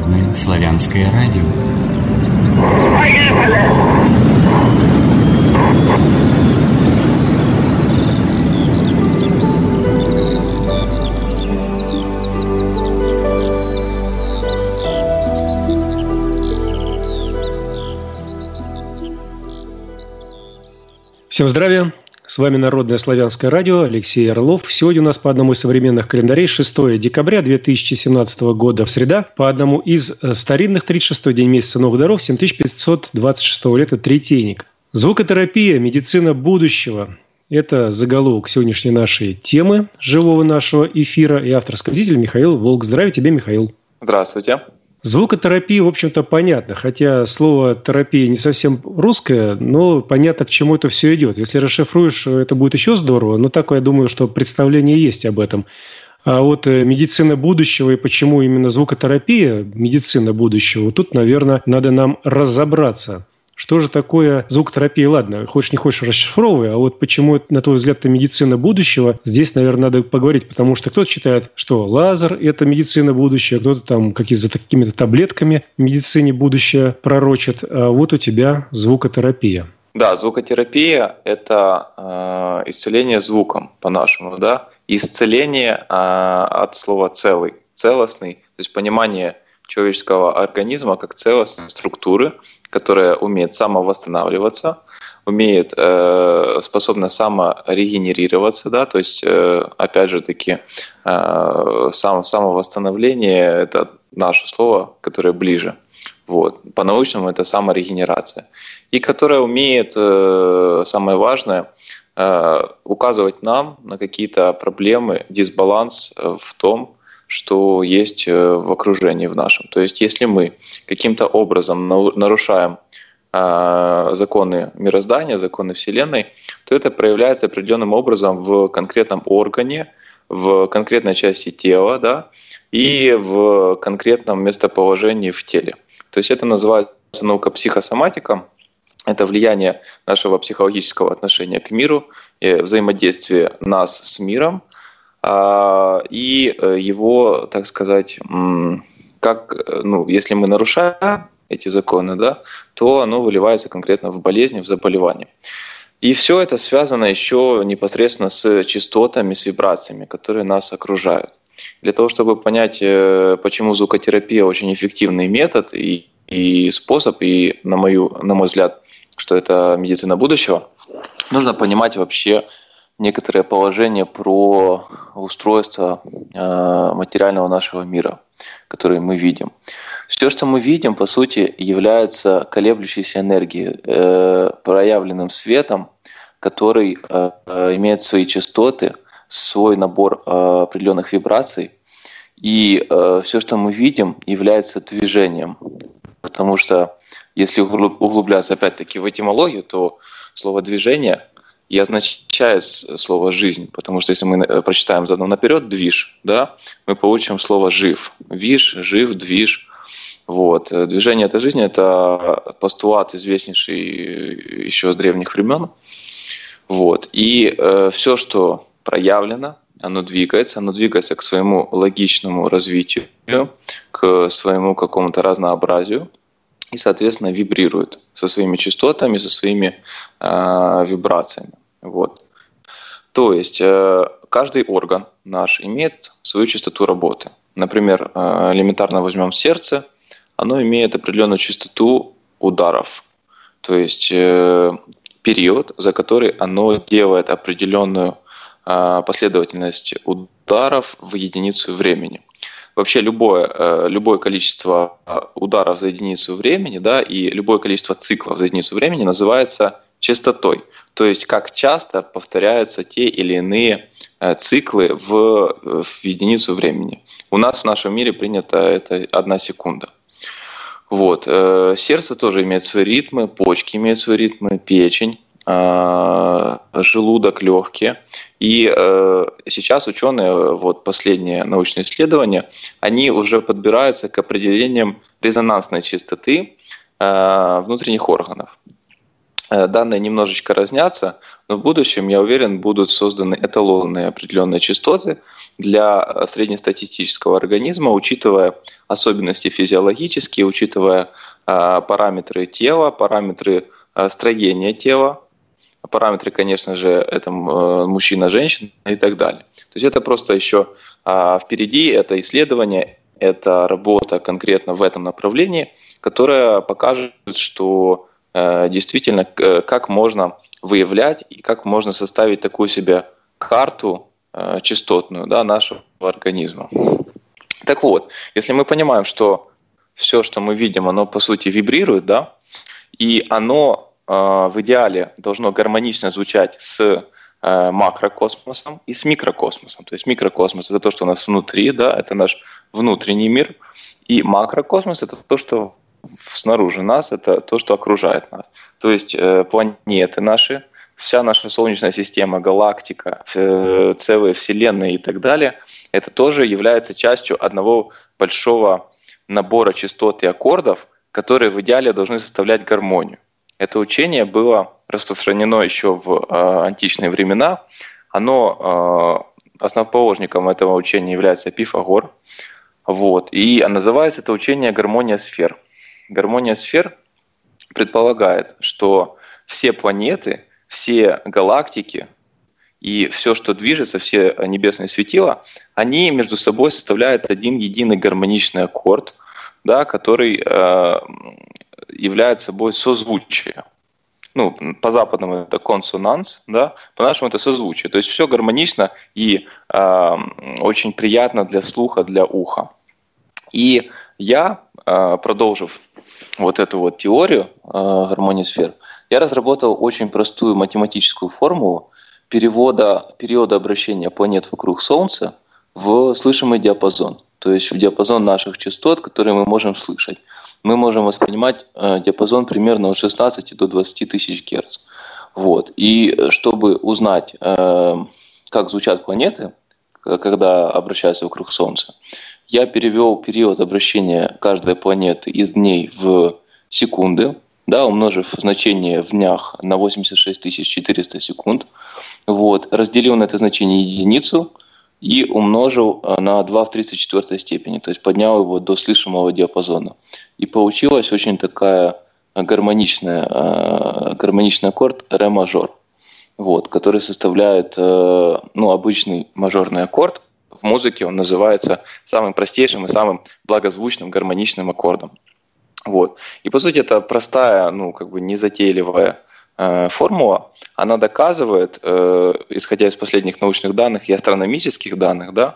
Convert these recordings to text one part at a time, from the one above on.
Народное славянское радио. Всем здравия! С вами Народное славянское радио, Алексей Орлов. Сегодня у нас по одному из современных календарей 6 декабря 2017 года, среда, по одному из старинных 36-й день месяца новых даров, 7526 лета, Третейник. Звукотерапия, медицина будущего. Это заголовок сегодняшней нашей темы, живого нашего эфира, и автор-сказитель Михаил Волк. Здравия тебе, Михаил. Здравствуйте. Звукотерапия, в общем-то, понятно, хотя слово «терапия» не совсем русское, но понятно, к чему это все идет. Если расшифруешь, это будет еще здорово, но так, я думаю, что представление есть об этом. А вот медицина будущего и почему именно звукотерапия, медицина будущего, тут, наверное, надо нам разобраться. Что же такое звукотерапия? Ладно, хочешь не хочешь расшифровывай, а вот почему, на твой взгляд, это медицина будущего, здесь, наверное, надо поговорить, потому что кто-то считает, что лазер – это медицина будущего, кто-то там за какими-то таблетками в медицине будущее пророчит, а вот у тебя звукотерапия. Да, звукотерапия – это исцеление звуком по-нашему, да, исцеление от слова «целый», целостный, то есть понимание человеческого организма как целостной структуры, которая умеет самовосстанавливаться, умеет, способна саморегенерироваться, да, то есть, опять же таки, самовосстановление – это наше слово, которое ближе. Вот. По-научному это саморегенерация. И которая умеет, самое важное, указывать нам на какие-то проблемы, дисбаланс в том, что есть в окружении в нашем. То есть если мы каким-то образом нарушаем законы мироздания, законы Вселенной, то это проявляется определенным образом в конкретном органе, в конкретной части тела, да, и в конкретном местоположении в теле. То есть это называется наука психосоматика. Это влияние нашего психологического отношения к миру, взаимодействие нас с миром, и его, так сказать, если мы нарушаем эти законы, да, то оно выливается конкретно в болезни, в заболевания. И все это связано еще непосредственно с частотами, с вибрациями, которые нас окружают. Для того, чтобы понять, почему звукотерапия очень эффективный метод и способ, и, на мой взгляд, что это медицина будущего, нужно понимать вообще некоторое положение про устройство материального нашего мира, который мы видим. Все, что мы видим, по сути, является колеблющейся энергией, проявленным светом, который имеет свои частоты, свой набор определенных вибраций. И все, что мы видим, является движением. Потому что если углубляться опять-таки в этимологию, то слово «движение» и означает слово «жизнь», потому что если мы прочитаем задом наперед «движ», да, мы получим слово «жив». «Виж», «жив», «движ». Вот. Движение – это жизнь, это постулат, известнейший еще с древних времен. Вот. И все, что проявлено, оно двигается к своему логичному развитию, к своему какому-то разнообразию и, соответственно, вибрирует со своими частотами, со своими вибрациями. Вот. То есть каждый орган наш имеет свою частоту работы. Например, элементарно возьмем сердце, оно имеет определенную частоту ударов, то есть период, за который оно делает определенную последовательность ударов в единицу времени. Вообще любое количество ударов за единицу времени, да, и любое количество циклов за единицу времени называется частотой. То есть как часто повторяются те или иные циклы в единицу времени. У нас в нашем мире принято это 1 секунда. Вот. Сердце тоже имеет свои ритмы, почки имеют свои ритмы, печень, желудок, легкие. И сейчас ученые, вот последние научные исследования, они уже подбираются к определениям резонансной частоты внутренних органов. данные немножечко разнятся, но в будущем, я уверен, будут созданы эталонные определенные частоты для среднестатистического организма, учитывая особенности физиологические, учитывая параметры тела, параметры строения тела, параметры, конечно же, это мужчина, женщина и так далее. То есть это просто еще впереди, это исследование, это работа конкретно в этом направлении, которая покажет, что действительно, как можно выявлять и как можно составить такую себе карту частотную, да, нашего организма. Так вот, если мы понимаем, что все, что мы видим, оно по сути вибрирует, да, и оно в идеале должно гармонично звучать с макрокосмосом и с микрокосмосом. То есть микрокосмос – это то, что у нас внутри, да, это наш внутренний мир, и макрокосмос – это то, что снаружи нас, это то, что окружает нас. То есть планеты наши, вся наша Солнечная система, галактика, целые вселенные и так далее, это тоже является частью одного большого набора частот и аккордов, которые в идеале должны составлять гармонию. Это учение было распространено еще в античные времена. Основоположником этого учения является Пифагор. Вот. И называется это учение «Гармония сфер». Гармония сфер предполагает, что все планеты, все галактики и все, что движется, все небесные светила, они между собой составляют один единый гармоничный аккорд, да, который является собой созвучие. Ну, по-западному это консонанс, да, по-нашему это созвучие. То есть все гармонично и очень приятно для слуха, для уха. И я, продолжив вот эту вот теорию гармонии сфер, я разработал очень простую математическую формулу перевода периода обращения планет вокруг Солнца в слышимый диапазон, то есть в диапазон наших частот, которые мы можем слышать. Мы можем воспринимать диапазон примерно от 16 до 20 тысяч Гц. Вот. И чтобы узнать, как звучат планеты, когда обращаются вокруг Солнца, я перевел период обращения каждой планеты из дней в секунды, да, умножив значение в днях на 86 400 секунд, вот, разделил на это значение единицу и умножил на 2 в 34 степени, то есть поднял его до слышимого диапазона. И получилась очень такая гармоничный аккорд ре мажор, вот, который составляет обычный мажорный аккорд. В музыке он называется самым простейшим и самым благозвучным гармоничным аккордом. Вот. И по сути это простая, незатейливая формула. Она доказывает, исходя из последних научных данных и астрономических данных, да,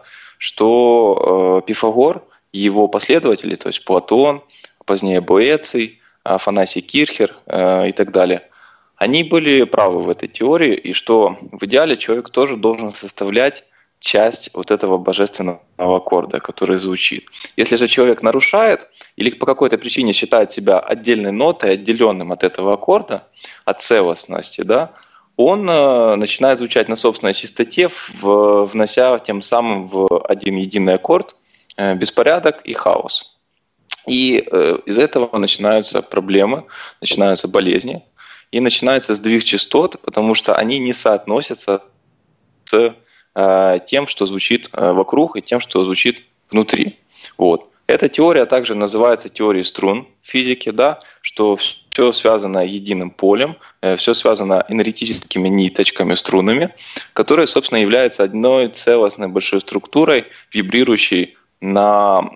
что Пифагор и его последователи, то есть Платон, позднее Боэций, Афанасий Кирхер и так далее, они были правы в этой теории, и что в идеале человек тоже должен составлять часть вот этого божественного аккорда, который звучит. Если же человек нарушает или по какой-то причине считает себя отдельной нотой, отделенным от этого аккорда, от целостности, да, он начинает звучать на собственной частоте, внося тем самым в один единый аккорд беспорядок и хаос. И из этого начинаются проблемы, начинаются болезни, и начинается сдвиг частот, потому что они не соотносятся с тем, что звучит вокруг, и тем, что звучит внутри. Вот. Эта теория также называется теорией струн в физике, да, что все связано единым полем, все связано энергетическими ниточками, струнами, которые, собственно, являются одной целостной большой структурой, вибрирующей на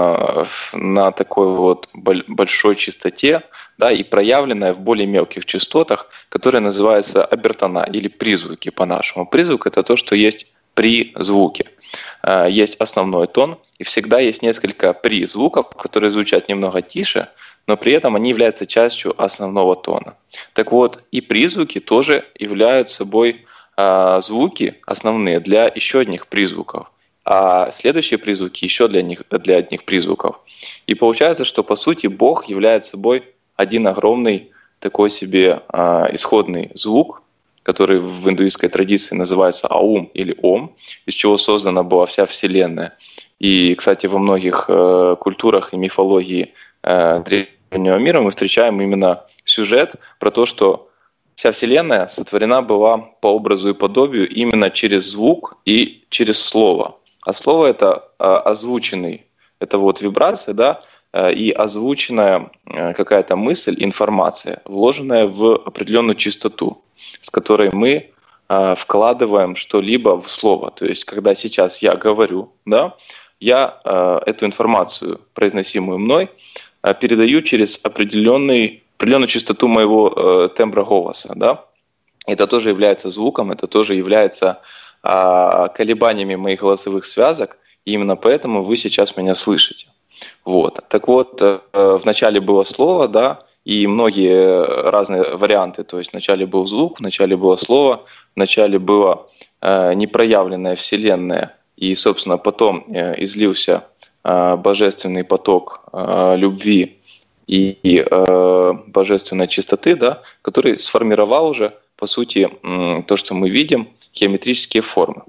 такой вот большой частоте, да, и проявленная в более мелких частотах, которые называются обертона или призвуки по-нашему. Призвук — это то, что есть при звуке. Есть основной тон, и всегда есть несколько призвуков, которые звучат немного тише, но при этом они являются частью основного тона. Так вот, и призвуки тоже являются собой звуки основные для еще одних призвуков, а следующие призвуки еще для одних призвуков. И получается, что по сути Бог является собой один огромный такой себе исходный звук, который в индуистской традиции называется Аум или Ом, из чего создана была вся Вселенная. И, кстати, во многих культурах и мифологии древнего мира мы встречаем именно сюжет про то, что вся Вселенная сотворена была по образу и подобию именно через звук и через слово. А слово — это озвученный, это вот вибрация, да, и озвученная какая-то мысль, информация, вложенная в определенную частоту, с которой мы вкладываем что-либо в слово. То есть, когда сейчас я говорю, да, я эту информацию, произносимую мной, передаю через определенную частоту моего тембра голоса. Да? Это тоже является звуком, это тоже является колебаниями моих голосовых связок, и именно поэтому вы сейчас меня слышите. Вот. Так вот, вначале было слово, да, и многие разные варианты. То есть вначале был звук, вначале было слово, вначале была непроявленная Вселенная, и, собственно, потом излился божественный поток любви и божественной чистоты, да, который сформировал уже, по сути, то, что мы видим, геометрические формы.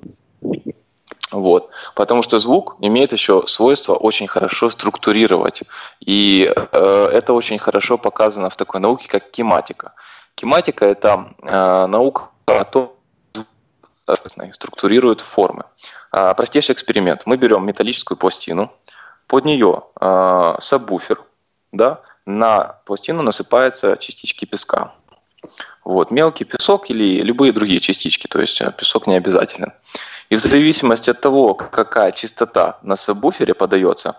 Вот. Потому что звук имеет еще свойство очень хорошо структурировать. И это очень хорошо показано в такой науке, как кинематика. Кинематика — это наука о том, что структурирует формы. Простейший эксперимент. Мы берем металлическую пластину, под нее сабвуфер, да, на пластину насыпаются частички песка. Вот. Мелкий песок или любые другие частички, то есть песок не обязателен. И в зависимости от того, какая частота на сабвуфере подается,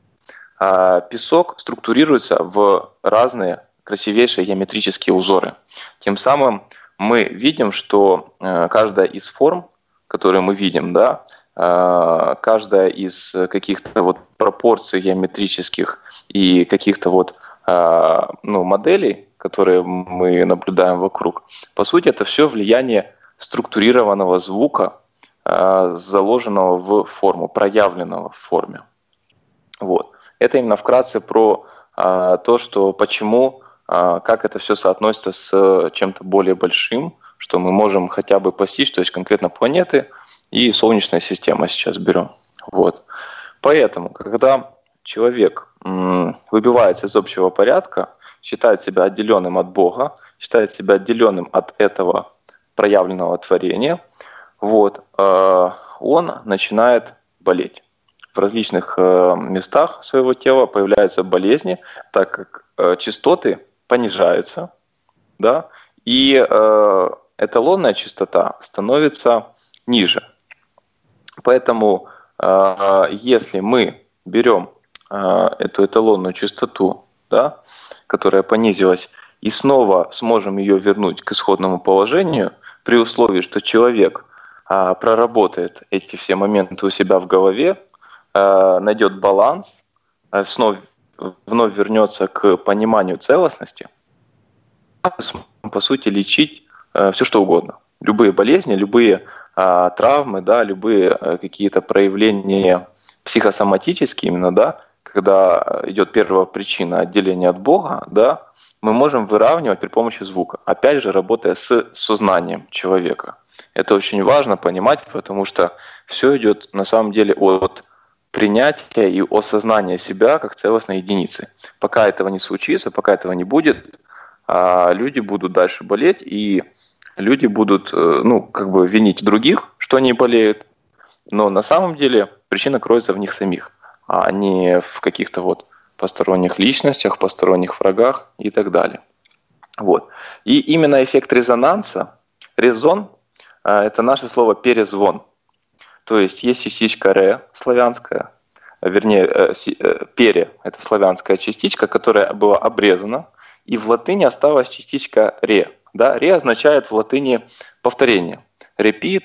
песок структурируется в разные красивейшие геометрические узоры. Тем самым мы видим, что каждая из форм, которые мы видим, да, каждая из каких-то вот пропорций геометрических и каких-то вот моделей, которые мы наблюдаем вокруг, по сути, это все влияние структурированного звука, заложенного в форму, проявленного в форме. Вот. Это именно вкратце про то, что почему, как это все соотносится с чем-то более большим, что мы можем хотя бы постичь, то есть конкретно планеты и Солнечная система сейчас берем. Вот. Поэтому, когда человек выбивается из общего порядка, считает себя отделенным от Бога, считает себя отделенным от этого проявленного творения, вот, он начинает болеть. В различных местах своего тела появляются болезни, так как частоты понижаются, да, и эталонная частота становится ниже. Поэтому если мы берем эту эталонную частоту, да, которая понизилась, и снова сможем ее вернуть к исходному положению, при условии, что человек проработает эти все моменты у себя в голове, найдет баланс, вновь вернется к пониманию целостности, по сути, лечить все что угодно. Любые болезни, любые травмы, да, любые какие-то проявления психосоматические именно, да, когда идет первая причина отделения от Бога, да, мы можем выравнивать при помощи звука, опять же, работая с сознанием человека. Это очень важно понимать, потому что все идет на самом деле от принятия и осознания себя как целостной единицы. Пока этого не случится, пока этого не будет, люди будут дальше болеть, и люди будут винить других, что они болеют, но на самом деле причина кроется в них самих, а не в каких-то вот посторонних личностях, посторонних врагах и так далее. Вот. И именно эффект резонанса, резон, это наше слово перезвон. То есть частичка ре славянская, вернее, пере – это славянская частичка, которая была обрезана, и в латыни осталась частичка ре. Да? Ре означает в латыни повторение, репит,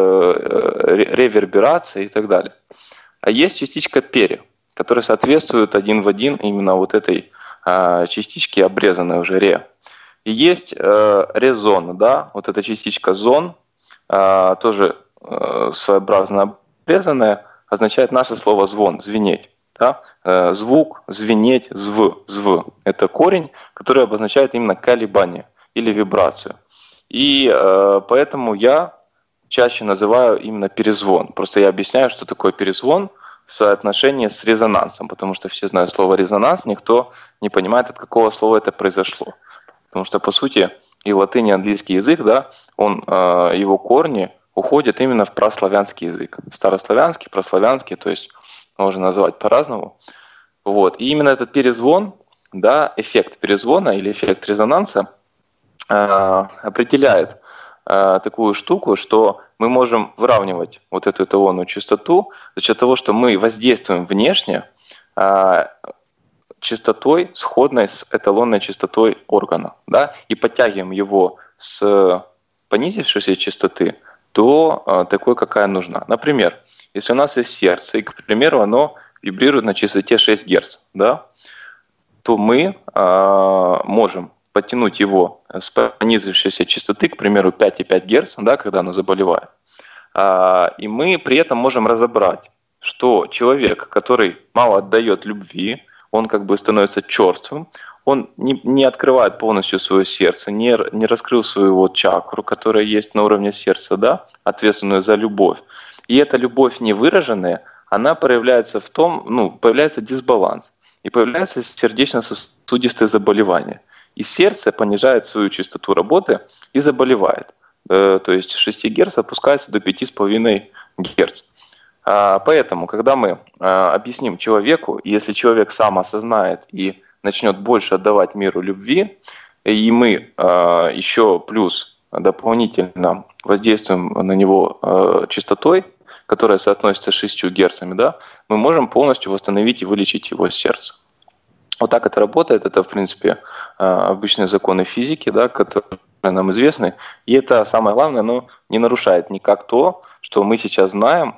реверберация и так далее. А есть частичка пере, которая соответствует один в один именно вот этой частичке, обрезанной уже ре. И есть резон, да, вот эта частичка зон, тоже своеобразно обрезанная, означает наше слово звон, звенеть. Да? Звук, звенеть, зв. Это корень, который обозначает именно колебание или вибрацию. И поэтому я чаще называю именно перезвон. Просто я объясняю, что такое перезвон в соотношении с резонансом, потому что все знают слово резонанс, никто не понимает, от какого слова это произошло. Потому что, по сути, и латынь, и английский язык, да, его корни уходят именно в праславянский язык. Старославянский, прославянский, то есть можно назвать по-разному. Вот. И именно этот перезвон, да, эффект перезвона или эффект резонанса определяет такую штуку, что мы можем выравнивать вот эту эталонную частоту за счет того, что мы воздействуем внешне частотой, сходной с эталонной частотой органа, да, и подтягиваем его с понизившейся частоты до такой, какая нужна. Например, если у нас есть сердце, и, к примеру, оно вибрирует на частоте 6 Гц, да, то мы можем подтянуть его с понизившейся частоты, к примеру, 5,5 Гц, да, когда оно заболевает. И мы при этом можем разобрать, что человек, который мало отдает любви, он как бы становится черствым, он не открывает полностью свое сердце, не раскрыл свою вот чакру, которая есть на уровне сердца, да, ответственную за любовь. И эта любовь невыраженная, она проявляется в том, появляется дисбаланс, и появляется сердечно-сосудистое заболевание. И сердце понижает свою частоту работы и заболевает. То есть с 6 Гц опускается до 5,5 Гц. Поэтому, когда мы объясним человеку, если человек сам осознает и начнет больше отдавать миру любви, и мы еще плюс дополнительно воздействуем на него частотой, которая соотносится с 6 Гц, да, мы можем полностью восстановить и вылечить его сердце. Вот так это работает. Это, в принципе, обычные законы физики, да, которые нам известны. И это самое главное, оно не нарушает никак то, что мы сейчас знаем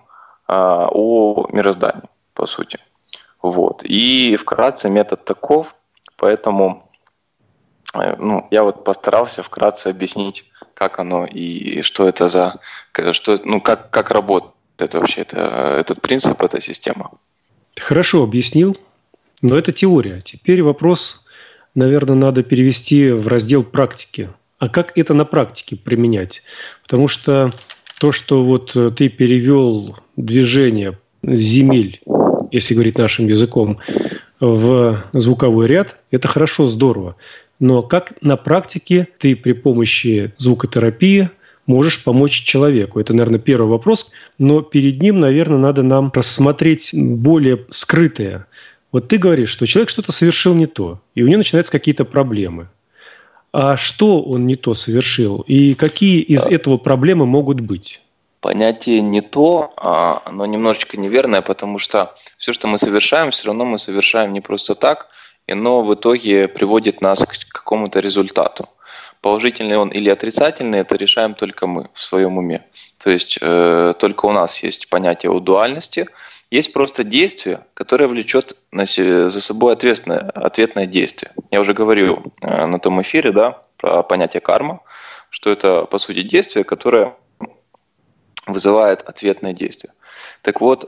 о мироздании, по сути. Вот. И вкратце метод таков, поэтому я вот постарался вкратце объяснить, как оно и что это за, как работает вообще этот принцип, эта система. Ты хорошо объяснил, но это теория. Теперь вопрос, наверное, надо перевести в раздел практики. А как это на практике применять? Потому что то, что вот ты перевел движение земель, если говорить нашим языком, в звуковой ряд, это хорошо, здорово. Но как на практике ты при помощи звукотерапии можешь помочь человеку? Это, наверное, первый вопрос. Но перед ним, наверное, надо нам рассмотреть более скрытое. Вот ты говоришь, что человек что-то совершил не то, и у него начинаются какие-то проблемы. А что он не то совершил? И какие из этого проблемы могут быть? Понятие «не то», оно немножечко неверное, потому что все, что мы совершаем, все равно мы совершаем не просто так, и оно в итоге приводит нас к какому-то результату. Положительный он или отрицательный, это решаем только мы в своем уме. То есть только у нас есть понятие о дуальности. Есть просто действие, которое влечет за собой ответное действие. Я уже говорил на том эфире, да, про понятие карма, что это, по сути, действие, которое вызывает ответное действие. Так вот,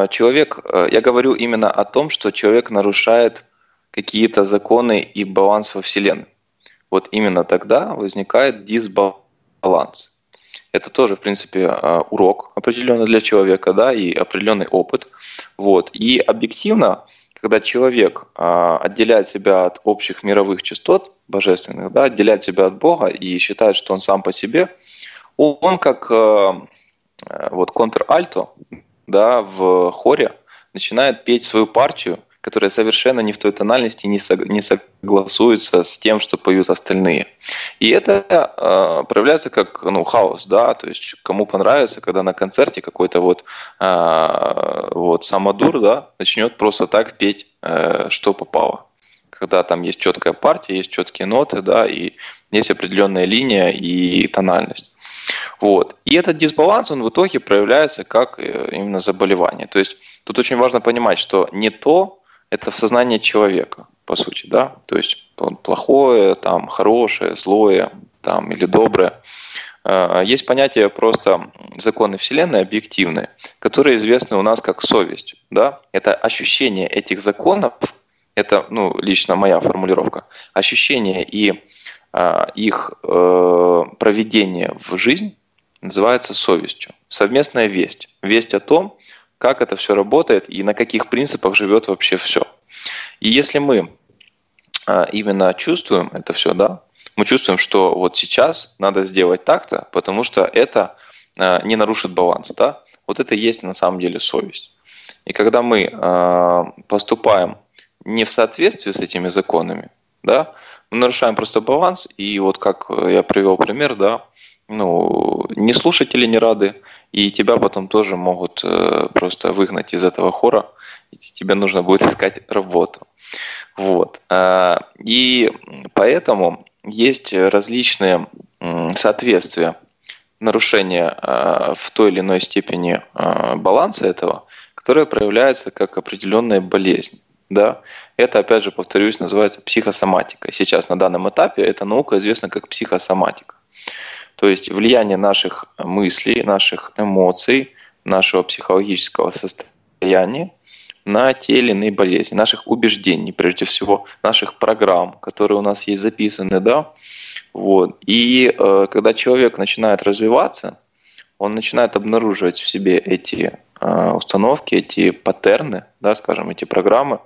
я говорю именно о том, что человек нарушает какие-то законы и баланс во Вселенной. Вот именно тогда возникает дисбаланс. Это тоже, в принципе, урок определенный для человека, да, и определенный опыт. Вот. И объективно, когда человек отделяет себя от общих мировых частот божественных, да, отделяет себя от Бога и считает, что он сам по себе, он как контр-альто, да, в хоре начинает петь свою партию, которая совершенно не в той тональности, не согласуется с тем, что поют остальные. И это проявляется как хаос, да, то есть кому понравится, когда на концерте какой-то самодур, да, начнет просто так петь, что попало. Когда там есть четкая партия, есть четкие ноты, да, и есть определенная линия и тональность. Вот. И этот дисбаланс, он в итоге проявляется как именно заболевание. То есть тут очень важно понимать, что не то, это в сознании человека, по сути, да, то есть плохое, там, хорошее, злое, там, или доброе. Есть понятие просто законы Вселенной объективные, которые известны у нас как совесть, да, это ощущение этих законов, это, лично моя формулировка, ощущение и их проведение в жизнь называется совестью, совместная весть, весть о том, как это все работает и на каких принципах живет вообще все. И если мы именно чувствуем это все, да, Мы чувствуем, что вот сейчас надо сделать так-то, потому что это не нарушит баланс. Да? Вот это и есть на самом деле совесть. И когда мы поступаем не в соответствии с этими законами, да, мы нарушаем просто баланс, и вот как я привел пример, да, не слушатели не рады, и тебя потом тоже могут просто выгнать из этого хора, и тебе нужно будет искать работу. Вот. И поэтому есть различные соответствия, нарушения в той или иной степени баланса этого, которое проявляется как определенная болезнь. Да? Это, опять же, повторюсь, называется психосоматика. Сейчас на данном этапе эта наука известна как психосоматика. То есть влияние наших мыслей, наших эмоций, нашего психологического состояния на те или иные болезни, наших убеждений, прежде всего, наших программ, которые у нас есть записаны. Да? Вот. И когда человек начинает развиваться, он начинает обнаруживать в себе эти установки, эти паттерны, да, скажем, эти программы,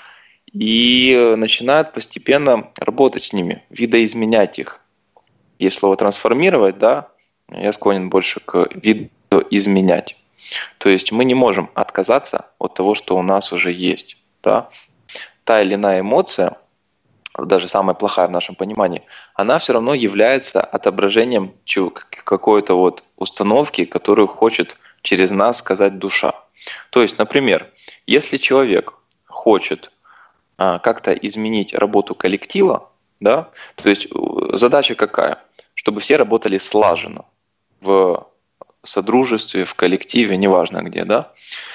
и начинает постепенно работать с ними, видоизменять их. Есть слово «трансформировать», да, я склонен больше к видоизменять. То есть мы не можем отказаться от того, что у нас уже есть. Да. Та или иная эмоция, даже самая плохая в нашем понимании, она все равно является отображением какой-то вот установки, которую хочет через нас сказать душа. То есть, например, если человек хочет как-то изменить работу коллектива, да, то есть задача какая? Чтобы все работали слаженно в содружестве, в коллективе, неважно где, да,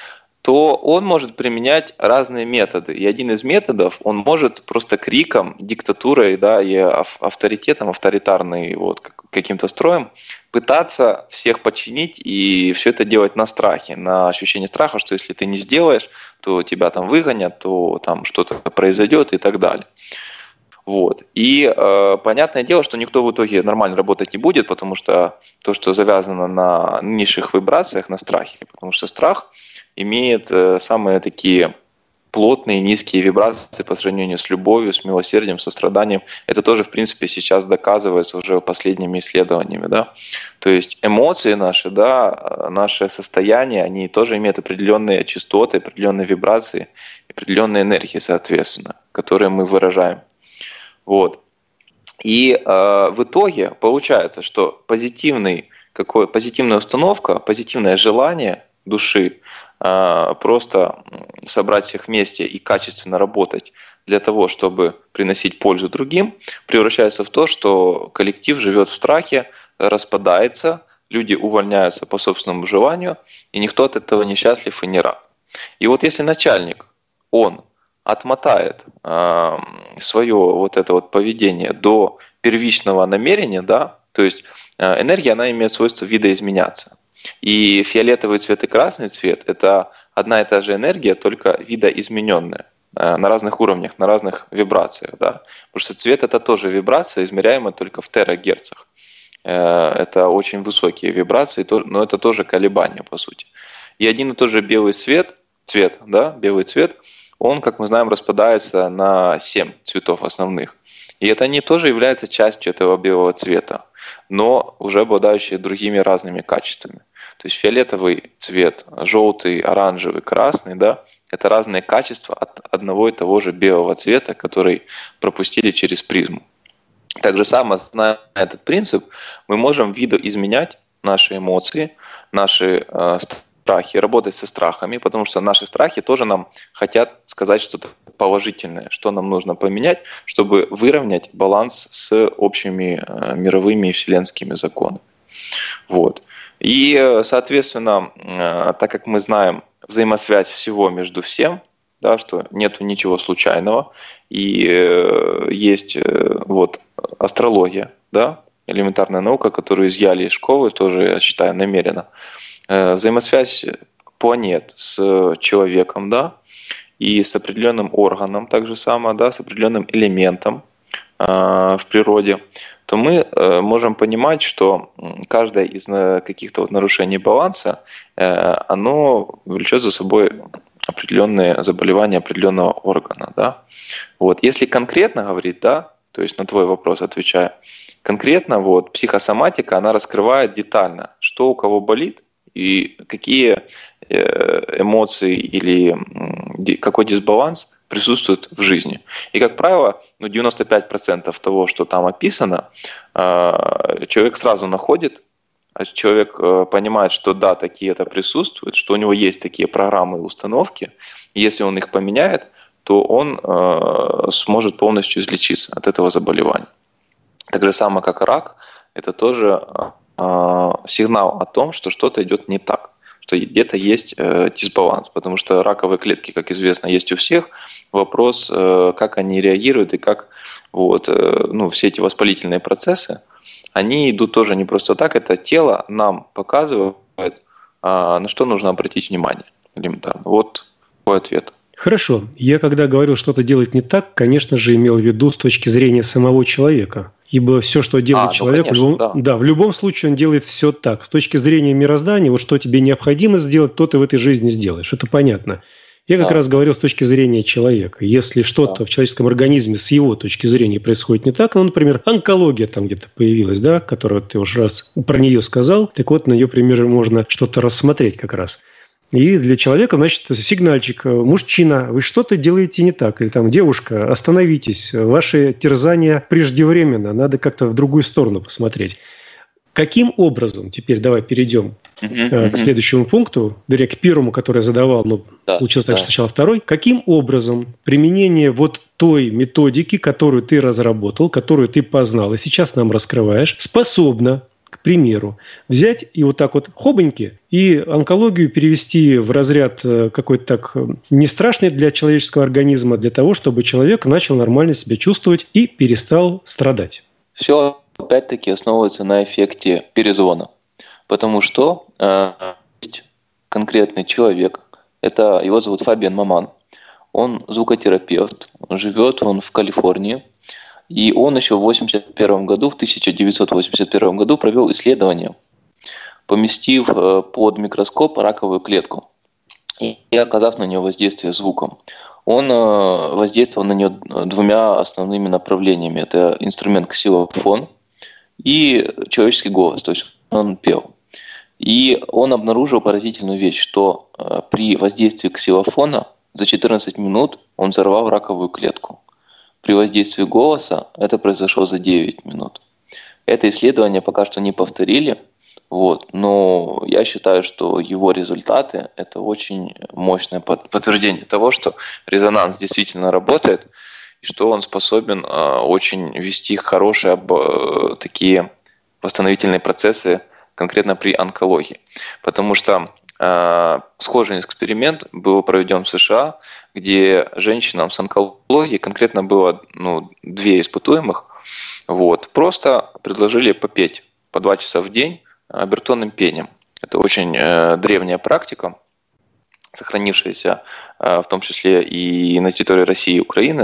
то он может применять разные методы. И один из методов, он может просто криком, диктатурой, да, и авторитетом, авторитарной вот, каким-то строем пытаться всех подчинить и все это делать на страхе, на ощущении страха, что если ты не сделаешь, то тебя там выгонят, то там что-то произойдет и так далее. Вот. И понятное дело, что никто в итоге нормально работать не будет, потому что то, что завязано на низших вибрациях, на страхе, потому что страх имеет самые такие плотные, низкие вибрации по сравнению с любовью, с милосердием, состраданием. Это тоже, в принципе, сейчас доказывается уже последними исследованиями. Да? То есть эмоции наши, да, наше состояние, они тоже имеют определенные частоты, определенные вибрации, определенные энергии, соответственно, которые мы выражаем. Вот. И в итоге получается, что позитивная установка, позитивное желание души просто собрать всех вместе и качественно работать для того, чтобы приносить пользу другим, превращается в то, что коллектив живет в страхе, распадается, люди увольняются по собственному желанию, и никто от этого не счастлив и не рад. И вот если начальник, он отмотает свое вот это вот поведение до первичного намерения, да, то есть энергия, она имеет свойство видоизменяться. И фиолетовый цвет и красный цвет – это одна и та же энергия, только видоизмененная на разных уровнях, на разных вибрациях. Да? Потому что цвет – это тоже вибрация, измеряемая только в терагерцах. Это очень высокие вибрации, но это тоже колебания, по сути. И один и тот же белый цвет, да, белый цвет, он, как мы знаем, распадается на 7 цветов основных. И это они тоже являются частью этого белого цвета, но уже обладающие другими разными качествами. То есть фиолетовый цвет, желтый, оранжевый, красный, да, это разные качества от одного и того же белого цвета, который пропустили через призму. Так же самое, зная этот принцип, мы можем видоизменять наши эмоции, наши страхи, работать со страхами, потому что наши страхи тоже нам хотят сказать что-то положительное, что нам нужно поменять, чтобы выровнять баланс с общими мировыми и вселенскими законами. Вот. И, соответственно, так как мы знаем взаимосвязь всего между всем, да, что нет ничего случайного, и есть вот астрология, да, элементарная наука, которую изъяли из школы, тоже, я считаю, намеренно. Взаимосвязь планет с человеком, да, и с определенным органом, так же само, да, с определенным элементом в природе, то мы можем понимать, что каждое из каких-то вот нарушений баланса, оно влечет за собой определенные заболевания определенного органа. Да? Вот. Если конкретно говорить, да, то есть на твой вопрос отвечая, конкретно вот психосоматика, она раскрывает детально, что у кого болит и какие эмоции или какой дисбаланс присутствует в жизни. И, как правило, 95% того, что там описано, человек сразу находит, человек понимает, что да, такие это присутствуют, что у него есть такие программы и установки. Если он их поменяет, то он сможет полностью излечиться от этого заболевания. Так же самое, как и рак, это тоже сигнал о том, что что-то идет не так, что где-то есть дисбаланс, потому что раковые клетки, как известно, есть у всех. Вопрос, как они реагируют и как все эти воспалительные процессы, они идут тоже не просто так, это тело нам показывает, на что нужно обратить внимание элементарно. Вот твой ответ. Хорошо. Я, когда говорил, что-то делать не так, конечно же, имел в виду с точки зрения самого человека. Ибо все, что делает человек, конечно, в любом случае он делает все так. С точки зрения мироздания, вот что тебе необходимо сделать, то ты в этой жизни сделаешь. Это понятно. Я как раз говорил с точки зрения человека. Если что-то в человеческом организме с его точки зрения происходит не так, например, онкология там где-то появилась, которую ты уже раз про нее сказал, так вот на ее примере можно что-то рассмотреть как раз. И для человека, значит, сигнальчик: мужчина, вы что-то делаете не так. Или там: девушка, остановитесь, ваше терзание преждевременно, надо как-то в другую сторону посмотреть. Каким образом, теперь давай перейдем к следующему пункту, вернее, к первому, который я задавал, но получилось так, что сначала второй. Каким образом применение вот той методики, которую ты разработал, которую ты познал и сейчас нам раскрываешь, способна, к примеру, взять и вот так вот хобоньки и онкологию перевести в разряд какой-то так не страшный для человеческого организма, для того, чтобы человек начал нормально себя чувствовать и перестал страдать? Все опять-таки основывается на эффекте перезвона. Потому что есть конкретный человек, его зовут Фабиан Маман, он звукотерапевт, живет он в Калифорнии. И он еще в 1981 году провел исследование, поместив под микроскоп раковую клетку и оказав на нее воздействие звуком. Он воздействовал на нее двумя основными направлениями. Это инструмент ксилофон и человеческий голос, то есть он пел. И он обнаружил поразительную вещь, что при воздействии ксилофона за 14 минут он взорвал раковую клетку. При воздействии голоса это произошло за 9 минут. Это исследование пока что не повторили, но я считаю, что его результаты – это очень мощное подтверждение того, что резонанс действительно работает, и что он способен очень вести хорошие такие восстановительные процессы конкретно при онкологии. Потому что схожий эксперимент был проведен в США, где женщинам с онкологией, конкретно было 2 испытуемых, просто предложили попеть по 2 часа в день обертонным пением. Это очень древняя практика, сохранившаяся в том числе и на территории России и Украины.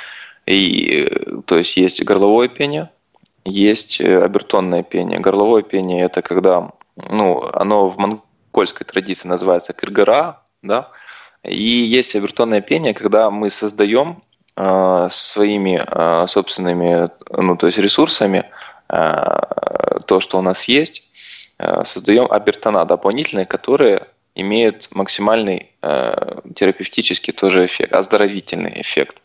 И, то есть есть горловое пение, есть обертонное пение. Горловое пение – это когда оно в монгольской традиции называется кыргыра, и есть обертонное пение, когда мы создаем своими собственными то есть ресурсами то, что у нас есть, создаем обертона дополнительные, которые имеют максимальный терапевтический тоже эффект, оздоровительный эффект.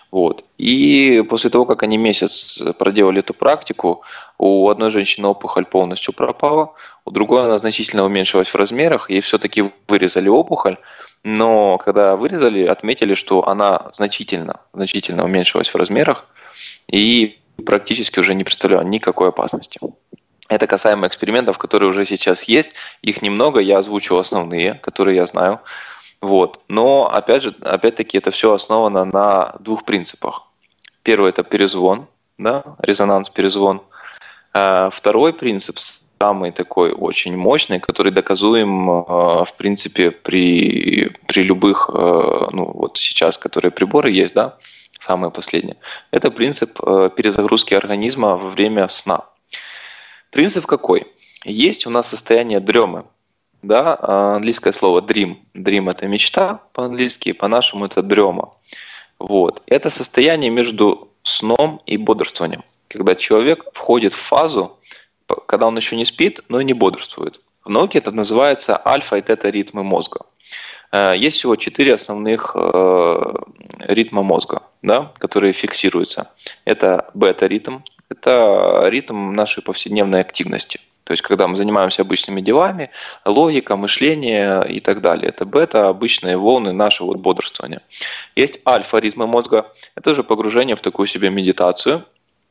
И после того, как они месяц проделали эту практику, у одной женщины опухоль полностью пропала, у другой она значительно уменьшилась в размерах, ей все-таки вырезали опухоль, но когда вырезали, отметили, что она значительно уменьшилась в размерах и практически уже не представляла никакой опасности. Это касаемо экспериментов, которые уже сейчас есть. Их немного, я озвучил основные, которые я знаю. Но опять-таки это все основано на 2 принципах. Первый – это перезвон, резонанс-перезвон. Второй принцип, самый такой очень мощный, который доказуем, в принципе, при любых, сейчас, которые приборы есть, самые последние. Это принцип перезагрузки организма во время сна. Принцип какой? Есть у нас состояние дремы. Английское слово dream. Dream – это мечта по-английски, по-нашему это дрема. Это состояние между сном и бодрствованием. Когда человек входит в фазу, когда он еще не спит, но и не бодрствует. В науке это называется альфа- и тета-ритмы мозга. Есть всего 4 основных ритма мозга, да, которые фиксируются. Это бета-ритм, это ритм нашей повседневной активности. То есть, когда мы занимаемся обычными делами, логика, мышление и так далее. Это бета, обычные волны нашего бодрствования. Есть альфа-ритмы мозга. Это уже погружение в такую себе медитацию.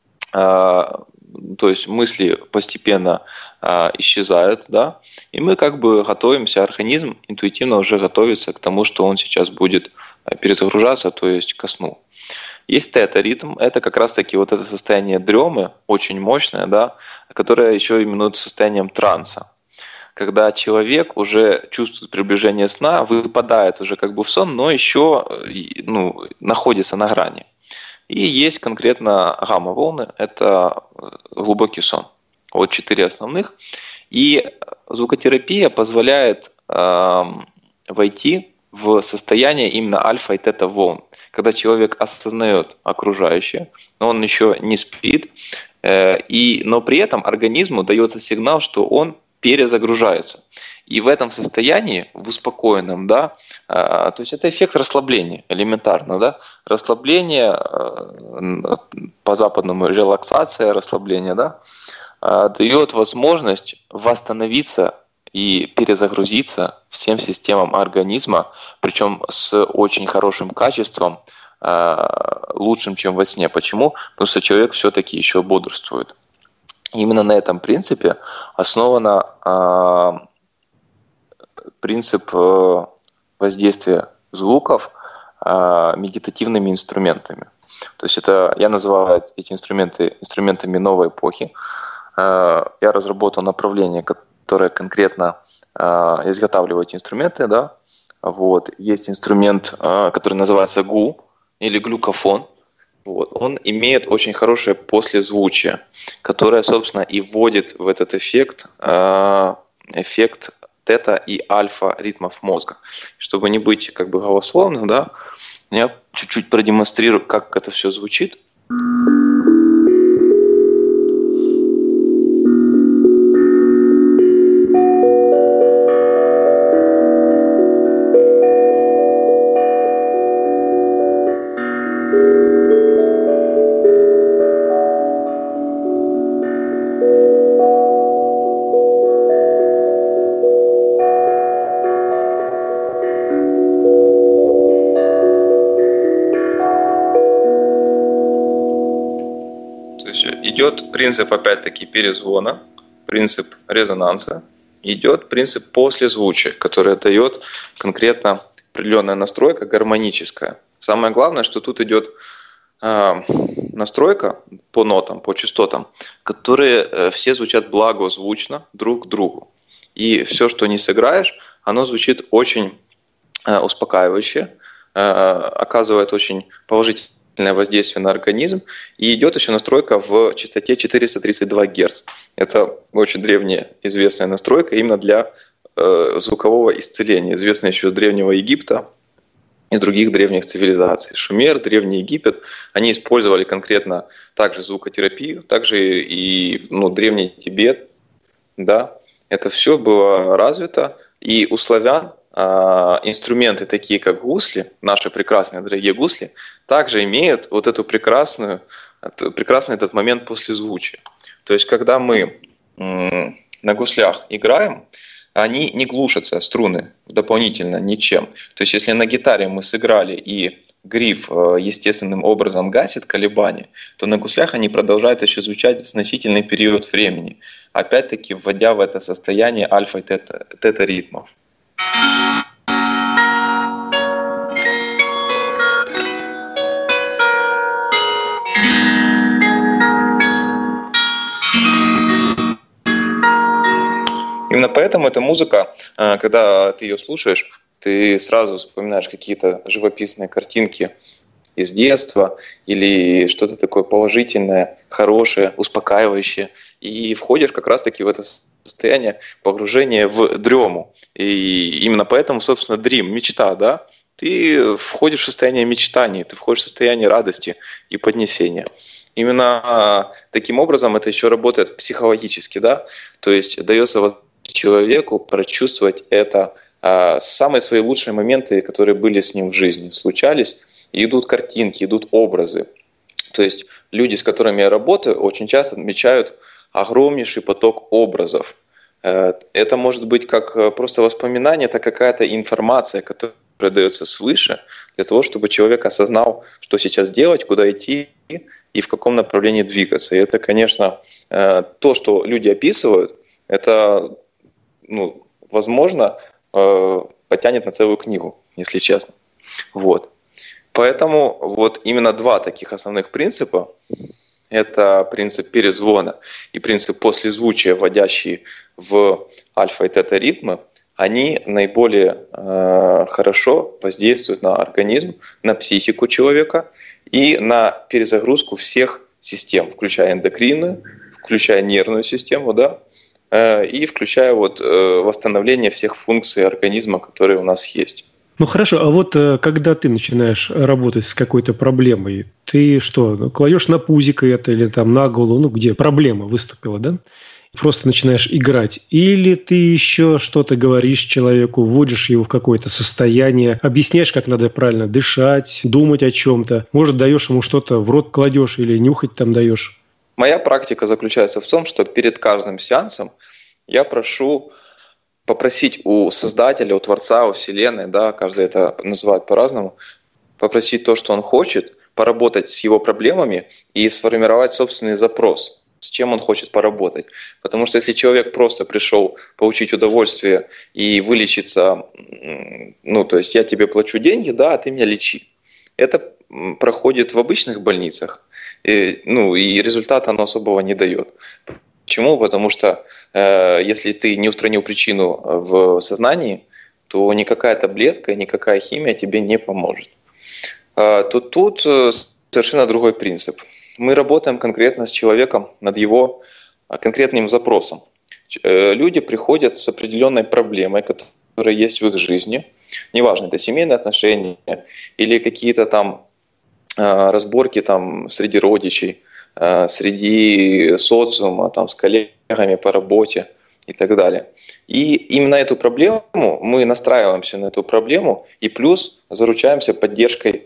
То есть мысли постепенно исчезают, да, и мы как бы готовимся, организм интуитивно уже готовится к тому, что он сейчас будет перезагружаться, то есть ко сну. Есть тета-ритм, это как раз-таки вот это состояние дремы, очень мощное, да, которое еще именуется состоянием транса. Когда человек уже чувствует приближение сна, выпадает уже как бы в сон, но еще находится на грани. И есть конкретно гамма-волны, это глубокий сон. Вот 4 основных. И звукотерапия позволяет войти в состояние именно альфа и тета волн. Когда человек осознает окружающее, но он еще не спит, но при этом организму дается сигнал, что он перезагружается. И в этом состоянии, в успокоенном, да, то есть это эффект расслабления, элементарно, да, расслабление, по-западному релаксация, расслабление, да, дает возможность восстановиться и перезагрузиться всем системам организма, причем с очень хорошим качеством, лучшим, чем во сне. Почему? Потому что человек все-таки еще бодрствует. Именно на этом принципе основан принцип воздействия звуков медитативными инструментами. То есть это, я называю эти инструменты инструментами новой эпохи. Я разработал направление, которое конкретно изготавливает инструменты. Да? Вот. Есть инструмент, который называется ГУ или глюкофон. Вот. Он имеет очень хорошее послезвучие, которое, собственно, и вводит в этот эффект тета и альфа ритмов мозга. Чтобы не быть как бы голословным, да, я чуть-чуть продемонстрирую, как это все звучит. Идет принцип, опять-таки, перезвона, принцип резонанса, идет принцип послезвучия, который дает конкретно определенная настройка гармоническая. Самое главное, что тут идет настройка по нотам, по частотам, которые все звучат благозвучно друг к другу. И все, что не сыграешь, оно звучит очень успокаивающе, оказывает очень положительное воздействие на организм, и идет еще настройка в частоте 432 Гц. Это очень древняя известная настройка именно для звукового исцеления, известная еще с Древнего Египта и других древних цивилизаций. Шумер, Древний Египет, они использовали конкретно также звукотерапию, также и Древний Тибет, да, это все было развито, и у славян инструменты, такие как гусли, наши прекрасные дорогие гусли, также имеют вот эту прекрасный этот момент послезвучия. То есть, когда мы на гуслях играем, они не глушатся, струны, дополнительно ничем. То есть, если на гитаре мы сыграли и гриф естественным образом гасит колебания, то на гуслях они продолжают еще звучать значительный период времени, опять-таки вводя в это состояние альфа и тета ритмов. Именно поэтому эта музыка, когда ты ее слушаешь, ты сразу вспоминаешь какие-то живописные картинки из детства или что-то такое положительное, хорошее, успокаивающее, и входишь как раз-таки в это состояние погружения в дрему. И именно поэтому, собственно, dream, мечта, да, ты входишь в состояние мечтаний, ты входишь в состояние радости и поднесения. Именно таким образом это еще работает психологически, да, то есть дается человеку прочувствовать это, самые свои лучшие моменты, которые были с ним в жизни, случались, и идут картинки, идут образы. То есть люди, с которыми я работаю, очень часто отмечают огромнейший поток образов. Это может быть как просто воспоминание, это какая-то информация, которая дается свыше, для того, чтобы человек осознал, что сейчас делать, куда идти и в каком направлении двигаться. И это, конечно, то, что люди описывают, это, возможно, потянет на целую книгу, если честно. Вот. Поэтому вот именно два таких основных принципа – это принцип перезвона и принцип послезвучия, вводящий в альфа и тета ритмы, они наиболее хорошо воздействуют на организм, на психику человека и на перезагрузку всех систем, включая эндокринную, включая нервную систему, да, и включая восстановление всех функций организма, которые у нас есть. Ну хорошо, а вот когда ты начинаешь работать с какой-то проблемой, ты что, кладешь на пузико это или там на голову, где проблема выступила, да? Просто начинаешь играть. Или ты еще что-то говоришь человеку, вводишь его в какое-то состояние, объясняешь, как надо правильно дышать, думать о чем-то. Может, даешь ему что-то в рот кладешь или нюхать там даешь. Моя практика заключается в том, что перед каждым сеансом я прошу попросить у Создателя, у Творца, у Вселенной, да, каждый это называет по-разному, попросить то, что он хочет, поработать с его проблемами и сформировать собственный запрос, с чем он хочет поработать. Потому что если человек просто пришел получить удовольствие и вылечиться, то есть я тебе плачу деньги, да, а ты меня лечи. Это проходит в обычных больницах, и результата оно особого не дает. Почему? Потому что если ты не устранил причину в сознании, то никакая таблетка, никакая химия тебе не поможет. Тут совершенно другой принцип. Мы работаем конкретно с человеком над его конкретным запросом. Люди приходят с определенной проблемой, которая есть в их жизни. Неважно, это семейные отношения или какие-то там разборки там среди родичей, среди социума, там, с коллегами по работе и так далее. И именно эту проблему, мы настраиваемся на эту проблему и плюс заручаемся поддержкой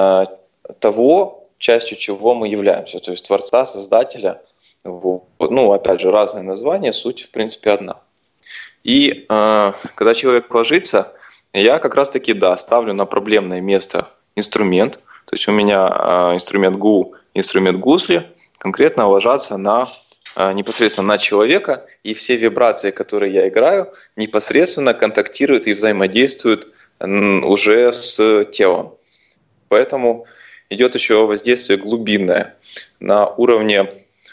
того, частью чего мы являемся, то есть Творца, Создателя. Опять же, разные названия, суть в принципе одна. И когда человек ложится, я как раз-таки, ставлю на проблемное место инструмент, то есть у меня инструмент ГУ, инструмент гусли конкретно ложатся непосредственно на человека, и все вибрации, которые я играю, непосредственно контактируют и взаимодействуют уже с телом. Поэтому идет еще воздействие глубинное на уровне,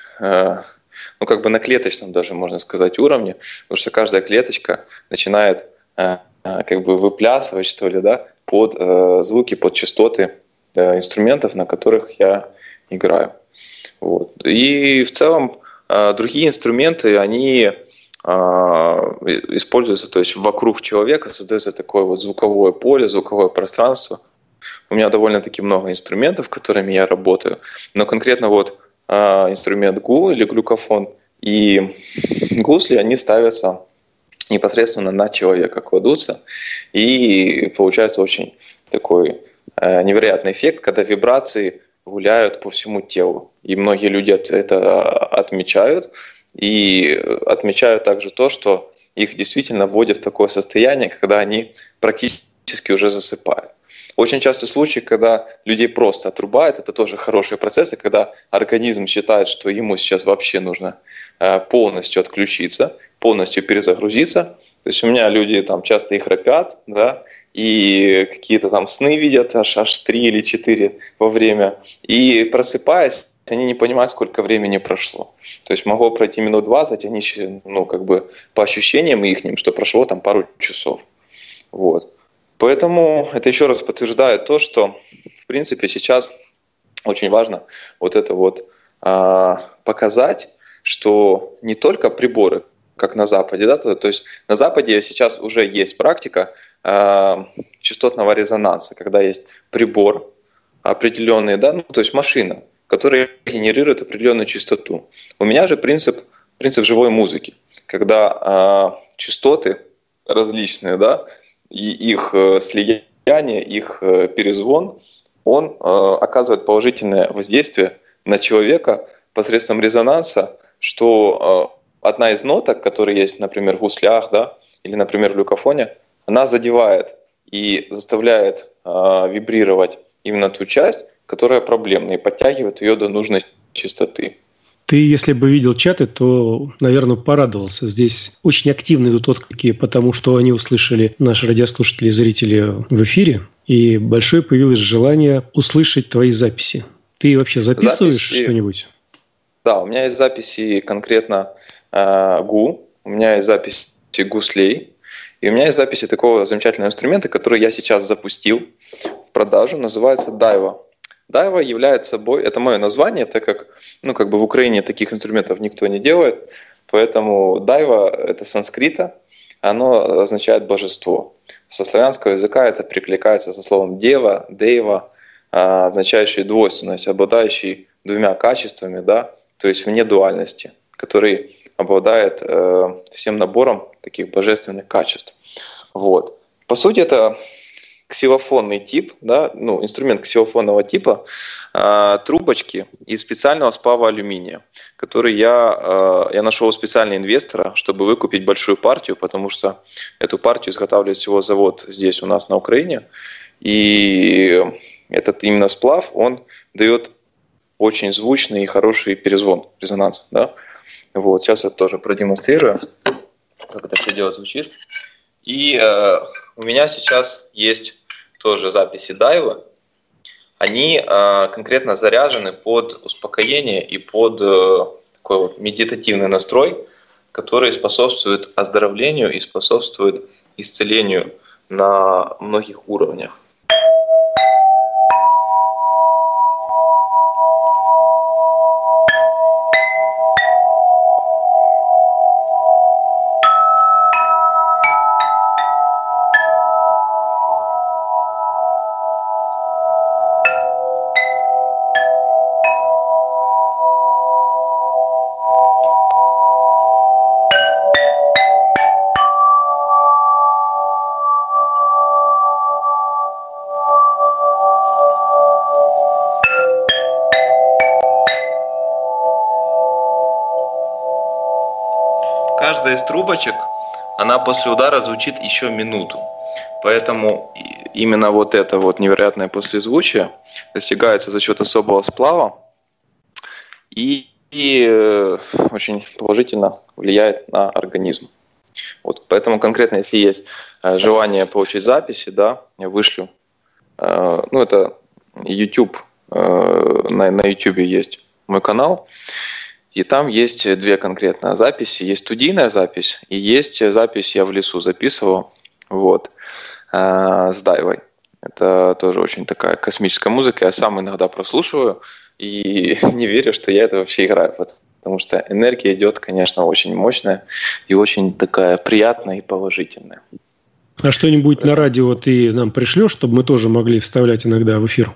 на клеточном даже, можно сказать, уровне, потому что каждая клеточка начинает выплясывать, что ли, да, под звуки, под частоты инструментов, на которых я играю. Вот. И в целом другие инструменты, они используются, то есть вокруг человека создается такое звуковое поле, звуковое пространство. У меня довольно-таки много инструментов, которыми я работаю, но конкретно инструмент ГУ или глюкофон и гусли, они ставятся непосредственно на человека, кладутся, и получается очень такой невероятный эффект, когда вибрации гуляют по всему телу. И многие люди это отмечают. И отмечают также то, что их действительно вводят в такое состояние, когда они практически уже засыпают. Очень частый случай, когда людей просто отрубает, это тоже хорошие процессы, когда организм считает, что ему сейчас вообще нужно полностью отключиться, полностью перезагрузиться. То есть у меня люди там часто и храпят, да, и какие-то там сны видят аж 3 или 4 во время. И просыпаясь, они не понимают, сколько времени прошло. То есть могло пройти минут 20, они по ощущениям ихним, что прошло там пару часов. Вот. Поэтому это еще раз подтверждает то, что в принципе сейчас очень важно показать, что не только приборы, как на Западе. Да? То есть на Западе сейчас уже есть практика частотного резонанса, когда есть прибор определенный, да, ну, то есть машина, которая генерирует определенную частоту. У меня же принцип живой музыки, когда частоты различные, да, и их слияние, их перезвон, он оказывает положительное воздействие на человека посредством резонанса, что одна из ноток, которые есть, например, в гуслях, да, или, например, в люкофоне, она задевает и заставляет вибрировать именно ту часть, которая проблемная, и подтягивает ее до нужной частоты. Ты, если бы видел чаты, то, наверное, порадовался. Здесь очень активно идут отклики, потому что они услышали, наши радиослушатели и зрители, в эфире, и большое появилось желание услышать твои записи. Ты вообще записываешь что-нибудь? Да, у меня есть записи конкретно ГУ, у меня есть записи гуслей, и у меня есть записи такого замечательного инструмента, который я сейчас запустил в продажу, называется Дайва. Дайва является собой, это мое название, так как, в Украине таких инструментов никто не делает, поэтому Дайва – это санскрита, оно означает божество. Со славянского языка это перекликается со словом дева, дейва, означающий двойственность, обладающий двумя качествами, да, то есть вне дуальности, который обладает всем набором таких божественных качеств. Вот. По сути, это ксилофонный тип, да, инструмент ксилофонного типа, трубочки из специального сплава алюминия, который я нашел специального инвестора, чтобы выкупить большую партию, потому что эту партию изготавливает всего завод здесь у нас на Украине, и этот именно сплав, он дает очень звучный и хороший перезвон, резонанс, да. Вот, сейчас я тоже продемонстрирую, как это все дело звучит. И у меня сейчас есть тоже записи Дайвы. Они конкретно заряжены под успокоение и под такой вот медитативный настрой, который способствует оздоровлению и способствует исцелению на многих уровнях. Каждая из трубочек, она после удара звучит еще минуту. Поэтому именно вот это вот невероятное послезвучие достигается за счет особого сплава и очень положительно влияет на организм. Вот, поэтому конкретно, если есть желание получить записи, да, я вышлю. Это YouTube, на YouTube есть мой канал. И там есть две конкретные записи. Есть студийная запись и есть запись, я в лесу записывал, вот, с Дайвой. Это тоже очень такая космическая музыка. Я сам иногда прослушиваю и не верю, что я это вообще играю, потому что энергия идет, конечно, очень мощная и очень такая приятная и положительная. А что-нибудь на радио ты нам пришлешь, чтобы мы тоже могли вставлять иногда в эфир?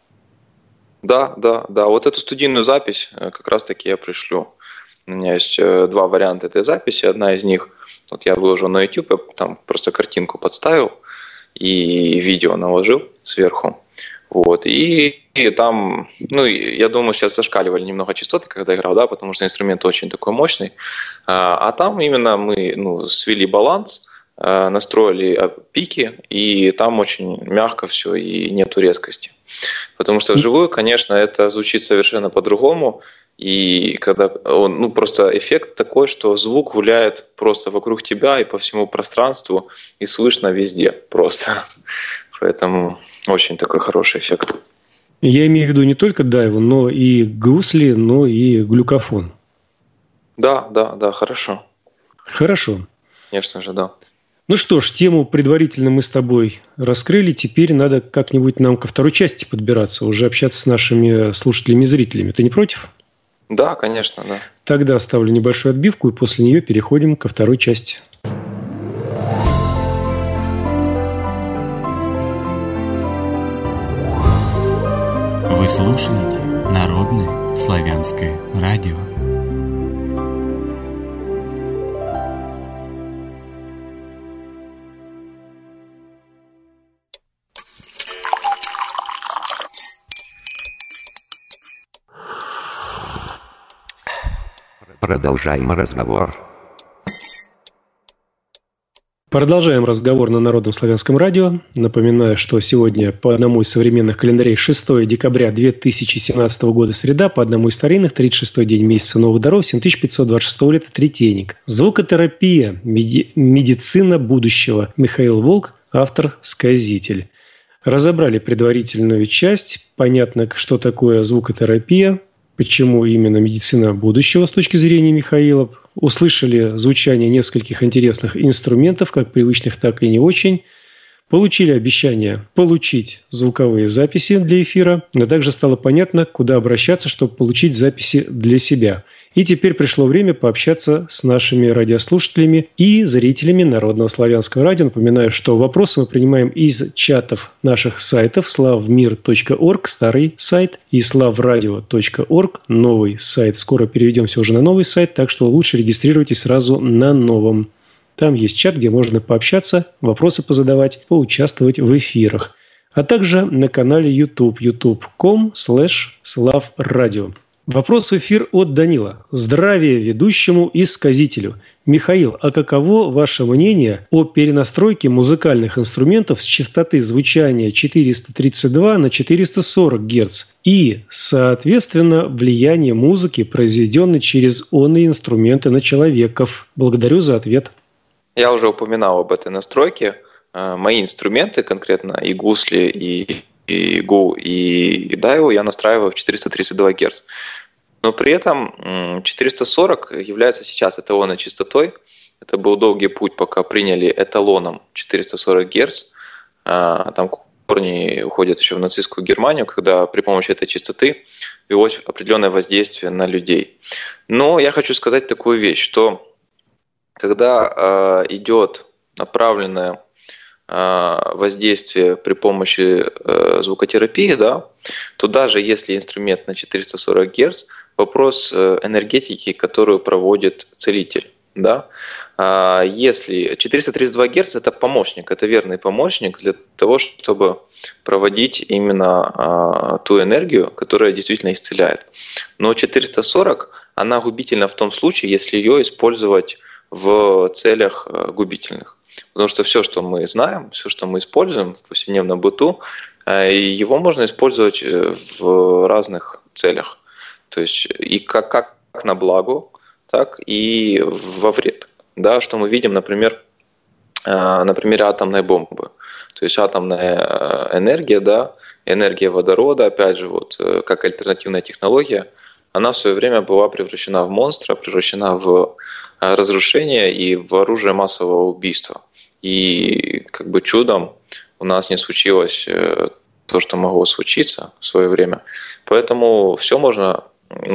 Да. Вот эту студийную запись как раз-таки я пришлю. У меня есть два варианта этой записи. Одна из них, вот я выложил на YouTube, я там просто картинку подставил и видео наложил сверху. Вот. И там, я думаю, сейчас зашкаливали немного частоты, когда играл, да, потому что инструмент очень такой мощный. А там именно мы свели баланс, настроили пики, и там очень мягко все, и нету резкости. Потому что вживую, конечно, это звучит совершенно по-другому, и когда он, просто эффект такой, что звук гуляет просто вокруг тебя и по всему пространству, и слышно везде просто. Поэтому очень такой хороший эффект. Я имею в виду не только дайву, но и гусли, но и глюкофон. Да, хорошо. Хорошо. Конечно же, да. Ну что ж, тему предварительно мы с тобой раскрыли. Теперь надо как-нибудь нам ко второй части подбираться, уже общаться с нашими слушателями и зрителями. Ты не против? Да, конечно, да. Тогда ставлю небольшую отбивку, и после нее переходим ко второй части. Вы слушаете Народное славянское радио. Продолжаем разговор. Продолжаем разговор на Народном славянском радио. Напоминаю, что сегодня по одному из современных календарей 6 декабря 2017 года среда, по одному из старинных 36-й день месяца новых даров, 7526 лета Третейник. Звукотерапия, медицина будущего. Михаил Волк, автор, сказитель. Разобрали предварительную часть. Понятно, что такое звукотерапия, почему именно медицина будущего с точки зрения Михаила. Услышали звучание нескольких интересных инструментов, как привычных, так и не очень. Получили обещание получить звуковые записи для эфира, но также стало понятно, куда обращаться, чтобы получить записи для себя. И теперь пришло время пообщаться с нашими радиослушателями и зрителями Народного славянского радио. Напоминаю, что вопросы мы принимаем из чатов наших сайтов slavmir.org, старый сайт, и slavradio.org, новый сайт. Скоро переведемся уже на новый сайт, так что лучше регистрируйтесь сразу на новом. Там есть чат, где можно пообщаться, вопросы позадавать, поучаствовать в эфирах. А также на канале YouTube, youtube.com/slavradio. Вопрос в эфир от Данила. Здравия ведущему и сказителю. Михаил, а каково ваше мнение о перенастройке музыкальных инструментов с частоты звучания 432 на 440 Гц и, соответственно, влияние музыки, произведенной через онные инструменты на человеков? Благодарю за ответ. Я уже упоминал об этой настройке. Мои инструменты, конкретно и гусли, и гу, и дайву, я настраиваю в 432 Гц. Но при этом 440 является сейчас эталонной частотой. Это был долгий путь, пока приняли эталоном 440 Гц. Там корни уходят еще в нацистскую Германию, когда при помощи этой частоты велось определенное воздействие на людей. Но я хочу сказать такую вещь, что когда идет направленное воздействие при помощи звукотерапии, да, то даже если инструмент на 440 Гц, вопрос энергетики, которую проводит целитель. Да? Если 432 Гц – это помощник, это верный помощник для того, чтобы проводить именно ту энергию, которая действительно исцеляет. Но 440, она губительна в том случае, если ее использовать в целях губительных. Потому что все, что мы знаем, все, что мы используем в повседневном быту, его можно использовать в разных целях. То есть и как на благо, так и во вред. Да, что мы видим, например, на примере атомной бомбы. То есть атомная энергия, да, энергия водорода, опять же, вот, как альтернативная технология, она в свое время была превращена в монстра, превращена в разрушение и в оружие массового убийства. И как бы чудом у нас не случилось то, что могло случиться в свое время. Поэтому все можно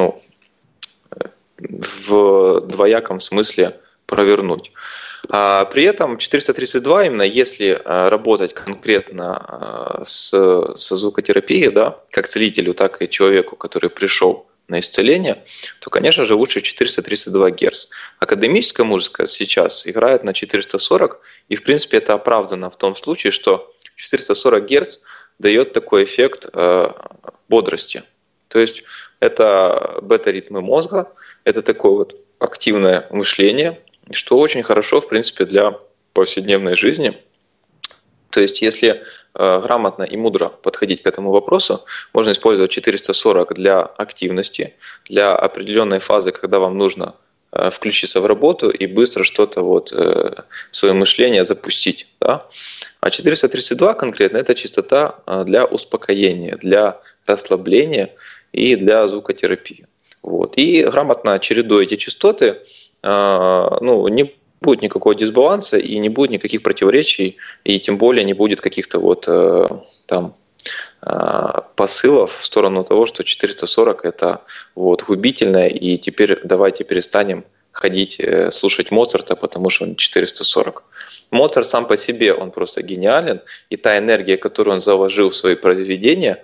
в двояком смысле провернуть. А при этом 432, именно если работать конкретно со звукотерапией, да, как целителю, так и человеку, который пришел на исцеление, то, конечно же, лучше 432 Гц. Академическая музыка сейчас играет на 440, и, в принципе, это оправдано в том случае, что 440 Гц дает такой эффект бодрости. То есть это бета-ритмы мозга, это такое вот активное мышление, что очень хорошо, в принципе, для повседневной жизни. То есть если грамотно и мудро подходить к этому вопросу, можно использовать 440 для активности, для определенной фазы, когда вам нужно включиться в работу и быстро что-то вот, свое мышление запустить. Да? А 432 конкретно это частота для успокоения, для расслабления и для звукотерапии. Вот. И грамотно чередуя эти частоты, не будет никакого дисбаланса и не будет никаких противоречий, и тем более не будет каких-то вот там посылов в сторону того, что 440 это вот губительно, и теперь давайте перестанем ходить слушать Моцарта, потому что он 440. Моцарт сам по себе, он просто гениален, и та энергия, которую он заложил в свои произведения,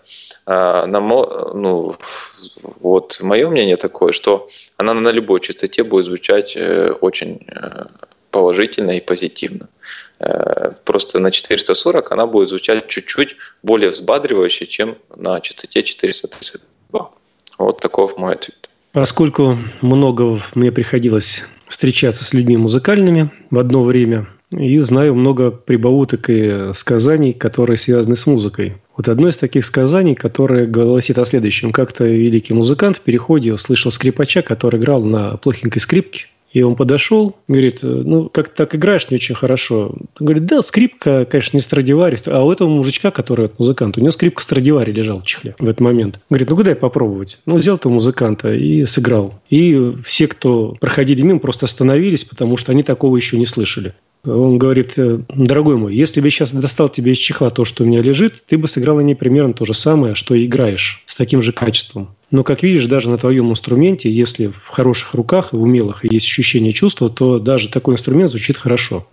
вот мое мнение такое, что она на любой частоте будет звучать очень положительно и позитивно. Просто на 440 она будет звучать чуть-чуть более взбадривающе, чем на частоте 432. Вот таков мой ответ. Поскольку много мне приходилось встречаться с людьми музыкальными в одно время, и знаю много прибауток и сказаний, которые связаны с музыкой. Вот одно из таких сказаний, которое гласит о следующем. Как-то великий музыкант в переходе услышал скрипача, который играл на плохенькой скрипке. И он подошел, говорит, ну, как ты так играешь не очень хорошо. Он говорит, да, скрипка, конечно, не Страдивари. А у этого мужичка, который музыкант, у него скрипка Страдивари лежала в чехле в этот момент. Говорит, ну, дай попробовать. Ну, взял этого музыканта и сыграл. И все, кто проходили мимо, просто остановились, потому что они такого еще не слышали. Он говорит, дорогой мой, если бы я сейчас достал тебе из чехла то, что у меня лежит, ты бы сыграл на ней примерно то же самое, что и играешь, с таким же качеством. Но, как видишь, даже на твоем инструменте, если в хороших руках и умелых, и есть ощущение чувства, то даже такой инструмент звучит хорошо.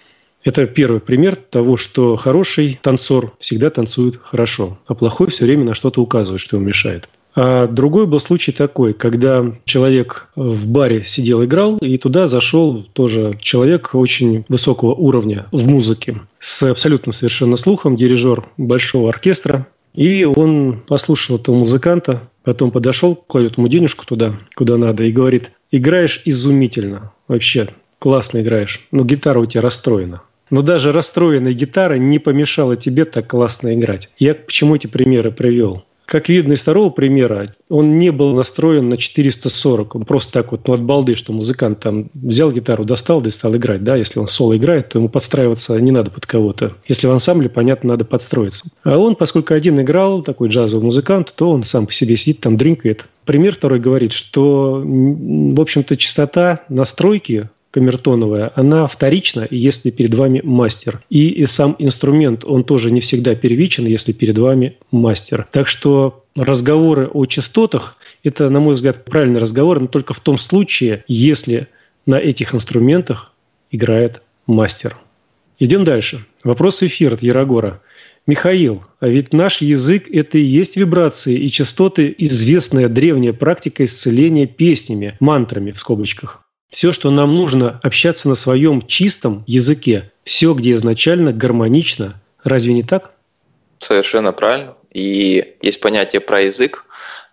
Это первый пример того, что хороший танцор всегда танцует хорошо, а плохой все время на что-то указывает, что ему мешает. А другой был случай такой, когда человек в баре сидел, играл, и туда зашел тоже человек очень высокого уровня в музыке, с абсолютно совершенно слухом, дирижер большого оркестра. И он послушал этого музыканта, потом подошел, кладет ему денежку туда, куда надо, и говорит, играешь изумительно, вообще классно играешь, но гитара у тебя расстроена. Но даже расстроенная гитара не помешала тебе так классно играть. Я почему эти примеры привел? Как видно из второго примера, он не был настроен на 440. Он просто так вот, от балды, что музыкант там взял гитару, достал, да и стал играть. Да? Если он соло играет, то ему подстраиваться не надо под кого-то. Если в ансамбле, понятно, надо подстроиться. А он, поскольку один играл, такой джазовый музыкант, то он сам по себе сидит, там дринкает. Пример второй говорит, что, в общем-то, частота настройки камертоновая, она вторична, если перед вами мастер. И сам инструмент, он тоже не всегда первичен, если перед вами мастер. Так что разговоры о частотах – это, на мой взгляд, правильный разговор, но только в том случае, если на этих инструментах играет мастер. Идем дальше. Вопрос эфира от Ярогора. Михаил, а ведь наш язык – это и есть вибрации и частоты, известная древняя практика исцеления песнями, мантрами в скобочках. Все, что нам нужно, общаться на своем чистом языке. Все, где изначально гармонично. Разве не так? Совершенно правильно. И есть понятие про язык.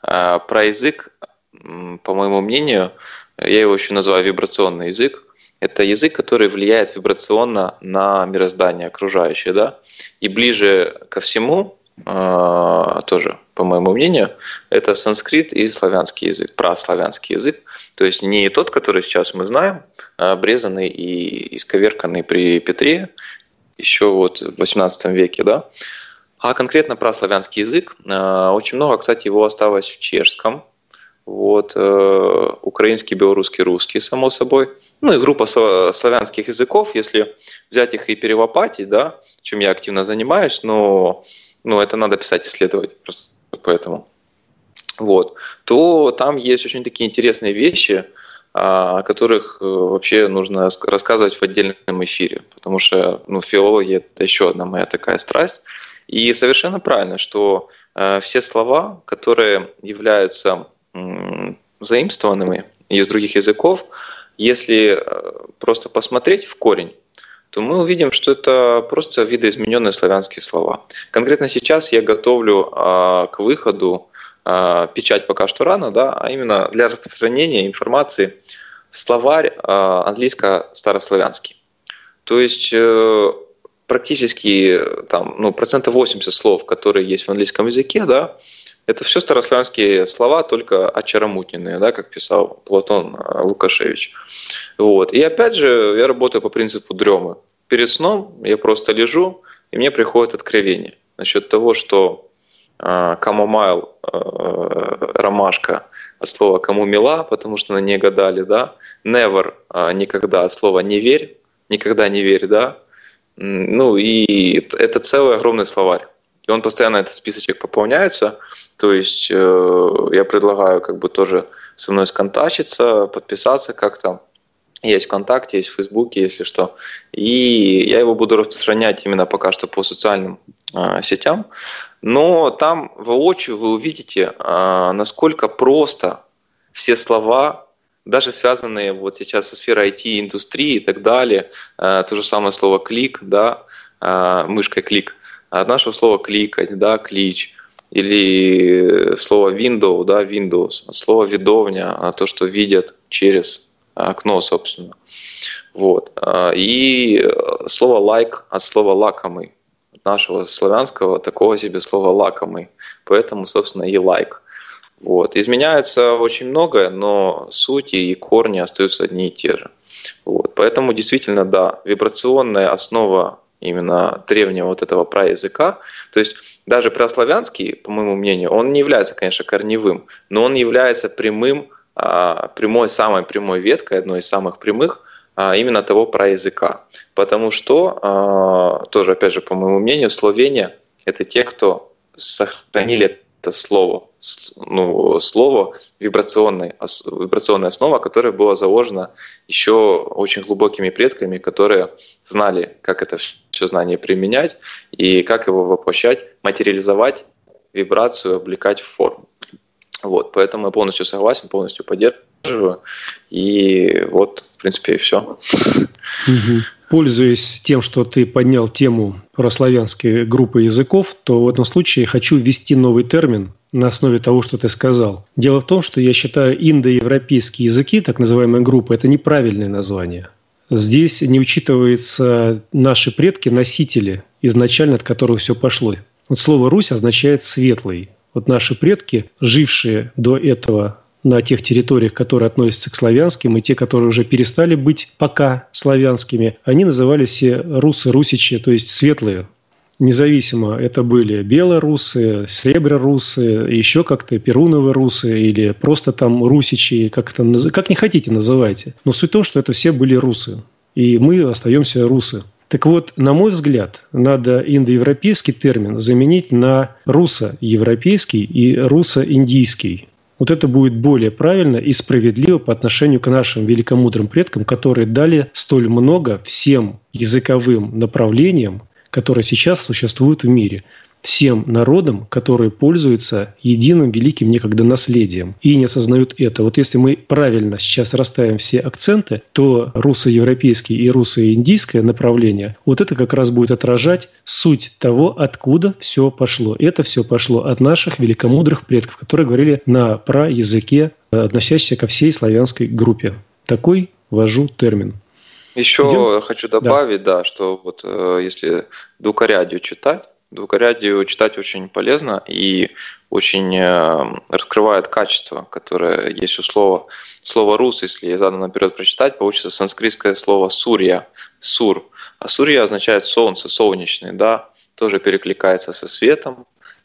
Про язык, по моему мнению, я его еще называю вибрационный язык. Это язык, который влияет вибрационно на мироздание окружающее. Да? И ближе ко всему, тоже, по моему мнению, это санскрит и славянский язык, праславянский язык. То есть не тот, который сейчас мы знаем, обрезанный и исковерканный при Петре, еще вот в XVIII веке, да, а конкретно праславянский язык. Очень много, кстати, его осталось в чешском, вот, украинский, белорусский, русский, само собой. Ну и группа славянских языков, если взять их и перелопатить, да, чем я активно занимаюсь, но это надо писать, исследовать, просто поэтому. Вот, то там есть очень такие интересные вещи, о которых вообще нужно рассказывать в отдельном эфире, потому что филология – это еще одна моя такая страсть. И совершенно правильно, что все слова, которые являются заимствованными из других языков, если просто посмотреть в корень, то мы увидим, что это просто видоизмененные славянские слова. Конкретно сейчас я готовлю к выходу, печать пока что рано, да, а именно для распространения информации словарь английско-старославянский. То есть практически там, 80% слов, которые есть в английском языке, да, это все старославянские слова, только очаромутненные, да, как писал Платон Лукашевич. Вот. И опять же, я работаю по принципу дремы. Перед сном я просто лежу, и мне приходит откровение насчет того, что камомайл, ромашка, от слова «кому мила», потому что на ней гадали, да, never, никогда, от слова «не верь», никогда не верь, да, и это целый огромный словарь. и он постоянно, этот списочек пополняется. То есть я предлагаю как бы тоже со мной сконтачиться, подписаться как-то. Есть ВКонтакте, есть в Фейсбуке, если что. И я его буду распространять именно пока что по социальным сетям. Но там воочию вы увидите, насколько просто все слова, даже связанные вот сейчас со сферой IT-индустрии и так далее, то же самое слово «клик», да, мышкой «клик», от нашего слова «кликать», да, «клич», или слово «window», да, «windows», слово «видовня», то, что видят через окно, собственно. Вот. И слово «лайк» от слова «лакомый», от нашего славянского такого себе слова «лакомый», поэтому, собственно, и «лайк». Вот. Изменяется очень многое, но суть и корни остаются одни и те же. Вот. Поэтому действительно, да, вибрационная основа именно древнего вот этого праязыка, то есть даже праславянский, по моему мнению, он не является, конечно, корневым, но он является самой прямой веткой, одной из самых прямых именно того праязыка. Потому что, тоже, опять же, по моему мнению, словения — это те, кто сохранили это слово, вибрационная основа, которая была заложена еще очень глубокими предками, которые знали, как это все знание применять и как его воплощать, материализовать вибрацию, облекать в форму. Вот, поэтому я полностью согласен, полностью поддерживаю. И вот, в принципе, и все. Пользуясь тем, что ты поднял тему прославянской группы языков, то в этом случае хочу ввести новый термин на основе того, что ты сказал. Дело в том, что я считаю индоевропейские языки, так называемая группа, это неправильное название. Здесь не учитываются наши предки, носители, изначально от которых все пошло. Вот слово «Русь» означает «светлый». Вот наши предки, жившие до этого на тех территориях, которые относятся к славянским, и те, которые уже перестали быть пока славянскими, они назывались все русы, русичи, то есть светлые. Независимо, это были белорусы, среброрусы, еще как-то перуновые русы или просто там русичи, как не хотите называйте. Но суть в том, что это все были русы, и мы остаемся русы. Так вот, на мой взгляд, надо индоевропейский термин заменить на руссо-европейский и руссо-индийский. Вот это будет более правильно и справедливо по отношению к нашим великомудрым предкам, которые дали столь много всем языковым направлениям, которые сейчас существуют в мире, всем народам, которые пользуются единым великим некогда наследием и не осознают это. Вот если мы правильно сейчас расставим все акценты, то руссо-европейский и руссо-индийское направление, вот это как раз будет отражать суть того, откуда все пошло. Это все пошло от наших великомудрых предков, которые говорили на праязыке, относящемся ко всей славянской группе. Такой ввожу термин. Еще хочу добавить, что вот если двукорядию читать очень полезно и очень раскрывает качество, которое есть у слова. Слово «рус», если задом наперед прочитать, получится санскритское слово «сурья», «сур». А «сурья» означает «солнце», «солнечный», да, тоже перекликается со светом.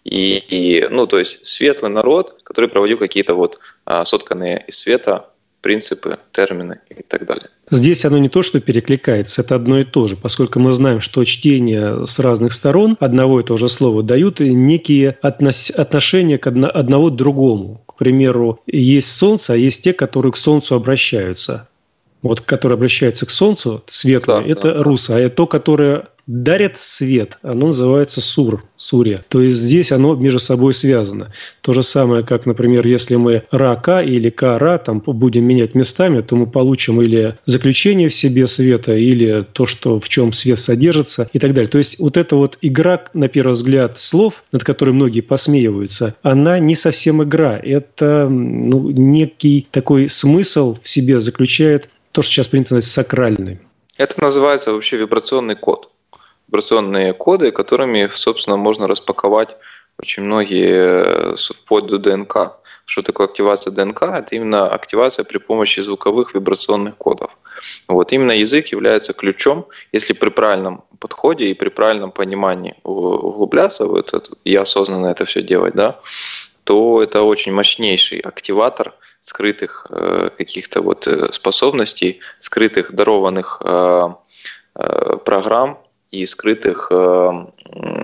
То есть светлый народ, который проводил какие-то вот сотканные из света принципы, термины и так далее. Здесь оно не то, что перекликается, это одно и то же, поскольку мы знаем, что чтение с разных сторон одного и того же слова дают некие отношения к одного к другому. К примеру, есть солнце, а есть те, которые к солнцу обращаются. Вот, которые обращаются к солнцу, светлое, это русы, а то, которое дарит свет, оно называется сурья. То есть здесь оно между собой связано. То же самое, как, например, если мы ра-ка или ка-ра там будем менять местами, то мы получим или заключение в себе света, или то, что в чем свет содержится и так далее. То есть вот эта вот игра, на первый взгляд, слов, над которой многие посмеиваются, она не совсем игра. Это некий такой смысл в себе заключает то, что сейчас принято называть сакральным. Это называется вообще вибрационный код. Вибрационные коды, которыми, собственно, можно распаковать очень многие, вплоть до ДНК. Что такое активация ДНК? Это именно активация при помощи звуковых вибрационных кодов. Вот. Именно язык является ключом, если при правильном подходе и при правильном понимании углубляться в это и осознанно это все делать, да, то это очень мощнейший активатор скрытых каких-то вот способностей, скрытых дарованных программ и скрытых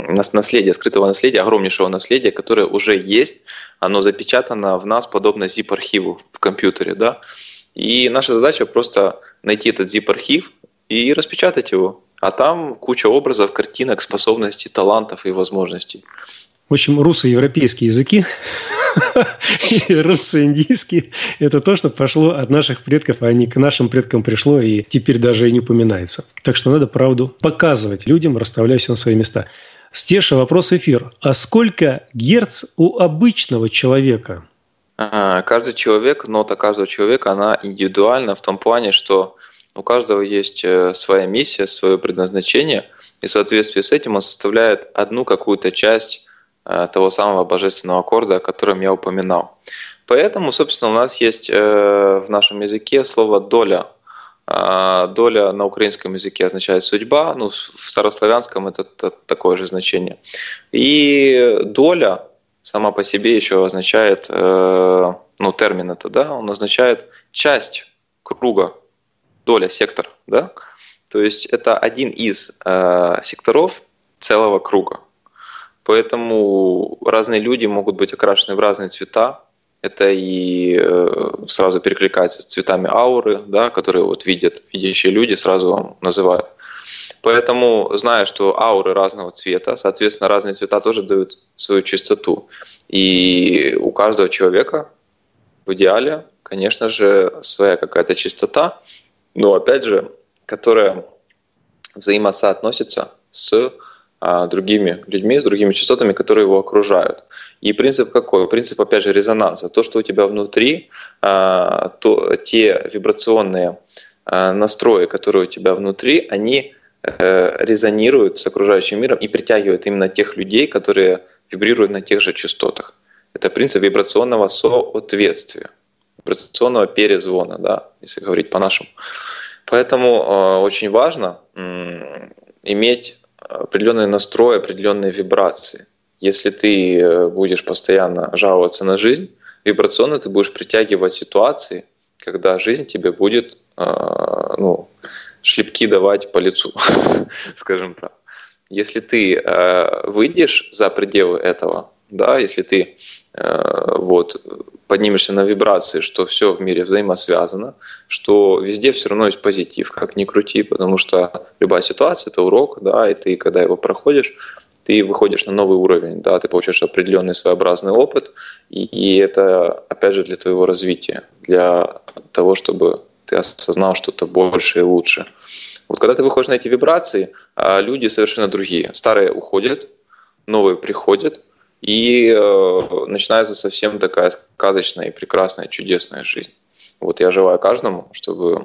наследия, скрытого наследия, огромнейшего наследия, которое уже есть, оно запечатано в нас подобно zip-архиву в компьютере, да. И наша задача просто найти этот zip-архив и распечатать его. А там куча образов, картинок, способностей, талантов и возможностей. В общем, руссо-европейские языки и руссо-индийские – это то, что пошло от наших предков, а не к нашим предкам пришло и теперь даже и не упоминается. Так что надо правду показывать людям, расставляя все на свои места. Стеша, вопрос эфир. А сколько герц у обычного человека? Каждый человек, нота каждого человека, она индивидуальна в том плане, что у каждого есть своя миссия, свое предназначение, и в соответствии с этим он составляет одну какую-то часть того самого божественного аккорда, о котором я упоминал. Поэтому, собственно, у нас есть в нашем языке слово «доля». Доля на украинском языке означает «судьба», в старославянском это такое же значение. И доля сама по себе еще означает, термин это, да, он означает часть круга, доля, сектор, да. То есть это один из секторов целого круга. Поэтому разные люди могут быть окрашены в разные цвета. Это и сразу перекликается с цветами ауры, да, которые вот видящие люди сразу вам называют. Поэтому, зная, что ауры разного цвета, соответственно, разные цвета тоже дают свою чистоту. И у каждого человека в идеале, конечно же, своя какая-то чистота, но, опять же, которая взаимосоотносится с другими людьми, с другими частотами, которые его окружают. И принцип какой? Принцип, опять же, резонанса. То, что у тебя внутри, те вибрационные настрои, которые у тебя внутри, они резонируют с окружающим миром и притягивают именно тех людей, которые вибрируют на тех же частотах. Это принцип вибрационного соответствия, вибрационного перезвона, да, если говорить по-нашему. Поэтому очень важно иметь определенный настрой, определенные вибрации. Если ты будешь постоянно жаловаться на жизнь, вибрационно ты будешь притягивать ситуации, когда жизнь тебе будет шлепки давать по лицу, скажем так. Если ты выйдешь за пределы этого, да, если ты поднимешься на вибрации, что все в мире взаимосвязано, что везде все равно есть позитив, как ни крути, потому что любая ситуация — это урок, да, и ты, когда его проходишь, ты выходишь на новый уровень, да, ты получаешь определенный своеобразный опыт, и это, опять же, для твоего развития, для того, чтобы ты осознал что-то больше и лучше. Вот когда ты выходишь на эти вибрации, люди совершенно другие. Старые уходят, новые приходят, и начинается совсем такая сказочная и прекрасная, чудесная жизнь. Вот я желаю каждому, чтобы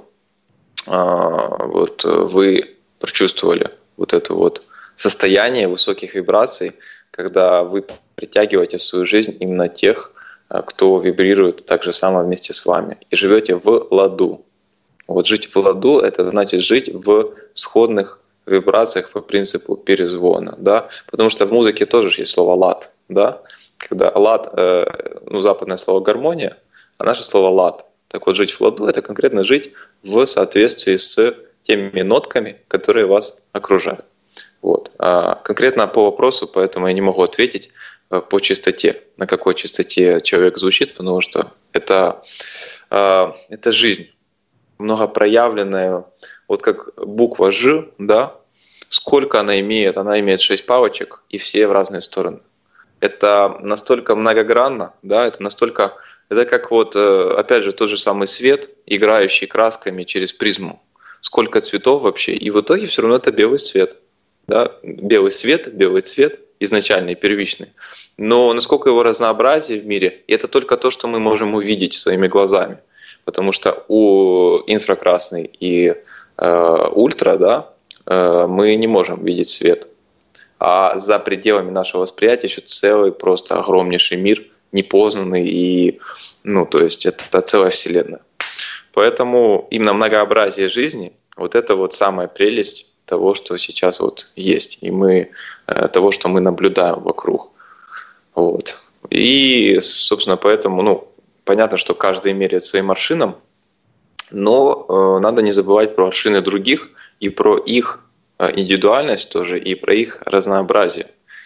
вы прочувствовали вот это вот состояние высоких вибраций, когда вы притягиваете в свою жизнь именно тех, кто вибрирует так же само вместе с вами, и живете в ладу. Вот жить в ладу — это значит жить в сходных вибрациях по принципу перезвона, да, потому что в музыке тоже есть слово «лад», да, когда лад, западное слово «гармония», а наше слово «лад». Так вот, жить в ладу — это конкретно жить в соответствии с теми нотками, которые вас окружают. Вот. А конкретно по вопросу, поэтому я не могу ответить по частоте, на какой частоте человек звучит, потому что это жизнь, многопроявленная, вот как буква «Ж», да, сколько она имеет? Она имеет 6 палочек, и все в разные стороны. Это настолько многогранно, да, это как вот, опять же, тот же самый свет, играющий красками через призму. Сколько цветов вообще, и в итоге все равно это белый цвет. Да? Белый цвет, изначальный, первичный. Но насколько его разнообразие в мире, и это только то, что мы можем увидеть своими глазами. Потому что у инфракрасный и ультра, да, мы не можем видеть свет. А за пределами нашего восприятия еще целый просто огромнейший мир, непознанный, и, то есть это целая вселенная. Поэтому именно многообразие жизни, вот это вот самая прелесть того, что сейчас вот есть, и того, что мы наблюдаем вокруг. Вот. И, собственно, поэтому, понятно, что каждый меряет своим аршином, но надо не забывать про аршины других и про их индивидуальность тоже, и про их разнообразие.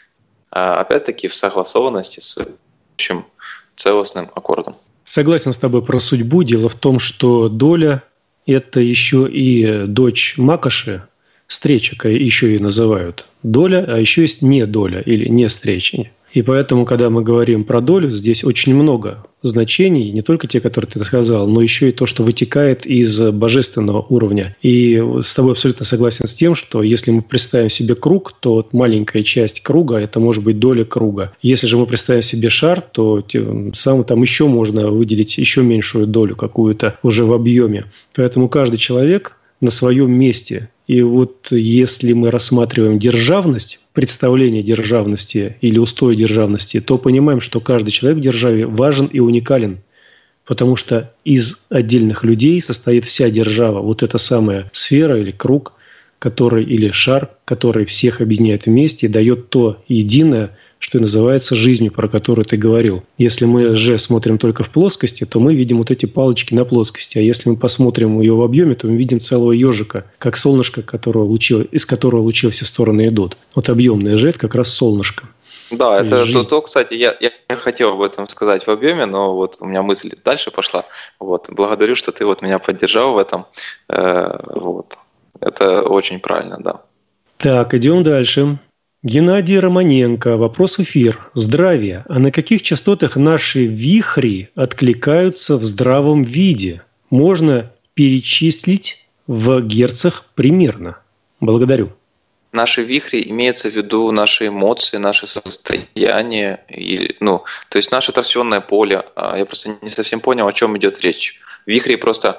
опять-таки в согласованности с общим целостным аккордом. Согласен с тобой про судьбу. Дело в том, что доля – это еще и дочь Макоши, встреча, еще и называют доля, а еще есть недоля или не встреча. И поэтому, когда мы говорим про долю, здесь очень много значений, не только те, которые ты сказал, но еще и то, что вытекает из божественного уровня. И с тобой абсолютно согласен с тем, что если мы представим себе круг, то маленькая часть круга – это может быть доля круга. Если же мы представим себе шар, то там еще можно выделить еще меньшую долю какую-то уже в объеме. Поэтому каждый человек на своем месте. И вот если мы рассматриваем державность, представление державности или устой державности, то понимаем, что каждый человек в державе важен и уникален, потому что из отдельных людей состоит вся держава, вот эта самая сфера или круг, или шар, который всех объединяет вместе и дает то единое, что и называется жизнью, про которую ты говорил. Если мы же смотрим только в плоскости, то мы видим вот эти палочки на плоскости. А если мы посмотрим ее в объеме, то мы видим целого ежика, как солнышко, из которого лучи во все стороны идут. Вот объемное же – это как раз солнышко. Да, это то, кстати, я хотел об этом сказать в объеме, но вот у меня мысль дальше пошла. Вот, благодарю, что ты вот меня поддержал в этом. Вот. Это очень правильно, да. Так, идем дальше. Геннадий Романенко. Вопрос в эфир. Здравия. А на каких частотах наши вихри откликаются в здравом виде? Можно перечислить в герцах примерно? Благодарю. Наши вихри имеется в виду наши эмоции, наши состояния, то есть наше торсионное поле. Я просто не совсем понял, о чем идет речь. Вихри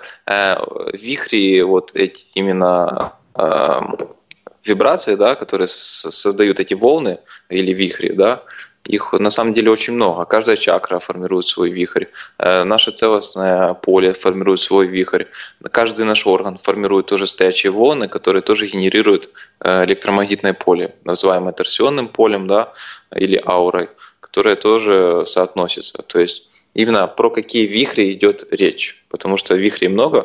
вот эти именно вибрации, да, которые создают эти волны или вихри, да, их на самом деле очень много. Каждая чакра формирует свой вихрь, наше целостное поле формирует свой вихрь, каждый наш орган формирует тоже стоячие волны, которые тоже генерируют электромагнитное поле, называемое торсионным полем, да, или аурой, которое тоже соотносится. То есть именно про какие вихри идет речь, потому что вихрей много,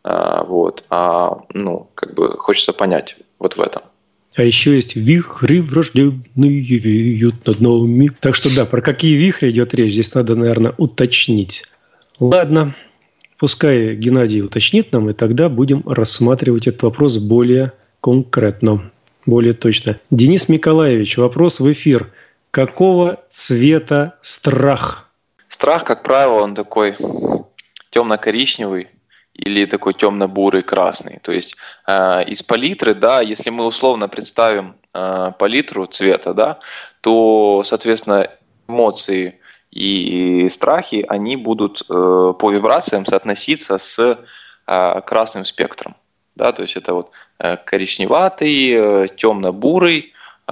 хочется понять вот в этом. А еще есть вихри враждебные веют над нами. Так что да, про какие вихри идет речь, здесь надо, наверное, уточнить. Ладно, пускай Геннадий уточнит нам, и тогда будем рассматривать этот вопрос более конкретно, более точно. Денис Николаевич, вопрос в эфир. Какого цвета страх? Страх, как правило, он такой темно-коричневый или такой темно-бурый, красный. То есть из палитры, да, если мы условно представим палитру цвета, да, то, соответственно, эмоции и страхи, они будут по вибрациям соотноситься с красным спектром. Да, то есть это вот коричневатый, темно-бурый,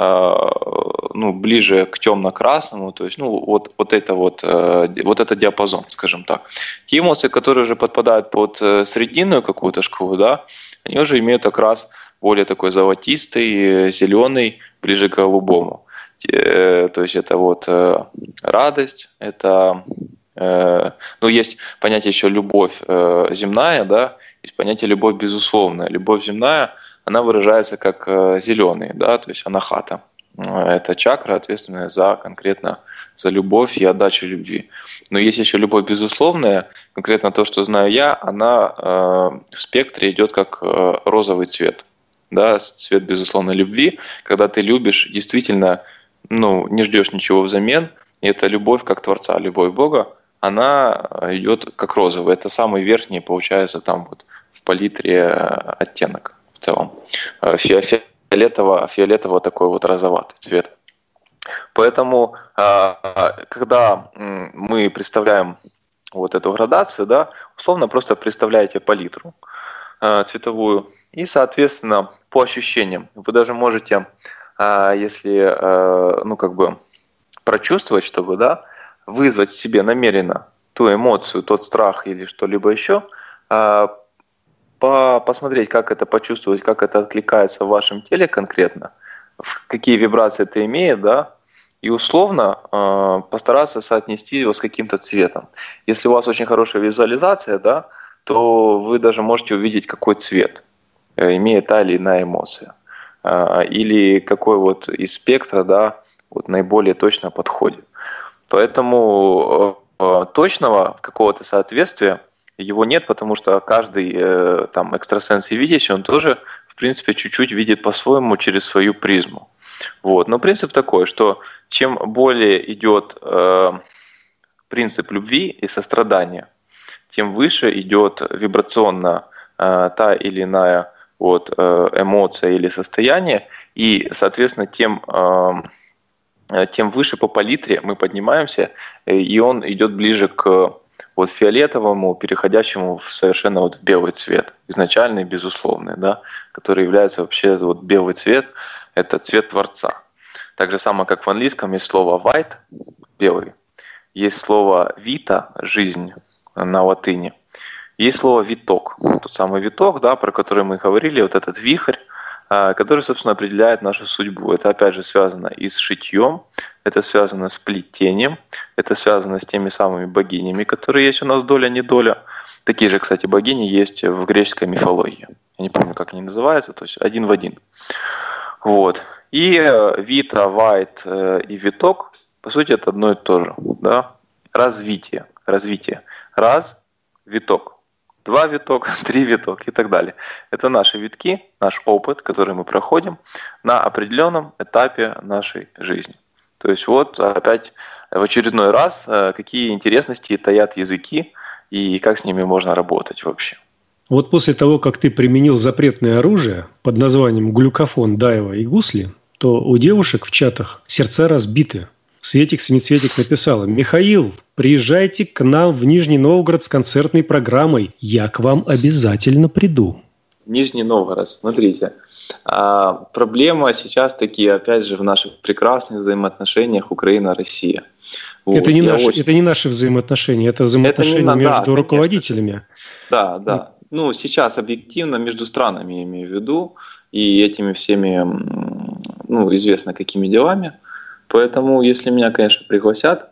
ближе к темно-красному, то есть, вот это диапазон, скажем так. Те эмоции, которые уже подпадают под срединную какую-то шкалу, да, они уже имеют окрас более такой золотистый, зеленый, ближе к голубому. То есть это вот радость, это, есть понятие еще любовь земная, да, есть понятие любовь безусловная. Любовь земная, она выражается как зеленый, да, то есть анахата. Это чакра, ответственная конкретно за любовь и отдачу любви. Но есть еще любовь безусловная, конкретно то, что знаю я, она в спектре идет как розовый цвет. Да, цвет безусловной любви, когда ты любишь, действительно, не ждешь ничего взамен, и эта любовь как Творца, любовь Бога, она идет как розовый. Это самый верхний, получается, там вот в палитре оттенок в целом. Фиолетово такой вот розоватый цвет. Поэтому, когда мы представляем вот эту градацию, да, условно просто представляете палитру цветовую, и, соответственно, по ощущениям вы даже можете, если прочувствовать, чтобы, да, вызвать в себе намеренно ту эмоцию, тот страх или что-либо еще, посмотреть, как это почувствовать, как это откликается в вашем теле конкретно, какие вибрации это имеет, да, и условно постараться соотнести его с каким-то цветом. Если у вас очень хорошая визуализация, да, то вы даже можете увидеть, какой цвет имеет та или иная эмоция. Или какой вот из спектра, да, вот наиболее точно подходит. Поэтому точного какого-то соответствия его нет, потому что каждый там экстрасенс и видящий, он тоже, в принципе, чуть-чуть видит по-своему через свою призму. Вот. Но принцип такой, что чем более идет принцип любви и сострадания, тем выше идет вибрационно та или иная вот, эмоция или состояние, и, соответственно, тем выше по палитре мы поднимаемся, и он идет ближе к вот фиолетовому, переходящему в совершенно вот в белый цвет, изначальный, безусловный, да, который является вообще вот белый цвет, это цвет Творца. Так же самое, как в английском есть слово white, белый, есть слово vita, жизнь на латыни, есть слово виток, тот самый виток, да, про который мы говорили, вот этот вихрь, который, собственно, определяет нашу судьбу. Это, опять же, связано и с шитьем, это связано с плетением, это связано с теми самыми богинями, которые есть у нас доля-недоля. Такие же, кстати, богини есть в греческой мифологии. Я не помню, как они называются, то есть один в один. Вот. И вита, вайт и виток, по сути, это одно и то же. Да? Развитие. Раз, виток. 2 виток, 3 виток и так далее. Это наши витки, наш опыт, который мы проходим на определенном этапе нашей жизни. То есть вот опять в очередной раз, какие интересности таят языки и как с ними можно работать вообще. Вот после того, как ты применил запретное оружие под названием глюкофон, дайва и гусли, то у девушек в чатах сердца разбиты. Светик написала: «Михаил, приезжайте к нам в Нижний Новгород с концертной программой. Я к вам обязательно приду». Нижний Новгород, смотрите. Проблема сейчас таки, опять же, в наших прекрасных взаимоотношениях Украина-Россия. Вот. Это не наши взаимоотношения, это взаимоотношения между руководителями. Да. Ну, сейчас объективно между странами, я имею в виду, и этими всеми, известно какими делами. Поэтому, если меня, конечно, пригласят,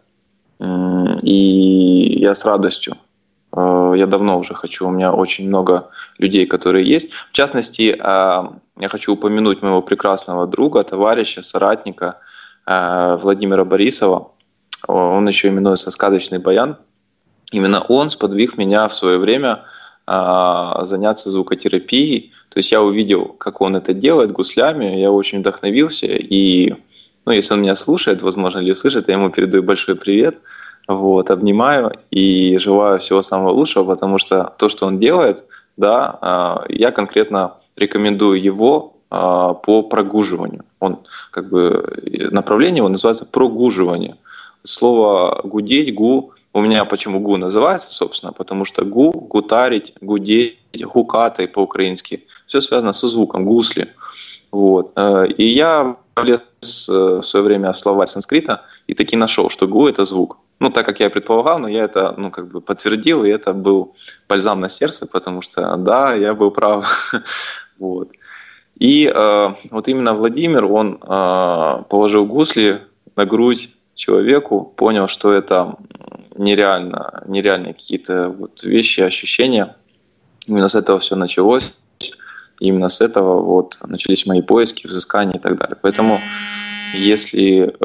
и я с радостью, я давно уже хочу, у меня очень много людей, которые есть. В частности, я хочу упомянуть моего прекрасного друга, товарища, соратника Владимира Борисова. Он еще именуется «Сказочный баян». Именно он сподвиг меня в свое время заняться звукотерапией. То есть я увидел, как он это делает гуслями, я очень вдохновился, и если он меня слушает, возможно, или услышит, я ему передаю большой привет, вот, обнимаю и желаю всего самого лучшего, потому что то, что он делает, да, я конкретно рекомендую его по прогуживанию. Он, направление его называется прогуживание. Слово «гудеть», «гу», у меня почему «гу» называется, собственно, потому что «гу», «гутарить», «гудеть», «гукатай» по-украински, все связано со звуком, гусли. Вот. И я полез в свое время в словарь санскрита и таки нашел, что «гу» — это звук. Так как я предполагал, но я это подтвердил, и это был бальзам на сердце, потому что, да, я был прав. Вот. И вот именно Владимир, он положил гусли на грудь человеку, понял, что это нереальные какие-то вещи, ощущения. Именно с этого все началось. И именно с этого начались мои поиски, взыскания и так далее. Поэтому если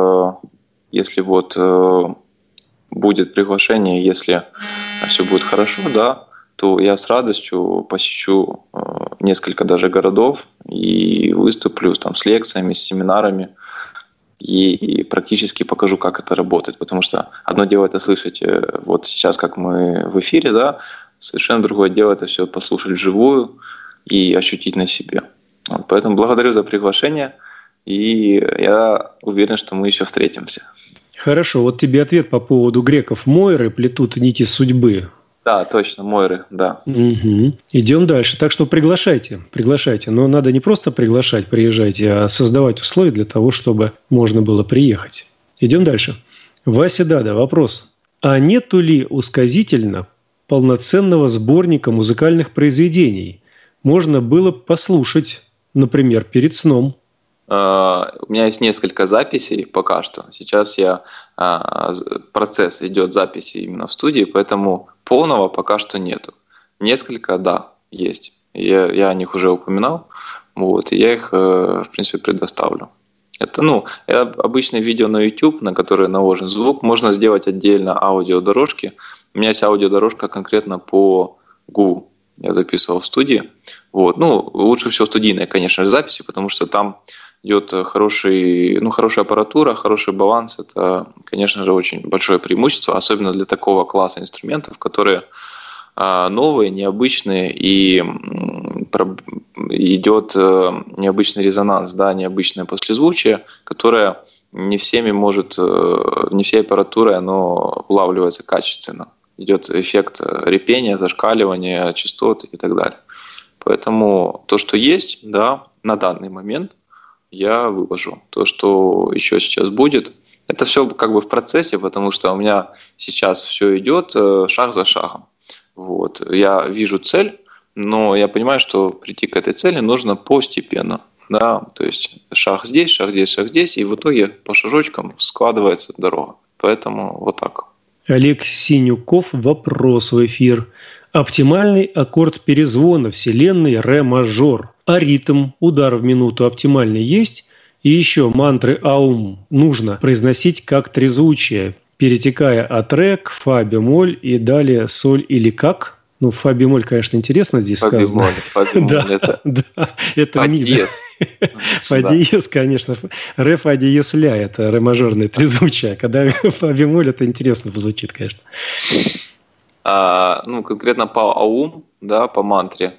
будет приглашение, если все будет хорошо, да, то я с радостью посещу несколько даже городов и выступлю там с лекциями, с семинарами и практически покажу, как это работает. Потому что одно дело это слышать вот сейчас, как мы в эфире, да, совершенно другое дело это все послушать вживую и ощутить на себе. Поэтому благодарю за приглашение, и я уверен, что мы еще встретимся. Хорошо, вот тебе ответ по поводу греков. Мойры плетут нити судьбы. Да, точно, Мойры, да. Угу. Идем дальше. Так что приглашайте. Но надо не просто приглашать, приезжайте, а создавать условия для того, чтобы можно было приехать. Идем дальше. Вася Дада, вопрос. А нету ли у Сказительно полноценного сборника музыкальных произведений? Можно было послушать, например, перед сном. У меня есть несколько записей пока что. Сейчас процесс идет записи именно в студии, поэтому полного пока что нету. Несколько, да, есть. Я о них уже упоминал, и я их, в принципе, предоставлю. Это, обычное видео на YouTube, на которое наложен звук. Можно сделать отдельно аудиодорожки. У меня есть аудиодорожка конкретно по ГУ. Я записывал в студии. Вот. Лучше всего студийные, конечно же, записи, потому что там идет хорошая аппаратура, хороший баланс. Это, конечно же, очень большое преимущество, особенно для такого класса инструментов, которые новые, необычные, и идет необычный резонанс, да, необычное послезвучие, которое не всей аппаратурой оно улавливается качественно. Идет эффект репения, зашкаливания частот и так далее. Поэтому то, что есть, да, на данный момент я выложу. То, что еще сейчас будет, это все как бы в процессе, потому что у меня сейчас все идет шаг за шагом. Вот. Я вижу цель, но я понимаю, что прийти к этой цели нужно постепенно. Да? То есть шаг здесь, шаг здесь, шаг здесь, и в итоге по шажочкам складывается дорога. Поэтому вот так. Олег Синюков, вопрос в эфир. Оптимальный аккорд перезвона Вселенной ре мажор. А ритм, удар в минуту оптимальный есть? И еще мантры аум нужно произносить как трезвучие, перетекая от ре к фа бемоль и далее соль или как? Фа бемоль, конечно, интересно здесь сказано. Фа бемоль, это фа диез. Фа диез, конечно. Ре, фа диез, ля – это ре мажорное трезвучие. Когда фа бемоль, это интересно звучит, конечно. Конкретно по аум, да, по мантре,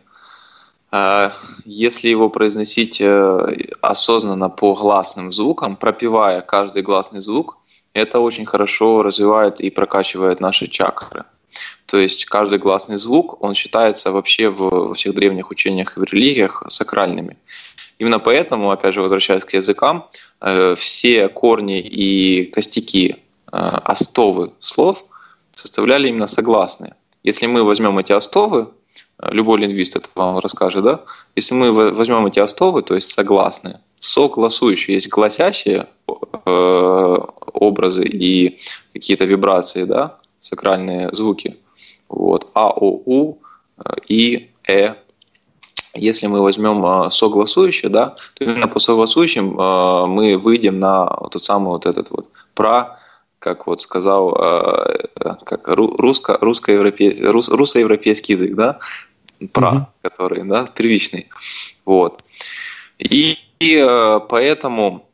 если его произносить осознанно по гласным звукам, пропевая каждый гласный звук, это очень хорошо развивает и прокачивает наши чакры. То есть каждый гласный звук, он считается вообще во всех древних учениях и в религиях сакральными. Именно поэтому, опять же, возвращаясь к языкам, все корни и костяки, остовы слов составляли именно согласные. Если мы возьмем эти остовы, любой лингвист это вам расскажет, да? Если мы возьмем эти остовы, то есть согласные, согласующие, есть гласящие образы и какие-то вибрации, да, сакральные звуки, вот, А, О, У, И, Э. Если мы возьмем согласующие, да, то именно по согласующим мы выйдем на тот самый этот пра, как вот сказал, как русско-европейский язык, да, пра, который, да, первичный, вот. И по этому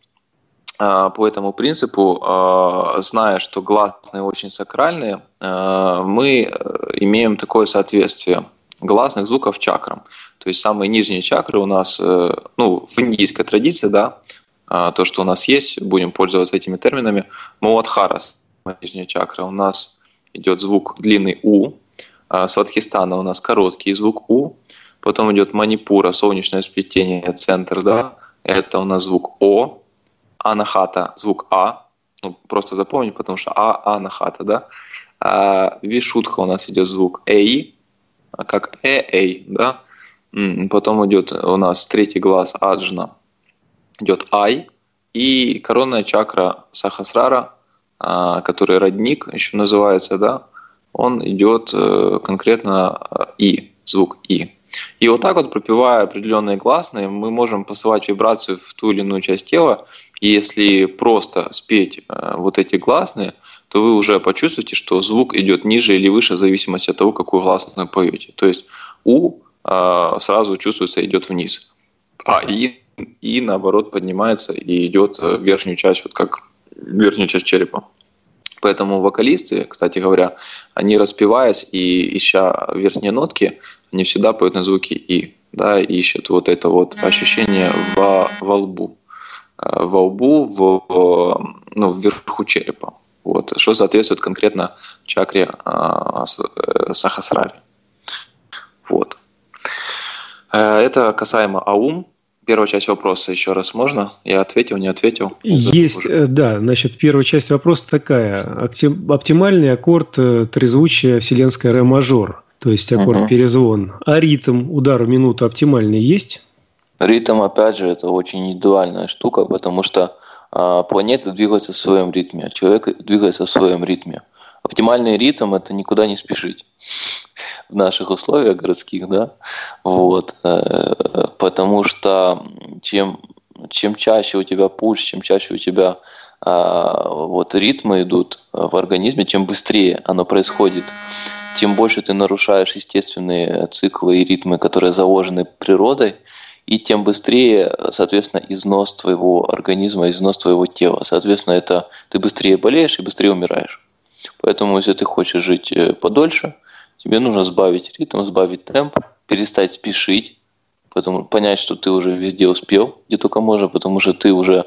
принципу, зная, что гласные очень сакральные, мы имеем такое соответствие гласных звуков чакрам. То есть самые нижние чакры у нас, в индийской традиции, да, то, что у нас есть, будем пользоваться этими терминами. Муладхара, нижняя чакра, у нас идет звук длинный У, Свадхистана у нас короткий звук У, потом идет Манипура, солнечное сплетение, центр, да, это у нас звук О, Анахата, звук А, просто запомни, потому что Анахата, да, Вишудха у нас идет звук Эй, как Эй, да, потом идет у нас третий глаз Аджна, идет Ай, и коронная чакра Сахасрара, который родник еще называется, да, он идет конкретно И, звук И. И вот так вот, пропевая определенные гласные, мы можем посылать вибрацию в ту или иную часть тела. И если просто спеть вот эти гласные, то вы уже почувствуете, что звук идет ниже или выше в зависимости от того, какую гласную поете. То есть У сразу чувствуется, идет вниз, а И наоборот поднимается и идет в верхнюю часть, вот как верхнюю часть черепа. Поэтому вокалисты, кстати говоря, они, распеваясь и ища верхние нотки, они всегда поют на звуки И, да, и ищут вот это вот ощущение во лбу, вверху черепа, вот, что соответствует конкретно чакре Сахасраре. Вот. Это касаемо аум. Первая часть вопроса еще раз можно? Я ответил, не ответил? Есть, да. Значит, первая часть вопроса такая. Оптимальный аккорд трезвучия вселенская ре мажор, то есть аккорд перезвон. А ритм, удар в минуту оптимальный есть? Ритм, опять же, это очень индивидуальная штука, потому что планеты двигаются в своем ритме, а человек двигается в своем ритме. Оптимальный ритм – это никуда не спешить в наших условиях городских, да, вот, потому что чем чем чаще у тебя пульс, чем чаще у тебя вот ритмы идут в организме, чем быстрее оно происходит, тем больше ты нарушаешь естественные циклы и ритмы, которые заложены природой, и тем быстрее, соответственно, износ твоего организма, износ твоего тела. Соответственно, это ты быстрее болеешь и быстрее умираешь. Поэтому, если ты хочешь жить подольше, тебе нужно сбавить ритм, сбавить темп, перестать спешить, понять, что ты уже везде успел, где только можно, потому что ты уже,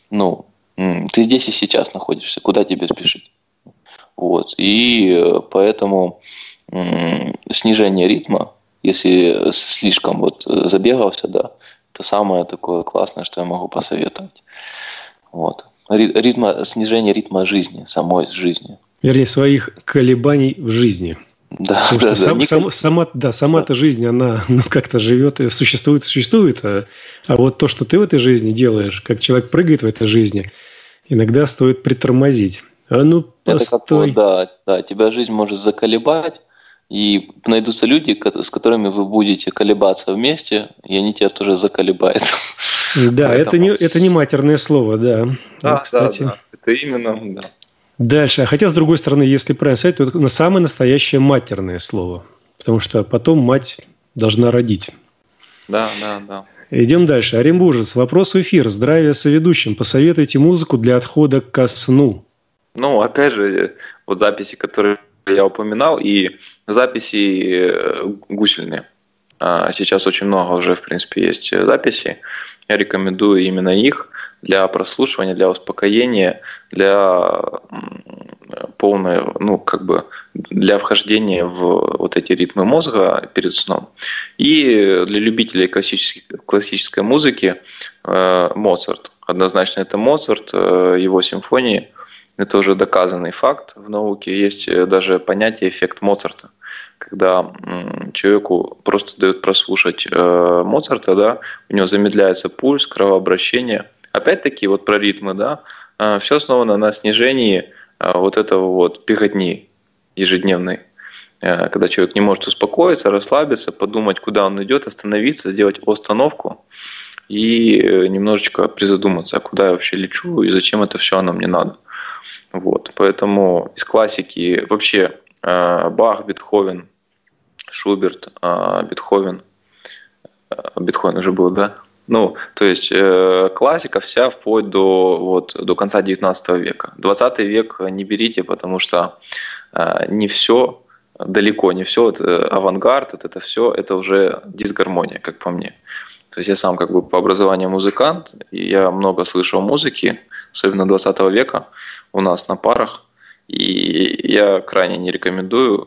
ты здесь и сейчас находишься, куда тебе спешить. Вот. И поэтому снижение ритма, если слишком забегался, да, это самое такое классное, что я могу посоветовать. Вот. Снижение ритма жизни, самой жизни. Вернее, своих колебаний в жизни. Да, сама-то жизнь, она как-то живет и существует, а вот то, что ты в этой жизни делаешь, как человек прыгает в этой жизни, иногда стоит притормозить. Постой. Это как тебя жизнь может заколебать, и найдутся люди, с которыми вы будете колебаться вместе, и они тебя тоже заколебают. Да, поэтому... это не матерное слово, да. Да, кстати. Да. Это именно, да. Дальше. Хотя, с другой стороны, если правильно сказать, то это самое настоящее матерное слово. Потому что потом мать должна родить. Да. Идем дальше. Оренбуржец. Вопрос в эфир. Здравия соведущим. Посоветуйте музыку для отхода ко сну. Опять же, вот записи, которые я упоминал, и записи гусельные. Сейчас очень много уже, в принципе, есть записей. Я рекомендую именно их для прослушивания, для успокоения, для полной, для вхождения в вот эти ритмы мозга перед сном. И для любителей классической музыки Моцарт. Однозначно это Моцарт, его симфонии. Это уже доказанный факт в науке. Есть даже понятие эффект Моцарта. Когда человеку просто дают прослушать Моцарта, да, у него замедляется пульс, кровообращение. Опять-таки, вот про ритмы, да, все основано на снижении вот этого беготни ежедневной. Когда человек не может успокоиться, расслабиться, подумать, куда он идет, остановиться, сделать остановку и немножечко призадуматься, а куда я вообще лечу и зачем это все оно мне надо. Вот. Поэтому из классики вообще Бах, Бетховен, Шуберт, Бетховен уже был, да? То есть классика вся вплоть до конца 19 века. 20 век не берите, потому что не все, далеко не все, авангард, это все, это уже дисгармония, как по мне. То есть я сам по образованию музыкант, и я много слышал музыки, особенно 20 века, у нас на парах, и я крайне не рекомендую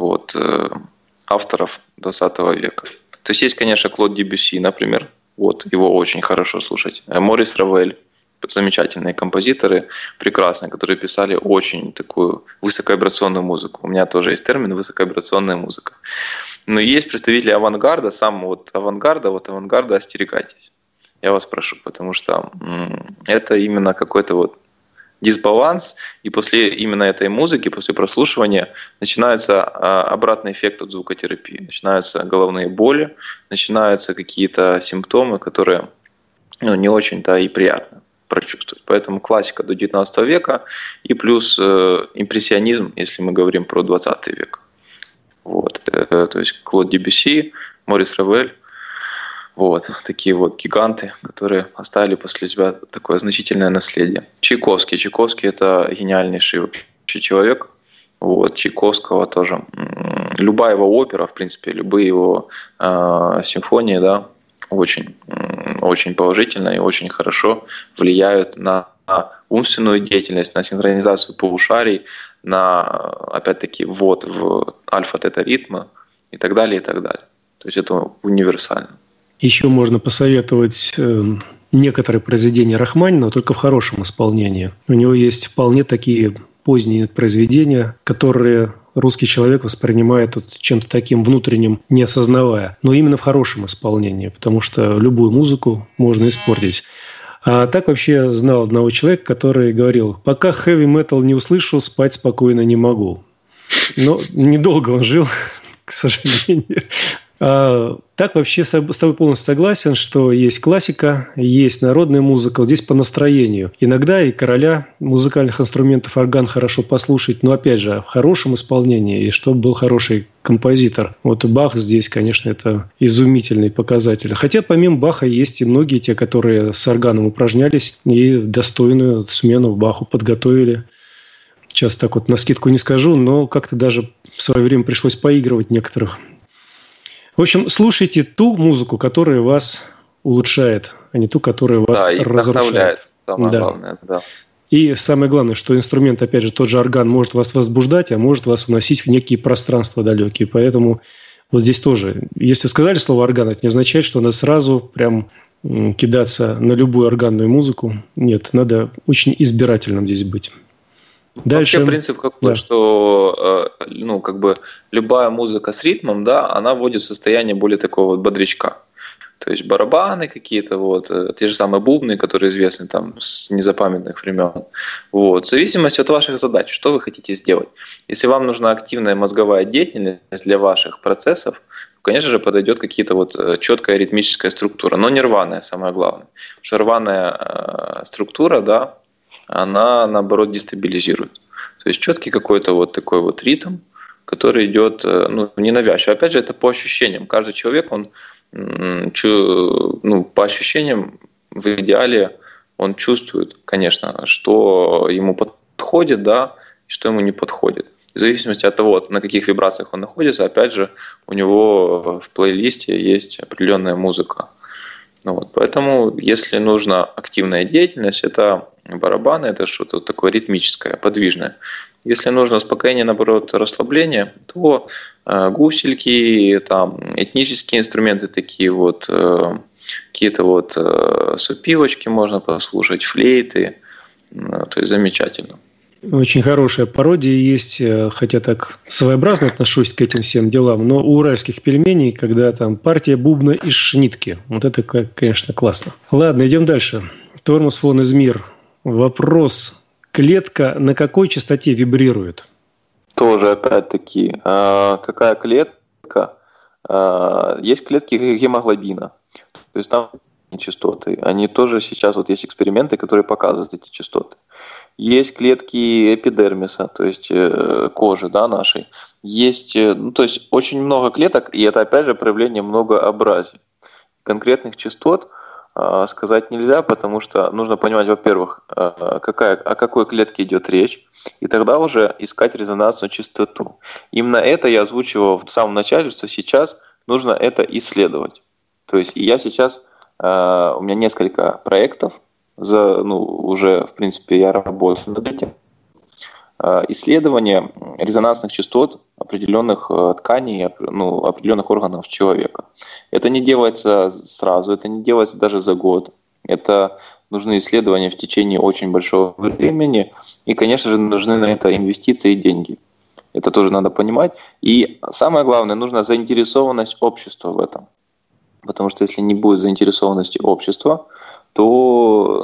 авторов 20 века. То есть, конечно, Клод Дебюсси, например, его очень хорошо слушать. Морис Равель, замечательные композиторы, прекрасные, которые писали очень такую высоковибрационную музыку. У меня тоже есть термин «высоковибрационная музыка». Но есть представители авангарда, авангарда остерегайтесь. Я вас прошу, потому что это именно какой-то дисбаланс, и после именно этой музыки, после прослушивания начинается обратный эффект от звукотерапии. Начинаются головные боли, начинаются какие-то симптомы, которые не очень-то и приятно прочувствовать. Поэтому классика до 19 века и плюс импрессионизм, если мы говорим про 20 век. То есть Клод Дебюсси, Морис Равель, такие гиганты, которые оставили после себя такое значительное наследие. Чайковский это гениальнейший вообще человек. Чайковского тоже. Любая его опера, в принципе, любые его симфонии, да, очень, очень положительно и очень хорошо влияют на умственную деятельность, на синхронизацию полушарий, на, опять-таки, ввод в альфа-тета-ритмы и так далее, и так далее. То есть это универсально. Еще можно посоветовать некоторые произведения Рахманинова, только в хорошем исполнении. У него есть вполне такие поздние произведения, которые русский человек воспринимает чем-то таким внутренним, не осознавая. Но именно в хорошем исполнении, потому что любую музыку можно испортить. А так вообще знал одного человека, который говорил: пока хэви-метал не услышу, спать спокойно не могу. Но недолго он жил, к сожалению. Так вообще с тобой полностью согласен, что есть классика, есть народная музыка, вот здесь по настроению. Иногда и короля музыкальных инструментов орган хорошо послушать, но опять же в хорошем исполнении, и чтобы был хороший композитор. Вот Бах здесь, конечно, это изумительный показатель. Хотя помимо Баха есть и многие те, которые с органом упражнялись и достойную смену Баху подготовили. Сейчас так вот навскидку не скажу, но как-то даже в свое время пришлось поигрывать некоторых. В общем, слушайте ту музыку, которая вас улучшает, а не ту, которая вас разрушает. Самое главное, да. И самое главное, что инструмент, опять же, тот же орган может вас возбуждать, а может вас уносить в некие пространства далекие. Поэтому вот здесь тоже, если сказали слово орган, это не означает, что надо сразу прям кидаться на любую органную музыку. Нет, надо очень избирательным здесь быть. Дальше. Вообще принцип какой, что любая музыка с ритмом, да, она вводит в состояние более такого вот бодрячка. То есть барабаны какие-то, те же самые бубны, которые известны там с незапамятных времен. В зависимости от ваших задач, что вы хотите сделать. Если вам нужна активная мозговая деятельность для ваших процессов, конечно же, подойдет какие-то четкая ритмическая структура, но не рваная, самое главное. Потому что рваная структура, да, она, наоборот, дестабилизирует. То есть четкий какой-то такой ритм, который идет ненавязчиво. Опять же, это по ощущениям. Каждый человек, он по ощущениям в идеале он чувствует, конечно, что ему подходит, да, и что ему не подходит. В зависимости от того, на каких вибрациях он находится, опять же, у него в плейлисте есть определенная музыка. Поэтому, если нужна активная деятельность, это барабаны, это что-то такое ритмическое, подвижное. Если нужно успокоение, наоборот, расслабление, то гусельки, там, этнические инструменты такие какие-то сопилочки можно послушать, флейты, то есть замечательно. Очень хорошая пародия есть, хотя так своеобразно отношусь к этим всем делам, но у уральских пельменей, когда там партия бубна из шнитки, вот это, конечно, классно. Ладно, идем дальше. Тормоз фон Измир. Вопрос. Клетка на какой частоте вибрирует? Тоже, опять-таки, какая клетка? Есть клетки гемоглобина. То есть там частоты. Они тоже сейчас, есть эксперименты, которые показывают эти частоты. Есть клетки эпидермиса, то есть кожи, да, нашей. Есть, то есть очень много клеток, и это, опять же, проявление многообразия. Конкретных частот сказать нельзя, потому что нужно понимать, во-первых, о какой клетке идет речь, и тогда уже искать резонансную частоту. Именно это я озвучивал в самом начале, что сейчас нужно это исследовать. То есть я сейчас, у меня несколько проектов, уже, в принципе, я работаю над этим. Исследование резонансных частот определенных тканей, определенных органов человека. Это не делается сразу, это не делается даже за год. Это нужны исследования в течение очень большого времени. И, конечно же, нужны на это инвестиции и деньги. Это тоже надо понимать. И самое главное, нужна заинтересованность общества в этом. Потому что если не будет заинтересованности общества, то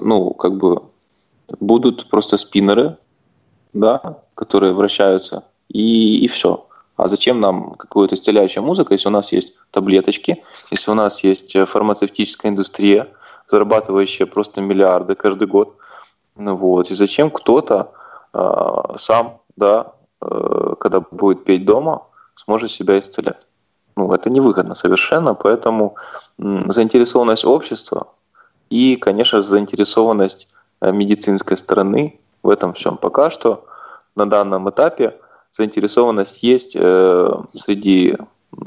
будут просто спиннеры, да, которые вращаются, и все. А зачем нам какая-то исцеляющая музыка, если у нас есть таблеточки, если у нас есть фармацевтическая индустрия, зарабатывающая просто миллиарды каждый год. И зачем кто-то сам, да, когда будет петь дома, сможет себя исцелять? Это невыгодно совершенно, поэтому заинтересованность общества и, конечно, заинтересованность медицинской стороны в этом всем. Пока что на данном этапе заинтересованность есть среди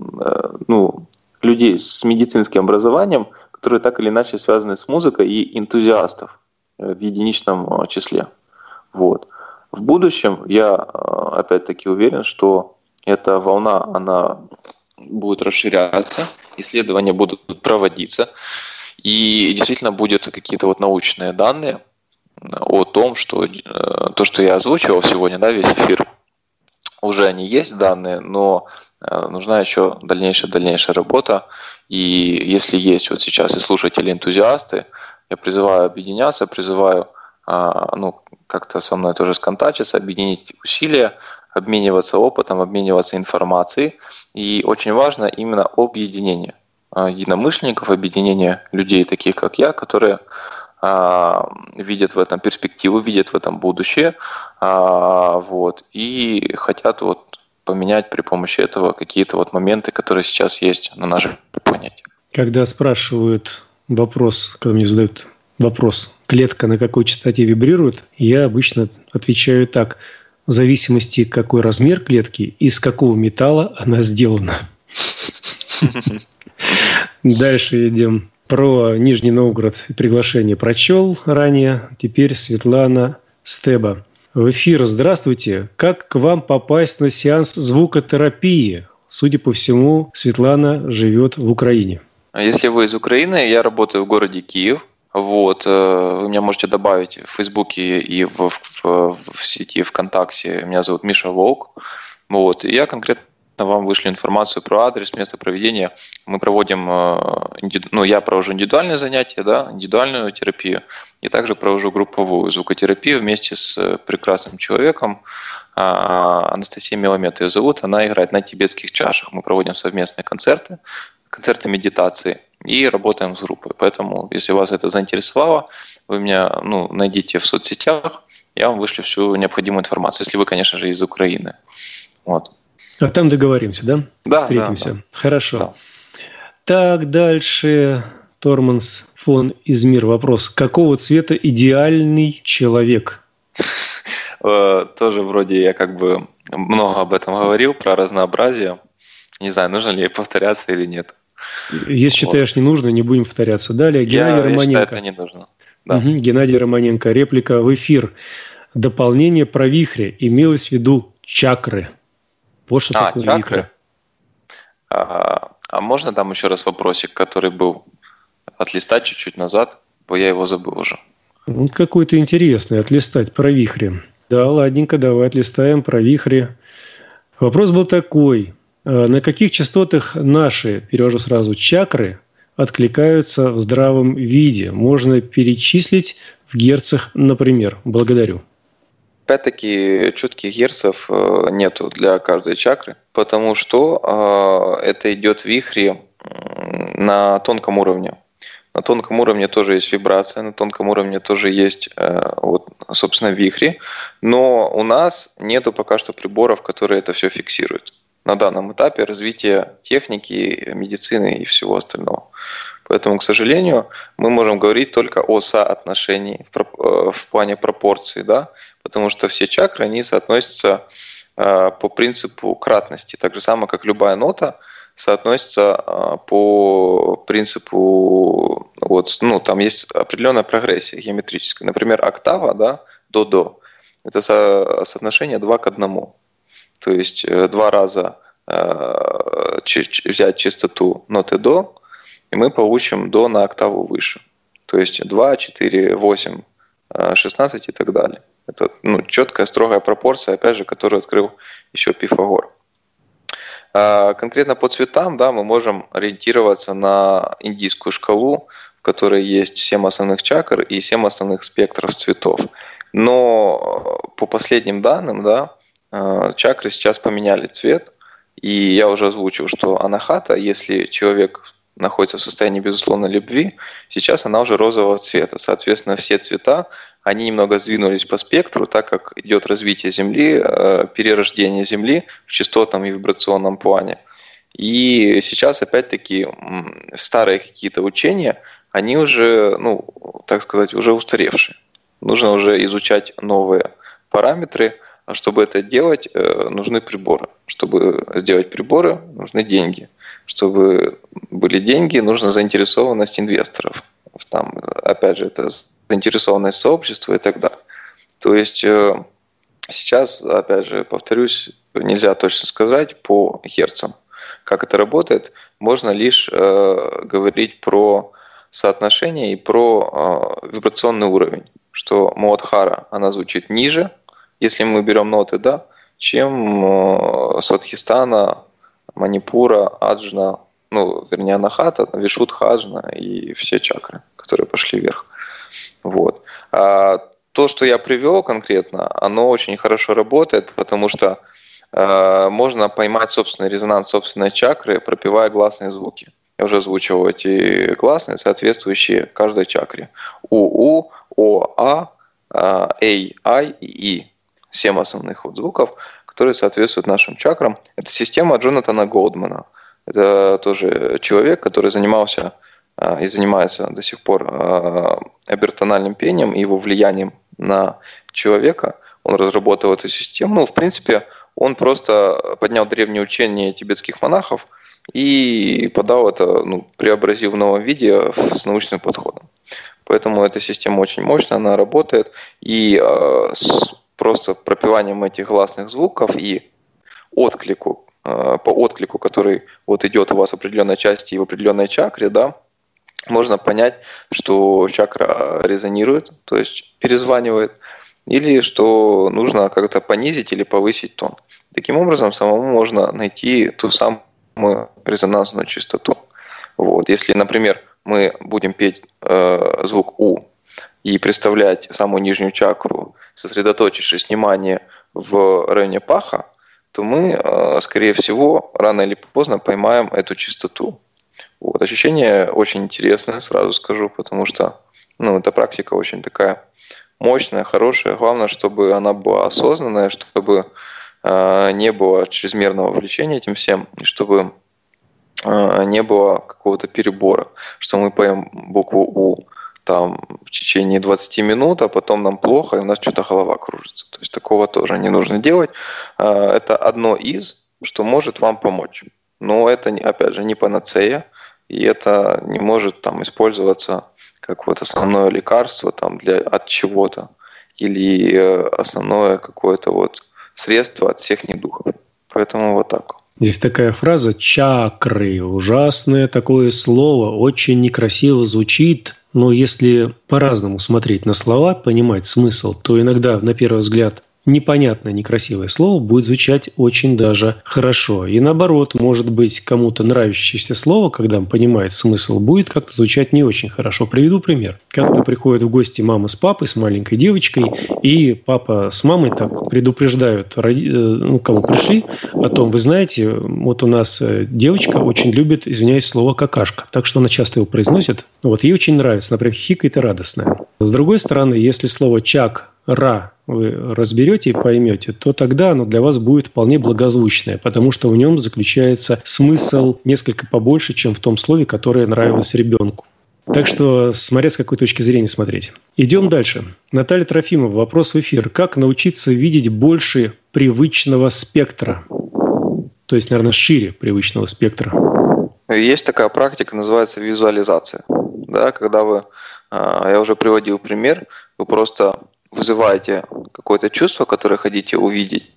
людей с медицинским образованием, которые так или иначе связаны с музыкой, и энтузиастов в единичном числе. В будущем я опять-таки уверен, что эта волна, она будет расширяться, исследования будут проводиться, и действительно будут какие-то научные данные о том, что то, что я озвучивал сегодня, да, весь эфир, уже они есть данные, но нужна еще дальнейшая работа. И если есть сейчас и слушатели, энтузиасты, я призываю объединяться, призываю как-то со мной тоже сконтачиться, объединить усилия, обмениваться опытом, обмениваться информацией. И очень важно именно объединение единомышленников, объединение людей, таких как я, которые видят в этом перспективу, видят в этом будущее, и хотят поменять при помощи этого какие-то моменты, которые сейчас есть на нашей планете. Когда спрашивают когда мне задают вопрос, клетка на какой частоте вибрирует, я обычно отвечаю так: в зависимости, какой размер клетки и из какого металла она сделана. Дальше идем. Про Нижний Новгород приглашение прочел ранее. Теперь Светлана Стеба. В эфир. Здравствуйте. Как к вам попасть на сеанс звукотерапии? Судя по всему, Светлана живет в Украине. Если вы из Украины, я работаю в городе Киев. Вы меня можете добавить в Фейсбуке и в сети ВКонтакте. Меня зовут Миша Волк. И я конкретно вам вышлю информацию про адрес, место проведения. Мы проводим, я провожу индивидуальные занятия, индивидуальную терапию, и также провожу групповую звукотерапию вместе с прекрасным человеком. Анастасия Меламет ее зовут, она играет на тибетских чашах. Мы проводим совместные концерты медитации и работаем с группой. Поэтому, если вас это заинтересовало, вы меня найдите в соцсетях, я вам вышлю всю необходимую информацию, если вы, конечно же, из Украины. А там договоримся, да? Да. Встретимся. Да. Хорошо. Да. Так, дальше. Торманс фон Измир. Вопрос. Какого цвета идеальный человек? Тоже вроде я много об этом говорил, про разнообразие. Не знаю, нужно ли повторяться или нет. Если считаешь не нужно, не будем повторяться. Далее. Геннадий Романенко. Я считаю, это не нужно. Да. Геннадий Романенко. Реплика в эфир. Дополнение про вихри. Имелось в виду чакры. Вот что такое чакры. вихры. А можно там еще раз вопросик, который был, отлистать чуть-чуть назад, я его забыл уже. Какой-то интересный, отлистать про вихри. Да, ладненько, давай отлистаем про вихри. Вопрос был такой. На каких частотах наши, перевожу сразу, чакры откликаются в здравом виде? Можно перечислить в герцах, например. Благодарю. Опять-таки, четких герцев нету для каждой чакры, потому что это идет вихри на тонком уровне. На тонком уровне тоже есть вибрация, на тонком уровне тоже есть, собственно, вихри. Но у нас нету пока что приборов, которые это все фиксируют на данном этапе развития техники, медицины и всего остального. Поэтому, к сожалению, мы можем говорить только о соотношении в плане пропорций, потому что все чакры, они соотносятся по принципу кратности, так же самое, как любая нота соотносится по принципу, там есть определенная прогрессия геометрическая. Например, октава, до, это соотношение 2 к 1. То есть 2 раза взять частоту ноты до, и мы получим до на октаву выше. То есть 2, 4, 8, 16 и так далее. Это четкая, строгая пропорция, опять же, которую открыл еще Пифагор. Конкретно по цветам, мы можем ориентироваться на индийскую шкалу, в которой есть 7 основных чакр и 7 основных спектров цветов. Но по последним данным, чакры сейчас поменяли цвет, и я уже озвучил, что анахата, если человек находится в состоянии безусловной любви, сейчас она уже розового цвета. Соответственно, все цвета, они немного сдвинулись по спектру, так как идет развитие Земли, перерождение Земли в частотном и вибрационном плане. И сейчас, опять-таки, старые какие-то учения, они уже, так сказать, уже устаревшие. Нужно уже изучать новые параметры. А чтобы это делать, нужны приборы. Чтобы сделать приборы, нужны деньги. Чтобы были деньги, нужна заинтересованность инвесторов. Там, опять же, это заинтересованность сообщества и так далее. То есть сейчас, опять же, повторюсь, нельзя точно сказать по герцам, как это работает. Можно лишь говорить про соотношение и про вибрационный уровень, что Муладхара, она звучит ниже, если мы берем ноты, чем Сватхистана, Манипура, Аджна, Анахата, Вишудха, Аджна и все чакры, которые пошли вверх. то, что я привел конкретно, оно очень хорошо работает, потому что можно поймать собственный резонанс собственной чакры, пропевая гласные звуки. Я уже озвучивал эти гласные, соответствующие каждой чакре. У, О, А, Эй, Ай и И. 7 основных звуков, которые соответствуют нашим чакрам. Это система Джонатана Голдмана. Это тоже человек, который занимался и занимается до сих пор обертональным пением и его влиянием на человека. Он разработал эту систему. Ну, в принципе, он просто поднял древние учения тибетских монахов и подал это, преобразив в новом виде с научным подходом. Поэтому эта система очень мощная, она работает. И просто пропеванием этих гласных звуков и отклику, по отклику, который вот идет у вас в определенной части и в определенной чакре, да, можно понять, что чакра резонирует, то есть перезванивает, или что нужно как-то понизить или повысить тон. Таким образом, самому можно найти ту самую резонансную частоту. Вот. Если, например, мы будем петь звук У и представлять самую нижнюю чакру, сосредоточившись внимание в районе паха, то мы, скорее всего, рано или поздно поймаем эту частоту. Вот. Ощущение очень интересное, сразу скажу, потому что эта практика очень такая мощная, хорошая. Главное, чтобы она была осознанная, чтобы не было чрезмерного влечения этим всем, и чтобы не было какого-то перебора, что мы поем букву У там в течение 20 минут, а потом нам плохо, и у нас что-то голова кружится. То есть такого тоже не нужно делать. Это одно из, что может вам помочь. Но это, опять же, не панацея, и это не может там использоваться как вот основное лекарство там, от чего-то или основное какое-то вот средство от всех недугов. Поэтому вот так. Есть такая фраза «чакры». Ужасное такое слово, очень некрасиво звучит. Но если по-разному смотреть на слова, понимать смысл, то иногда, на первый взгляд, непонятное, некрасивое слово будет звучать очень даже хорошо. И наоборот, может быть, кому-то нравящееся слово, когда он понимает смысл, будет как-то звучать не очень хорошо. Приведу пример. Как-то приходят в гости мама с папой, с маленькой девочкой, и папа с мамой так предупреждают, кому пришли, о том, вы знаете, вот у нас девочка очень любит, извиняюсь, слово «какашка», так что она часто его произносит. Вот ей очень нравится, например, хихикает и радостная. С другой стороны, если слово «чак-ра» вы разберете и поймете, то тогда оно для вас будет вполне благозвучное, потому что в нем заключается смысл несколько побольше, чем в том слове, которое нравилось ребенку. Так что смотря с какой точки зрения смотреть. Идем дальше. Наталья Трофимова, вопрос в эфир. Как научиться видеть больше привычного спектра? То есть, наверное, шире привычного спектра. Есть такая практика, называется визуализация. Да, когда вы, я уже приводил пример, вы просто вызываете какое-то чувство, которое хотите увидеть.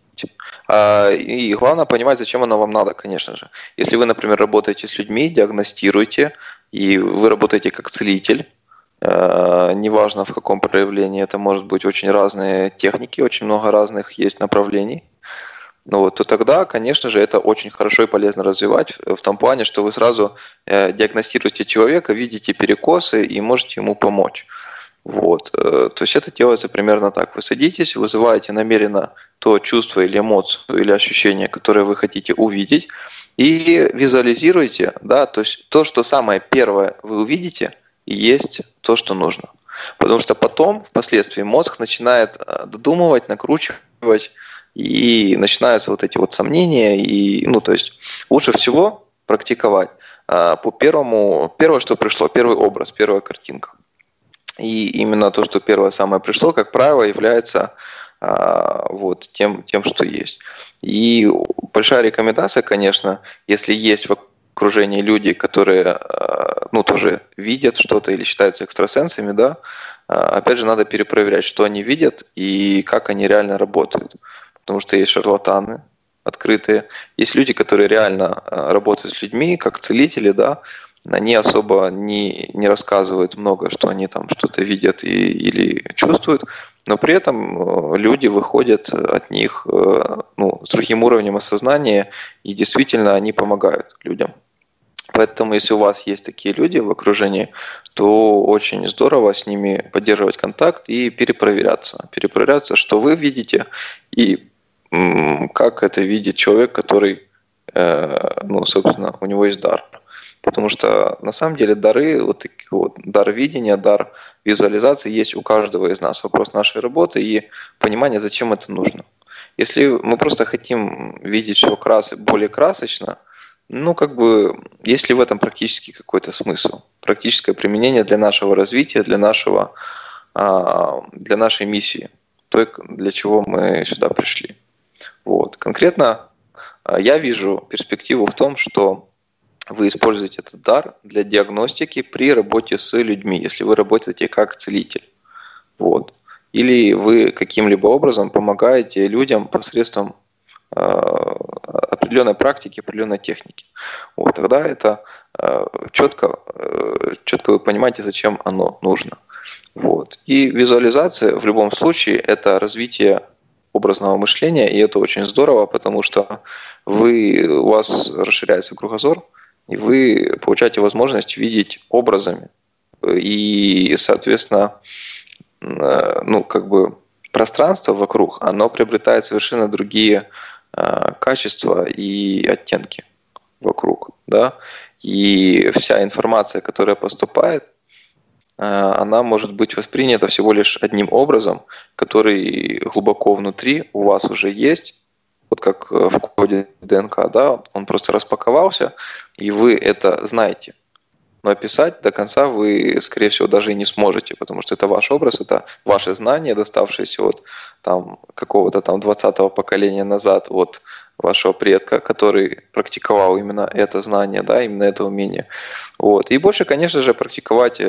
И главное понимать, зачем оно вам надо, конечно же. Если вы, например, работаете с людьми, диагностируете, и вы работаете как целитель, неважно в каком проявлении, это может быть очень разные техники, очень много разных есть направлений, то тогда, конечно же, это очень хорошо и полезно развивать в том плане, что вы сразу диагностируете человека, видите перекосы и можете ему помочь. Вот. То есть это делается примерно так. Вы садитесь, вызываете намеренно то чувство или эмоцию, или ощущение, которое вы хотите увидеть, и визуализируете, да, то есть то, что самое первое вы увидите, есть то, что нужно. Потому что потом, впоследствии, мозг начинает додумывать, накручивать, и начинаются вот эти вот сомнения. И, то есть лучше всего практиковать по первое, что пришло, первый образ, первая картинка. И именно то, что первое самое пришло, как правило, является вот тем, что есть. И большая рекомендация, конечно, если есть в окружении люди, которые тоже видят что-то или считаются экстрасенсами, да, опять же, надо перепроверять, что они видят и как они реально работают. Потому что есть шарлатаны открытые, есть люди, которые реально работают с людьми, как целители, да, они особо не рассказывают много, что они там что-то видят или чувствуют, но при этом люди выходят от них с другим уровнем осознания, и действительно они помогают людям. Поэтому, если у вас есть такие люди в окружении, то очень здорово с ними поддерживать контакт и перепроверяться. Перепроверяться, что вы видите и как это видит человек, который, собственно, у него есть дар. Потому что на самом деле дары, дар видения, дар визуализации есть у каждого из нас. Вопрос нашей работы и понимания, зачем это нужно. Если мы просто хотим видеть все более красочно, есть ли в этом практически какой-то смысл? Практическое применение для нашего развития, для нашей миссии, той, для чего мы сюда пришли. Конкретно я вижу перспективу в том, что вы используете этот дар для диагностики при работе с людьми, если вы работаете как целитель. Или вы каким-либо образом помогаете людям посредством определенной практики, определенной техники. Тогда это четко вы понимаете, зачем оно нужно. И визуализация в любом случае это развитие образного мышления, и это очень здорово, потому что у вас расширяется кругозор, и вы получаете возможность видеть образами. И, соответственно, пространство вокруг, оно приобретает совершенно другие качества и оттенки вокруг. Да? И вся информация, которая поступает, она может быть воспринята всего лишь одним образом, который глубоко внутри у вас уже есть, как в коде ДНК, да, он просто распаковался, и вы это знаете. Но описать до конца вы, скорее всего, даже и не сможете, потому что это ваш образ, это ваши знания, доставшиеся от какого-то 20-го поколения назад, от вашего предка, который практиковал именно это знание, да, именно это умение. И больше, конечно же, практиковать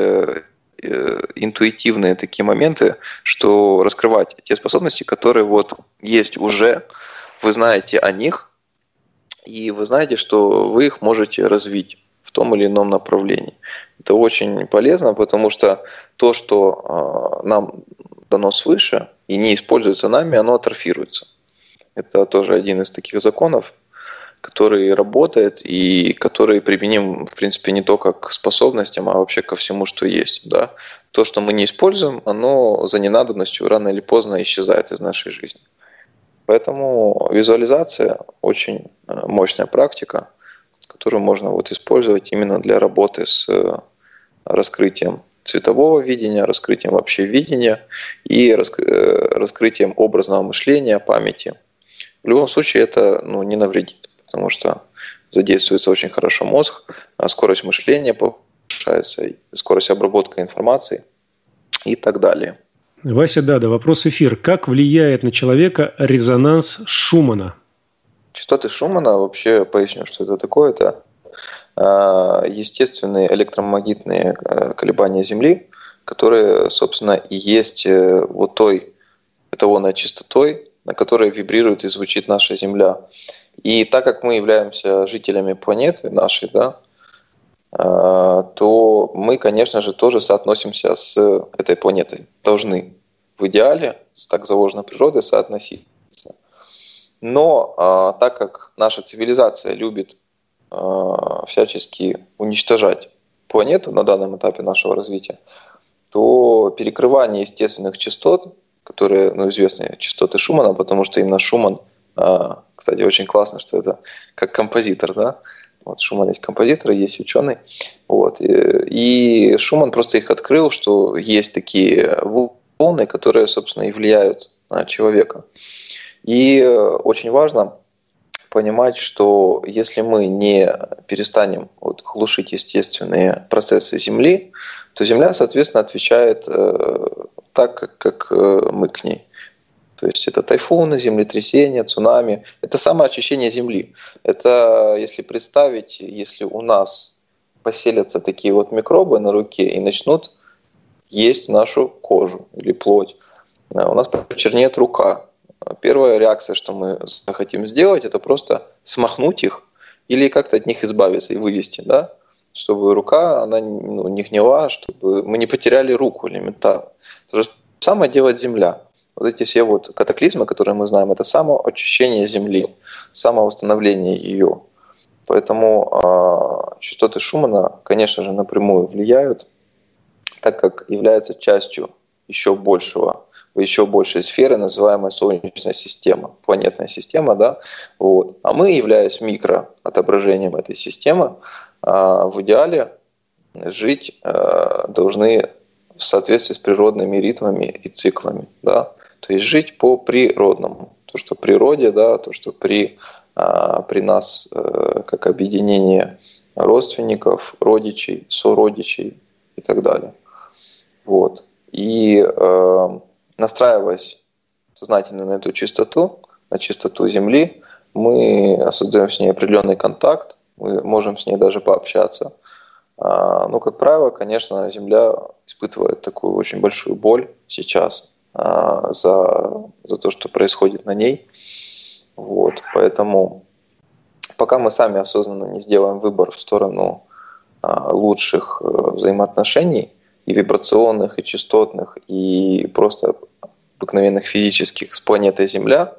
интуитивные такие моменты, что раскрывать те способности, которые есть уже, вы знаете о них, и вы знаете, что вы их можете развить в том или ином направлении. Это очень полезно, потому что то, что нам дано свыше и не используется нами, оно атрофируется. Это тоже один из таких законов, который работает и который применим, в принципе, не только к способностям, а вообще ко всему, что есть. Да? То, что мы не используем, оно за ненадобностью рано или поздно исчезает из нашей жизни. Поэтому визуализация очень мощная практика, которую можно использовать именно для работы с раскрытием цветового видения, раскрытием вообще видения и раскрытием образного мышления, памяти. В любом случае это не навредит, потому что задействуется очень хорошо мозг, скорость мышления повышается, скорость обработки информации и так далее. Вася Дада, вопрос эфир. Как влияет на человека резонанс Шумана? Частоты Шумана, вообще поясню, что это такое. Это естественные электромагнитные колебания Земли, которые, собственно, и есть той эталонной частотой, на которой вибрирует и звучит наша Земля. И так как мы являемся жителями планеты нашей, да, то мы, конечно же, тоже соотносимся с этой планетой. Должны в идеале, так заложено природой, соотноситься. Но так как наша цивилизация любит всячески уничтожать планету на данном этапе нашего развития, то перекрывание естественных частот, которые, известны частоты Шумана, потому что именно Шуман, кстати, очень классно, что это как композитор, да? Шуман есть композитор, есть ученый. И Шуман просто их открыл, что есть такие волны, которые, собственно, и влияют на человека. И очень важно понимать, что если мы не перестанем глушить естественные процессы Земли, то Земля, соответственно, отвечает так, как мы к ней. То есть это тайфуны, землетрясения, цунами. Это самоочищение Земли. Это, если представить, если у нас поселятся такие микробы на руке и начнут есть нашу кожу или плоть, у нас почернеет рука. Первая реакция, что мы захотим сделать, это просто смахнуть их или как-то от них избавиться и вывести, да? Чтобы рука она не гнила, чтобы мы не потеряли руку элементарно. То же самое делает Земля. Эти все катаклизмы, которые мы знаем, это самоочищение Земли, самовосстановление ее. Поэтому частоты Шумана, конечно же, напрямую влияют, так как являются частью еще большей сферы, называемой Солнечная система, планетная система, да, вот. А мы, являясь микроотображением этой системы, в идеале жить должны в соответствии с природными ритмами и циклами, да, то есть жить по природному, то, что в природе, да, то, что при нас как объединение родственников, родичей, сородичей и так далее. Вот. И настраиваясь сознательно на эту чистоту, на чистоту Земли, мы создаем с ней определенный контакт, мы можем с ней даже пообщаться. Но, как правило, конечно, Земля испытывает такую очень большую боль сейчас за то, что происходит на ней. Вот. Поэтому пока мы сами осознанно не сделаем выбор в сторону лучших взаимоотношений, и вибрационных, и частотных, и просто обыкновенных физических с планетой Земля,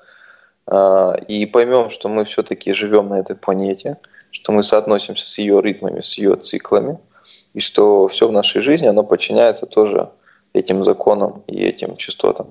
и поймем, что мы все-таки живем на этой планете, что мы соотносимся с ее ритмами, с ее циклами, и что все в нашей жизни, оно подчиняется тоже этим законам и этим частотам,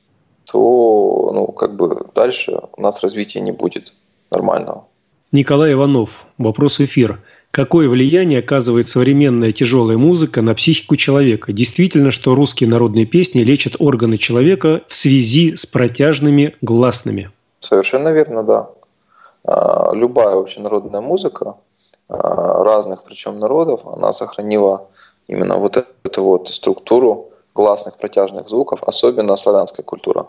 то дальше у нас развития не будет нормального. Николай Иванов. Вопрос в эфир. Какое влияние оказывает современная тяжелая музыка на психику человека? Действительно, что русские народные песни лечат органы человека в связи с протяжными гласными? Совершенно верно, да. Любая общенародная музыка разных, причем народов, она сохранила именно вот эту вот структуру гласных протяжных звуков, особенно славянская культура.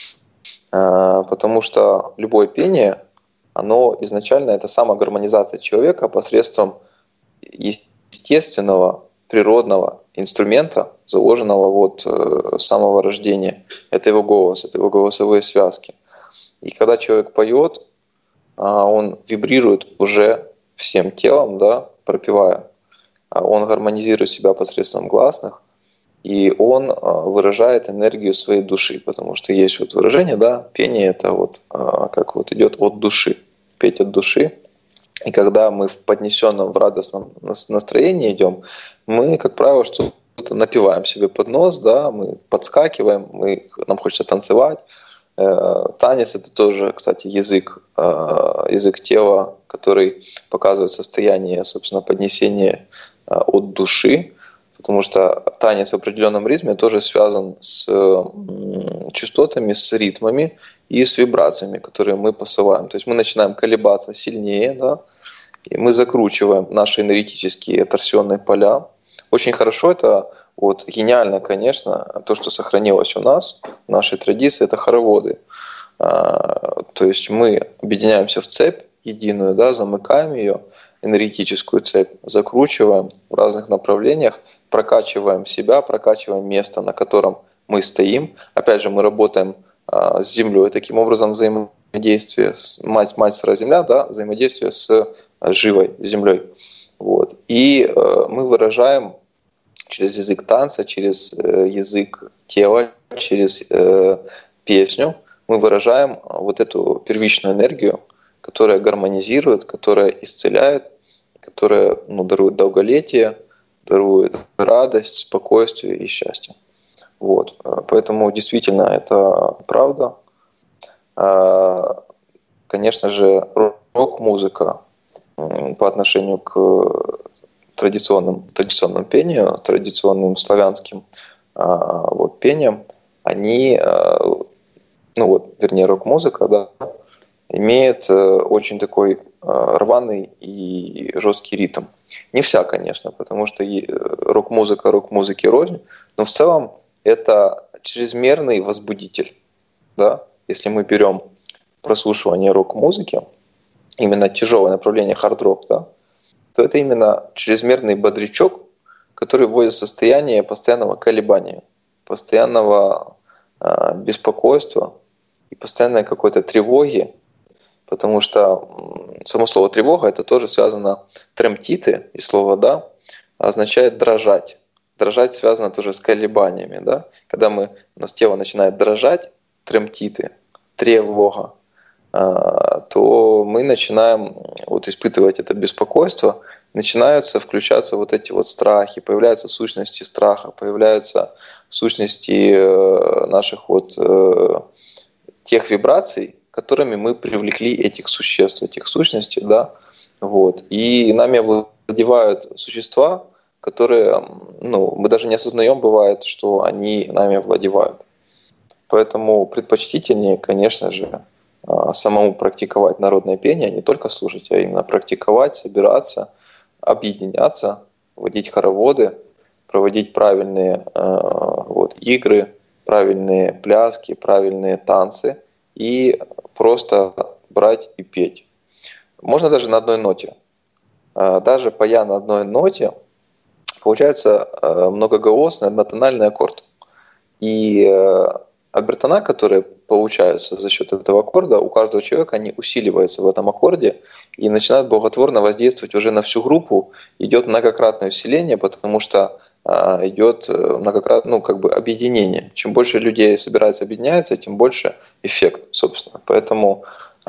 Потому что любое пение, оно изначально это самогармонизация человека посредством естественного, природного инструмента, заложенного с самого рождения. Это его голос, это его голосовые связки. И когда человек поет, он вибрирует уже всем телом, да, пропевая. Он гармонизирует себя посредством гласных, и он выражает энергию своей души, потому что есть выражение, да, пение это идет от души, петь от души. И когда мы в поднесенном, в радостном настроении идем, мы, как правило, что-то напеваем себе под нос, да, мы подскакиваем, нам хочется танцевать. Танец это тоже, кстати, язык тела, который показывает состояние, собственно, поднесения от души. Потому что танец в определенном ритме тоже связан с частотами, с ритмами и с вибрациями, которые мы посылаем. То есть мы начинаем колебаться сильнее, да, и мы закручиваем наши энергетические торсионные поля. Очень хорошо это, гениально, конечно, то, что сохранилось у нас, в нашей традиции, это хороводы. То есть мы объединяемся в цепь единую, да, замыкаем ее, энергетическую цепь, закручиваем в разных направлениях, прокачиваем себя, прокачиваем место, на котором мы стоим. Опять же, мы работаем с Землей, таким образом взаимодействие с мать сыра земля, да, взаимодействие с живой Землей. Вот. И мы выражаем через язык танца, через язык тела, через песню, мы выражаем вот эту первичную энергию, которая гармонизирует, которая исцеляет, которая дарует долголетие, дарует радость, спокойствие и счастье. Вот. Поэтому действительно это правда. Конечно же, рок-музыка по отношению к традиционному пению, традиционным славянским пениям, они, рок-музыка, да, имеет очень такой рваный и жесткий ритм. Не вся, конечно, потому что рок-музыка рок-музыке рознь, но в целом это чрезмерный возбудитель. Да? Если мы берем прослушивание рок-музыки, именно тяжелое направление хард-рок, да, то это именно чрезмерный бодрячок, который вводит в состояние постоянного колебания, постоянного беспокойства и постоянной какой-то тревоги, потому что само слово «тревога» это тоже связано тремтиты, и слово «да» означает дрожать. Дрожать связано тоже с колебаниями. Да? Когда у нас тело начинает дрожать, тремтиты, тревога, то то мы начинаем вот испытывать это беспокойство, начинаются включаться вот эти вот страхи, появляются сущности страха, появляются сущности наших вот тех вибраций, которыми мы привлекли этих существ, этих сущностей, да, вот. И нами овладевают существа, которые, ну, мы даже не осознаем, бывает, что они нами овладевают. Поэтому предпочтительнее, конечно же, самому практиковать народное пение, не только слушать, а именно практиковать, собираться, объединяться, водить хороводы, проводить правильные вот, игры, правильные пляски, правильные танцы и просто брать и петь. Можно даже на одной ноте. Даже поя на одной ноте, получается многоголосный однотональный аккорд. И обертона, которые получаются за счет этого аккорда, у каждого человека они усиливаются в этом аккорде и начинают благотворно воздействовать уже на всю группу. Идет многократное усиление, потому что идет многократное, ну, как бы объединение. Чем больше людей собирается, объединяется, тем больше эффект, собственно. Поэтому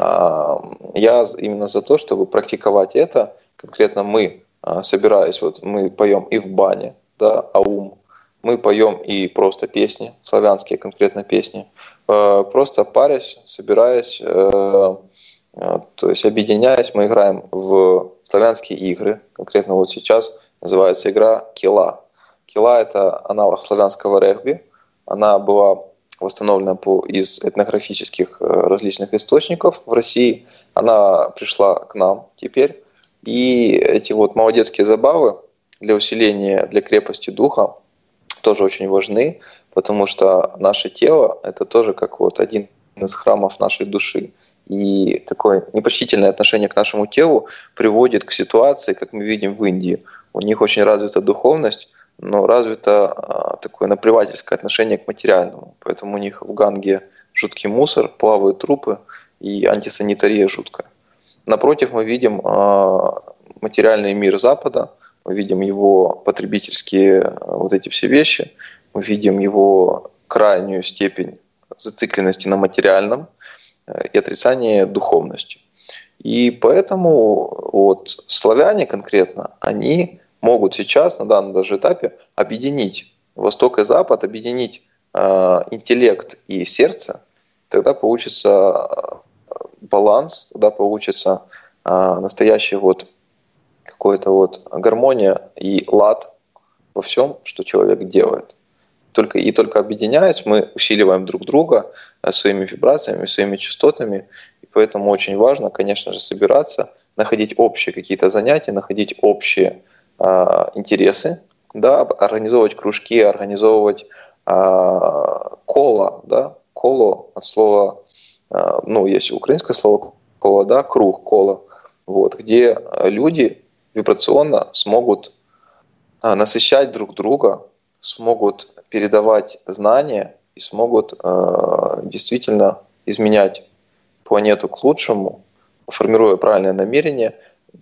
я именно за то, чтобы практиковать это. Конкретно мы, собираясь, вот мы поем и в бане, да, аум, мы поем и просто песни, славянские конкретно песни, просто парясь, собираясь, то есть объединяясь, мы играем в славянские игры. Конкретно вот сейчас называется игра кила. Кила — это аналог славянского регби. Она была восстановлена из этнографических различных источников в России. Она пришла к нам теперь. И эти вот молодецкие забавы для усиления, для крепости духа тоже очень важны, потому что наше тело — это тоже как вот один из храмов нашей души. И такое непочтительное отношение к нашему телу приводит к ситуации, как мы видим в Индии. У них очень развита духовность, но развито такое наплевательское отношение к материальному. Поэтому у них в Ганге жуткий мусор, плавают трупы и антисанитария жуткая. Напротив, мы видим материальный мир Запада, мы видим его потребительские вот эти все вещи, мы видим его крайнюю степень зацикленности на материальном и отрицание духовности. И поэтому вот славяне конкретно, они могут сейчас на данном даже этапе объединить Восток и Запад, объединить интеллект и сердце, тогда получится баланс, тогда получится настоящая вот какая-то вот гармония и лад во всем, что человек делает. Только объединяясь, мы усиливаем друг друга своими вибрациями, своими частотами. И поэтому очень важно, конечно же, собираться, находить общие какие-то занятия, находить общие интересы, да, организовывать кружки, организовывать коло, да, коло от слова, ну, есть украинское слово коло, да, круг, коло, вот, где люди вибрационно смогут насыщать друг друга, смогут передавать знания и смогут действительно изменять планету к лучшему, формируя правильное намерение.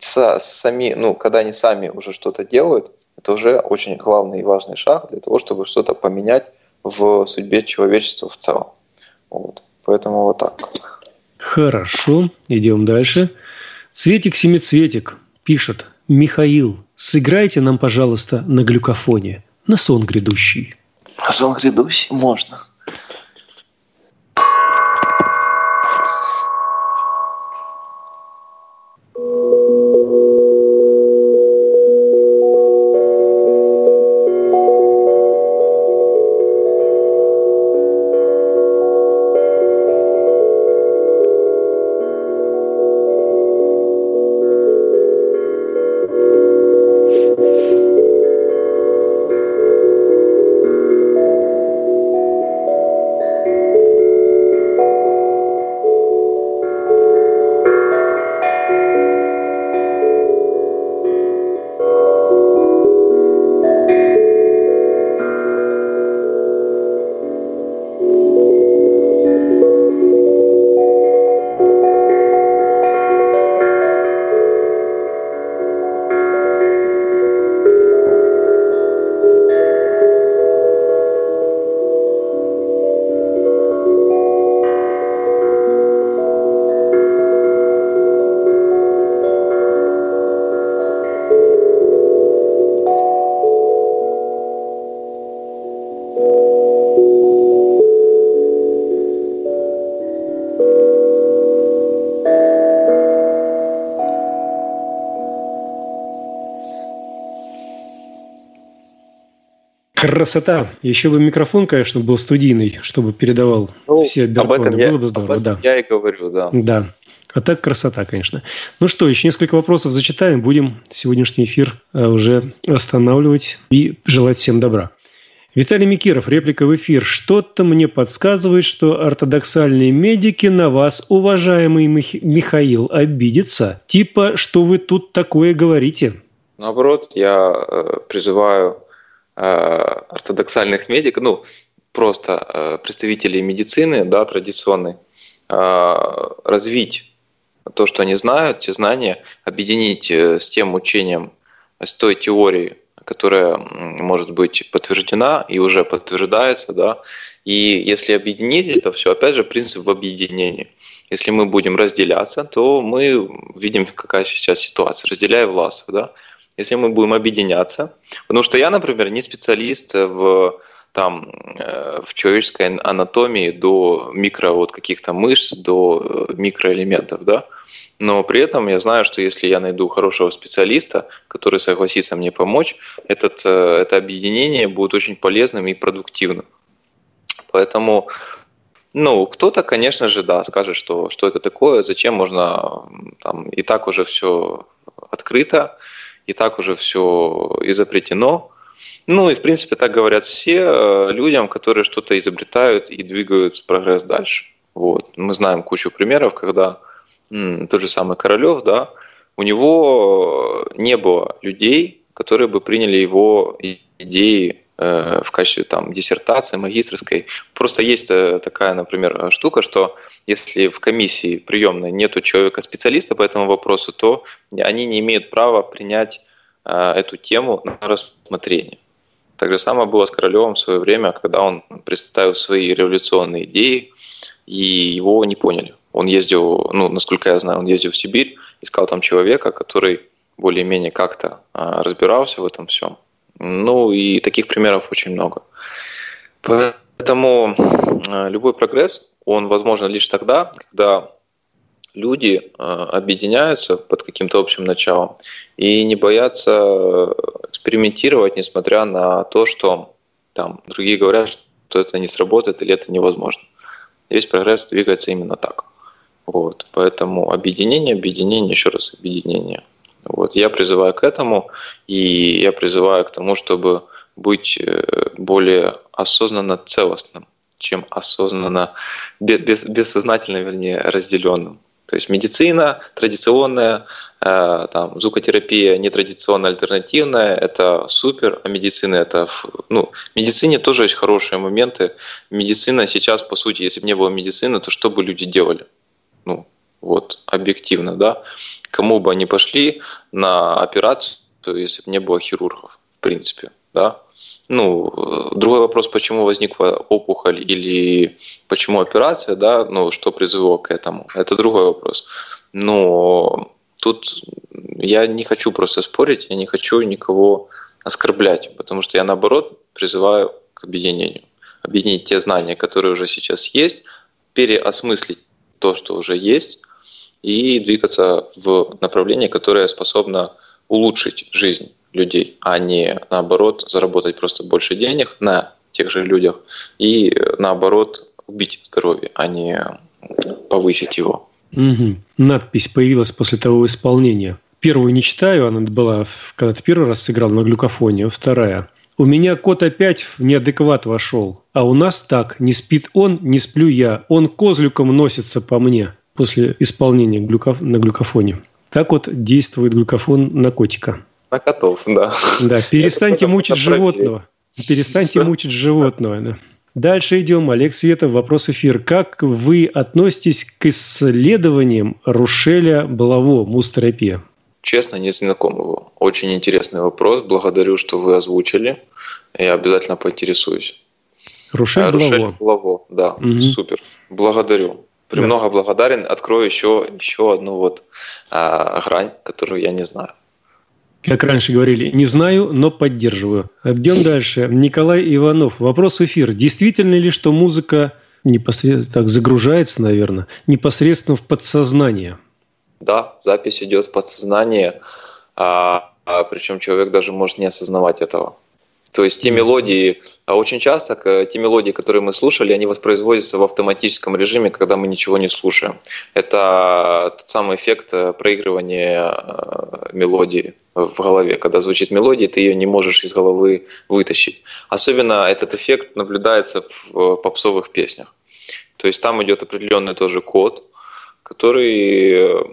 Когда они сами уже что-то делают, это уже очень главный и важный шаг для того, чтобы что-то поменять в судьбе человечества в целом. Вот. Поэтому вот так. Хорошо, идем дальше. Цветик-семицветик пишет: Михаил, сыграйте нам, пожалуйста, на глюкофоне, на сон грядущий. На сон грядущий можно. Красота. Еще бы микрофон, конечно, был студийный, чтобы передавал все обертоны. Об этом Было бы здорово, об этом я и говорю, да. Да. А так красота, конечно. Ну что, еще несколько вопросов зачитаем. Будем сегодняшний эфир уже останавливать и желать всем добра. Виталий Микиров, реплика в эфир. Что-то мне подсказывает, что ортодоксальные медики на вас, уважаемый Михаил, обидятся. Типа, что вы тут такое говорите? Наоборот, я призываю ортодоксальных медиков, просто представителей медицины, да, традиционной, развить то, что они знают, те знания, объединить с тем учением, с той теорией, которая может быть подтверждена и уже подтверждается, да. И если объединить это все, опять же, принцип в объединении. Если мы будем разделяться, то мы видим, какая сейчас ситуация, разделяя власть, да. Если мы будем объединяться, потому что я, например, не специалист в человеческой анатомии до каких-то мышц, до микроэлементов, да. Но при этом я знаю, что если я найду хорошего специалиста, который согласится мне помочь, это объединение будет очень полезным и продуктивным. Поэтому, кто-то, конечно же, да, скажет, что это такое, зачем можно, и так уже все открыто, и так уже все изобретено. И, в принципе, так говорят все людям, которые что-то изобретают и двигают прогресс дальше. Вот. Мы знаем кучу примеров, когда тот же самый Королёв, да, у него не было людей, которые бы приняли его идеи в качестве диссертации, магистерской. Просто есть такая, например, штука, что если в комиссии приемной нету человека-специалиста по этому вопросу, то они не имеют права принять эту тему на рассмотрение. Так же самое было с Королёвым в свое время, когда он представил свои революционные идеи, и его не поняли. Он ездил, насколько я знаю, в Сибирь, искал там человека, который более-менее как-то разбирался в этом всем. И таких примеров очень много. Поэтому любой прогресс, он возможен лишь тогда, когда люди объединяются под каким-то общим началом и не боятся экспериментировать, несмотря на то, что другие говорят, что это не сработает или это невозможно. Весь прогресс двигается именно так. Вот. Поэтому объединение, еще раз объединение. Вот. Я призываю к этому, и я призываю к тому, чтобы быть более осознанно целостным, чем осознанно, бессознательно, разделенным. То есть медицина традиционная, звукотерапия нетрадиционная, альтернативная, это супер, а медицина это... в медицине тоже есть хорошие моменты. Медицина сейчас, по сути, если бы не было медицины, то что бы люди делали? Объективно, да? Кому бы они пошли на операцию, если бы не было хирургов, в принципе, да? Другой вопрос, почему возникла опухоль или почему операция, да, что привело к этому, это другой вопрос. Но тут я не хочу просто спорить, я не хочу никого оскорблять, потому что я, наоборот, призываю к объединению. Объединить те знания, которые уже сейчас есть, переосмыслить то, что уже есть, и двигаться в направлении, которое способно улучшить жизнь людей, а не, наоборот, заработать просто больше денег на тех же людях и, наоборот, убить здоровье, а не повысить его. Угу. Надпись появилась после того исполнения. Первую не читаю, она была, когда ты первый раз сыграл на глюкофоне, вторая. У меня кот опять в неадекват вошел, а у нас так, не спит он, не сплю я, он козлюком носится по мне после исполнения на глюкофоне. Так вот действует глюкофон на котика. На котов, да. Да, перестаньте мучить животного. Перестаньте мучить животного. Да. Дальше идем. Олег Светов, вопрос эфир. Как вы относитесь к исследованиям Рушеля Блаво, муз-терапия? Честно, не знаком его. Очень интересный вопрос. Благодарю, что вы озвучили. Я обязательно поинтересуюсь. Рушель Блаво, да, супер. Благодарю. Премного благодарен. Открою еще одну грань, которую я не знаю. Как раньше говорили, не знаю, но поддерживаю. Идем дальше. Николай Иванов. Вопрос в эфир. Действительно ли, что музыка непосредственно так загружается, наверное, непосредственно в подсознание? Да, запись идет в подсознание, причем человек даже может не осознавать этого. То есть те мелодии, а очень часто те мелодии, которые мы слушали, они воспроизводятся в автоматическом режиме, когда мы ничего не слушаем. Это тот самый эффект проигрывания мелодии в голове. Когда звучит мелодия, ты ее не можешь из головы вытащить. Особенно этот эффект наблюдается в попсовых песнях. То есть там идет определенный тоже код, который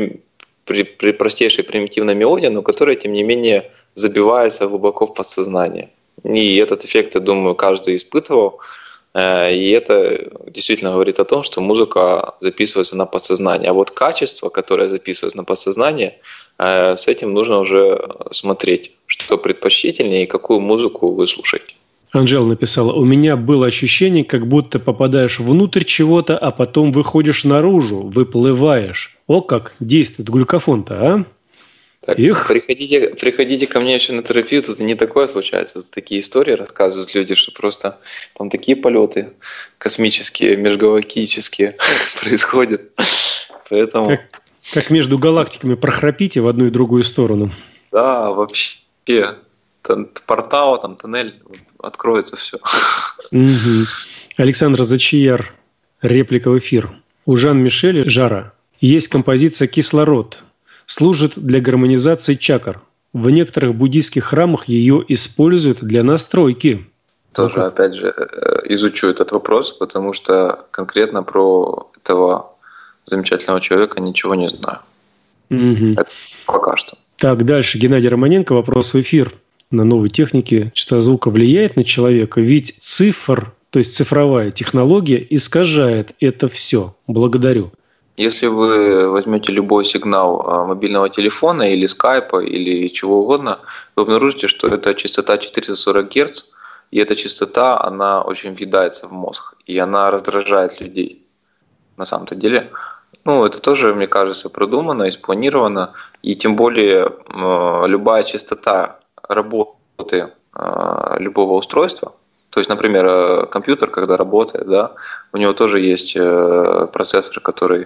при простейшей примитивной мелодии, но которая, тем не менее, забивается глубоко в подсознание. И этот эффект, я думаю, каждый испытывал. И это действительно говорит о том, что музыка записывается на подсознание. А вот качество, которое записывается на подсознание, с этим нужно уже смотреть, что предпочтительнее и какую музыку вы слушаете. Анжела написала: у меня было ощущение, как будто попадаешь внутрь чего-то, а потом выходишь наружу, выплываешь. О, как действует глюкофон-то, а? Так, приходите ко мне еще на терапию, тут и не такое случается. Тут такие истории рассказывают люди, что просто там такие полеты космические, межгалактические происходят. Поэтому... Как между галактиками прохрапите в одну и другую сторону. Да, вообще. Портал, там тоннель, откроется все. Угу. Александр Зачияр, реплика в эфир. У Жан-Мишеля Жара есть композиция «Кислород». Служит для гармонизации чакр. В некоторых буддийских храмах ее используют для настройки. Тоже, опять же, изучу этот вопрос, потому что конкретно про этого замечательного человека ничего не знаю. Угу. Это пока что. Так, дальше. Геннадий Романенко. Вопрос в эфир. На новой технике частота звука влияет на человека? Ведь цифр, то есть цифровая технология, искажает это все. Благодарю. Если вы возьмете любой сигнал мобильного телефона или скайпа или чего угодно, вы обнаружите, что это частота 440 Гц, и эта частота, она очень въедается в мозг, и она раздражает людей на самом-то деле. Это тоже, мне кажется, продумано и спланировано, и тем более любая частота работы любого устройства, то есть, например, компьютер, когда работает, да, у него тоже есть процессор, который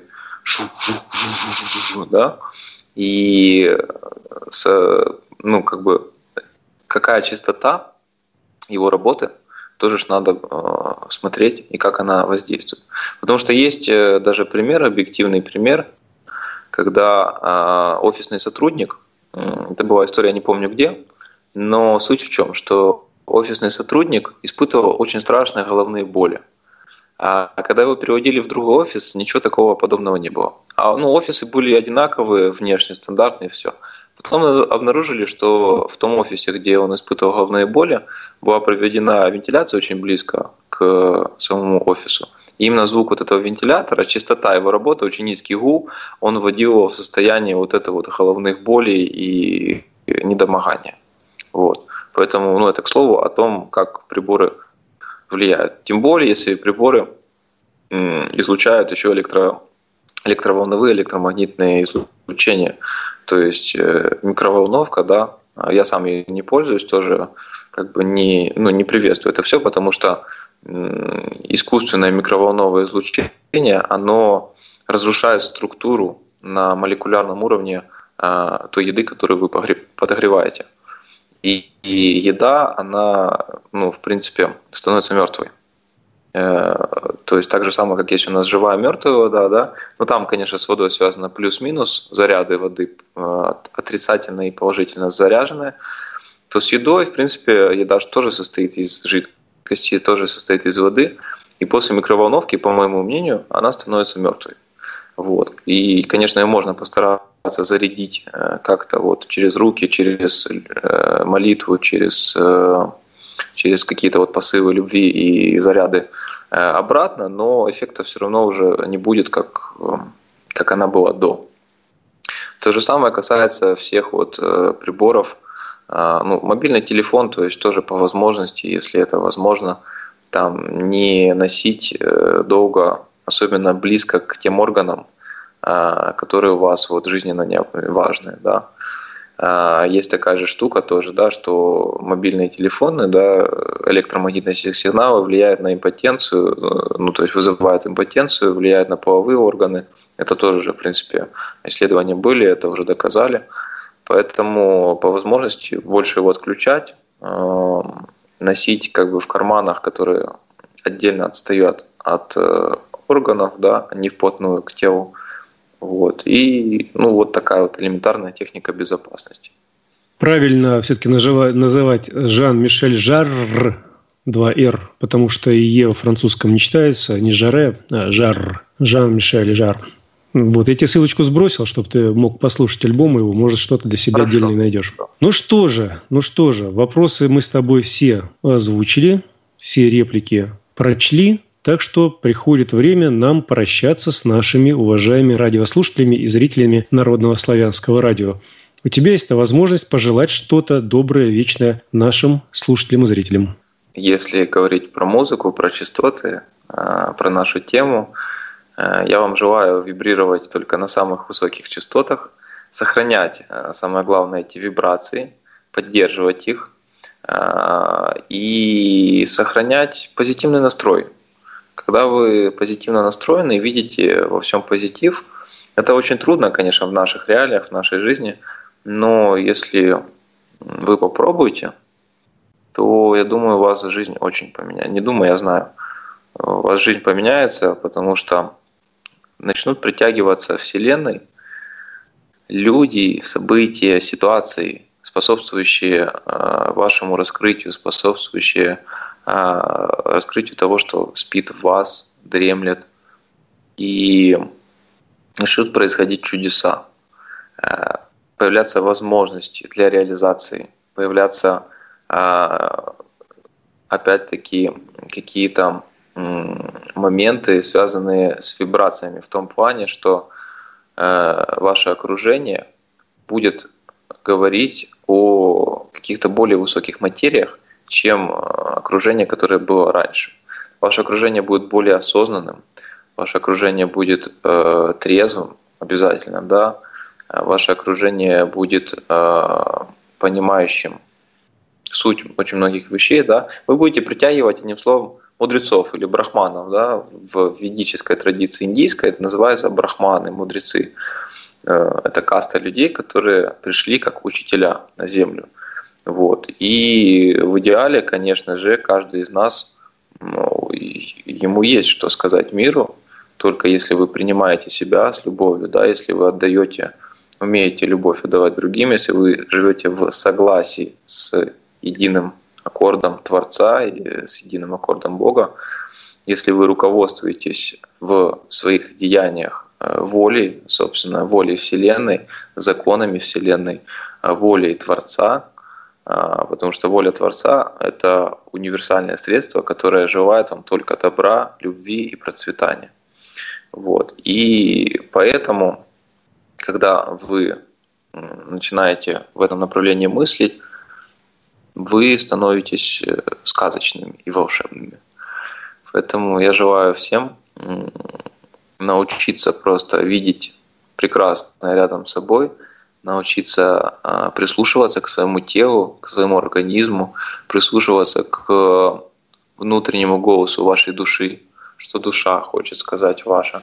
да, и какая частота его работы, тоже ж надо смотреть, и как она воздействует. Потому что есть даже объективный пример, когда офисный сотрудник, это была история, не помню где, но суть в чем, что офисный сотрудник испытывал очень страшные головные боли. А когда его переводили в другой офис, ничего такого подобного не было. Офисы были одинаковые, внешне стандартные, все. Потом обнаружили, что в том офисе, где он испытывал головные боли, была проведена вентиляция очень близко к самому офису. И именно звук вот этого вентилятора, частота его работы, очень низкий гул, он вводил его в состояние головных болей и недомогания. Вот. Поэтому, это к слову о том, как приборы влияют. Тем более, если приборы излучают еще электроволновые, электромагнитные излучения. То есть микроволновка, да, я сам ей не пользуюсь, тоже не приветствую это все, потому что искусственное микроволновое излучение, оно разрушает структуру на молекулярном уровне той еды, которую вы подогреваете. И еда, она, в принципе, становится мертвой. То есть так же самое, как есть у нас живая мертвая вода, да. Там, конечно, с водой связано плюс-минус, заряды воды отрицательно и положительно заряженные. То с едой, в принципе, еда тоже состоит из жидкости, тоже состоит из воды. И после микроволновки, по моему мнению, она становится мертвой. Вот. И, конечно, ее можно постараться зарядить как-то через руки, через молитву, через какие-то посылы любви и заряды обратно, но эффекта все равно уже не будет, как она была до. То же самое касается всех приборов. Мобильный телефон, то есть тоже по возможности, если это возможно, там не носить долго, особенно близко к тем органам, которые у вас жизненно важны, да. Есть такая же штука тоже, да, что мобильные телефоны, да, электромагнитные сигналы влияют на импотенцию, то есть вызывают импотенцию, влияют на половые органы. Это тоже уже, в принципе, исследования были, это уже доказали. Поэтому по возможности больше его отключать, носить как бы в карманах, которые отдельно отстоят от органов, да, не вплотную к телу. Вот. И вот такая вот элементарная техника безопасности. Правильно все-таки называть Жан-Мишель Жарр, 2 «Р», потому что «Е» в французском не читается, не «Жаре», а «Жарр», Жан-Мишель Жарр. Вот, я тебе ссылочку сбросил, чтобы ты мог послушать альбом его, может, что-то для себя отдельно найдешь. Ну что же, вопросы мы с тобой все озвучили, все реплики прочли, так что приходит время нам прощаться с нашими уважаемыми радиослушателями и зрителями Народного славянского радио. У тебя есть возможность пожелать что-то доброе, вечное нашим слушателям и зрителям. Если говорить про музыку, про частоты, про нашу тему, я вам желаю вибрировать только на самых высоких частотах, сохранять, самое главное, эти вибрации, поддерживать их и сохранять позитивный настрой. Когда вы позитивно настроены и видите во всем позитив, это очень трудно, конечно, в наших реалиях, в нашей жизни, но если вы попробуете, то, я думаю, у вас жизнь очень поменяется. Не думаю, я знаю. У вас жизнь поменяется, потому что начнут притягиваться Вселенной люди, события, ситуации, способствующие вашему раскрытию, способствующие раскрытию того, что спит в вас, дремлет. И начнут происходить чудеса, появляться возможности для реализации, появляться опять-таки какие-то моменты, связанные с вибрациями, в том плане, что ваше окружение будет говорить о каких-то более высоких материях, чем окружение, которое было раньше. Ваше окружение будет более осознанным, ваше окружение будет трезвым обязательно, да? Ваше окружение будет понимающим суть очень многих вещей, да? Вы будете притягивать, одним словом, мудрецов или брахманов, да? В ведической традиции индийской это называется брахманы, мудрецы. Это каста людей, которые пришли как учителя на землю. Вот. И в идеале, конечно же, каждый из нас, ему есть что сказать миру, только если вы принимаете себя с любовью, да, если вы умеете любовь отдавать другим, если вы живете в согласии с единым аккордом Творца и с единым аккордом Бога, если вы руководствуетесь в своих деяниях волей, собственно, волей Вселенной, законами Вселенной, волей Творца, потому что воля Творца — это универсальное средство, которое желает вам только добра, любви и процветания. Вот. И поэтому, когда вы начинаете в этом направлении мыслить, вы становитесь сказочными и волшебными. Поэтому я желаю всем научиться просто видеть прекрасное рядом с собой, научиться прислушиваться к своему телу, к своему организму, прислушиваться к внутреннему голосу вашей души, что душа хочет сказать ваша,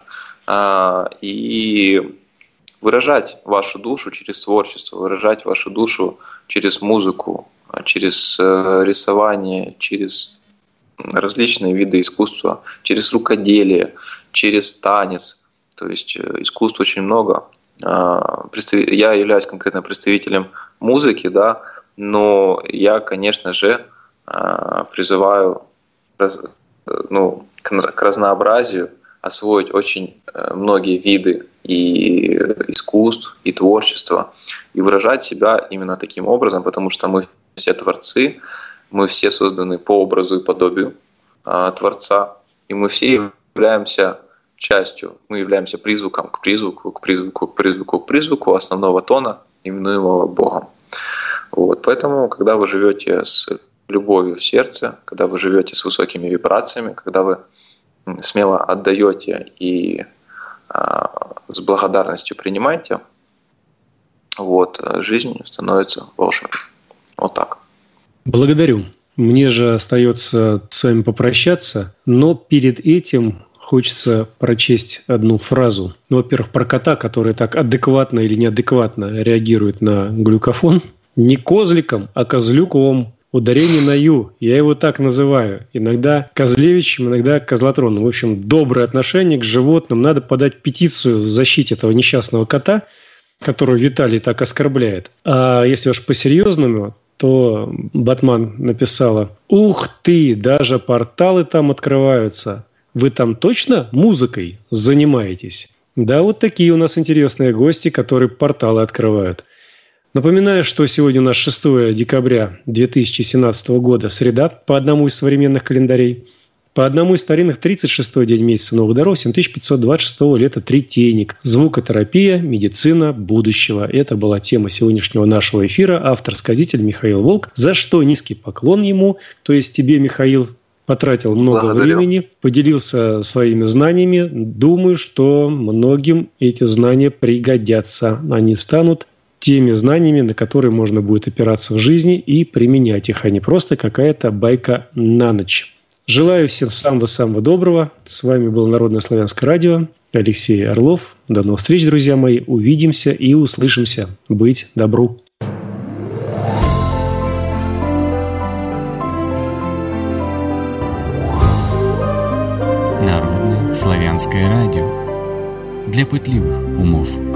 и выражать вашу душу через творчество, выражать вашу душу через музыку, через рисование, через различные виды искусства, через рукоделие, через танец. То есть искусств очень много. Я являюсь конкретно представителем музыки, да, но я, конечно же, призываю к разнообразию, освоить очень многие виды и искусств, и творчества, и выражать себя именно таким образом, потому что мы все творцы, мы все созданы по образу и подобию Творца, и мы все являемся частью, мы являемся призвуком к призвуку основного тона, именуемого Богом. Вот. Поэтому, когда вы живете с любовью в сердце, когда вы живете с высокими вибрациями, когда вы смело отдаете и с благодарностью принимаете, вот, жизнь становится волшебной. Вот так. Благодарю. Мне же остается с вами попрощаться, но перед этим хочется прочесть одну фразу. Во-первых, про кота, который так адекватно или неадекватно реагирует на глюкофон. Не козликом, а козлюком Ударение на «ю». Я его так называю. Иногда Козлевичем, иногда Козлотроном. В общем, доброе отношение к животным. Надо подать петицию в защите этого несчастного кота, которого Виталий так оскорбляет. А если уж по-серьезному, то Батман написала: «Ух ты, даже порталы там открываются. Вы там точно музыкой занимаетесь?» Да, вот такие у нас интересные гости, которые порталы открывают. Напоминаю, что сегодня у нас 6 декабря 2017 года, среда, по одному из современных календарей. По одному из старинных 36-й день месяца Новых даров 7526 лета Третейник. Звукотерапия, медицина будущего. Это была тема сегодняшнего нашего эфира. Автор-сказитель Михаил Волк. За что низкий поклон ему, то есть тебе, Михаил, потратил много времени, поделился своими знаниями. Думаю, что многим эти знания пригодятся. Они станут теми знаниями, на которые можно будет опираться в жизни и применять их, а не просто какая-то байка на ночь. Желаю всем самого-самого доброго. С вами был Народное славянское радио. Алексей Орлов. До новых встреч, друзья мои. Увидимся и услышимся. Быть добру. Народное славянское радио. Для пытливых умов.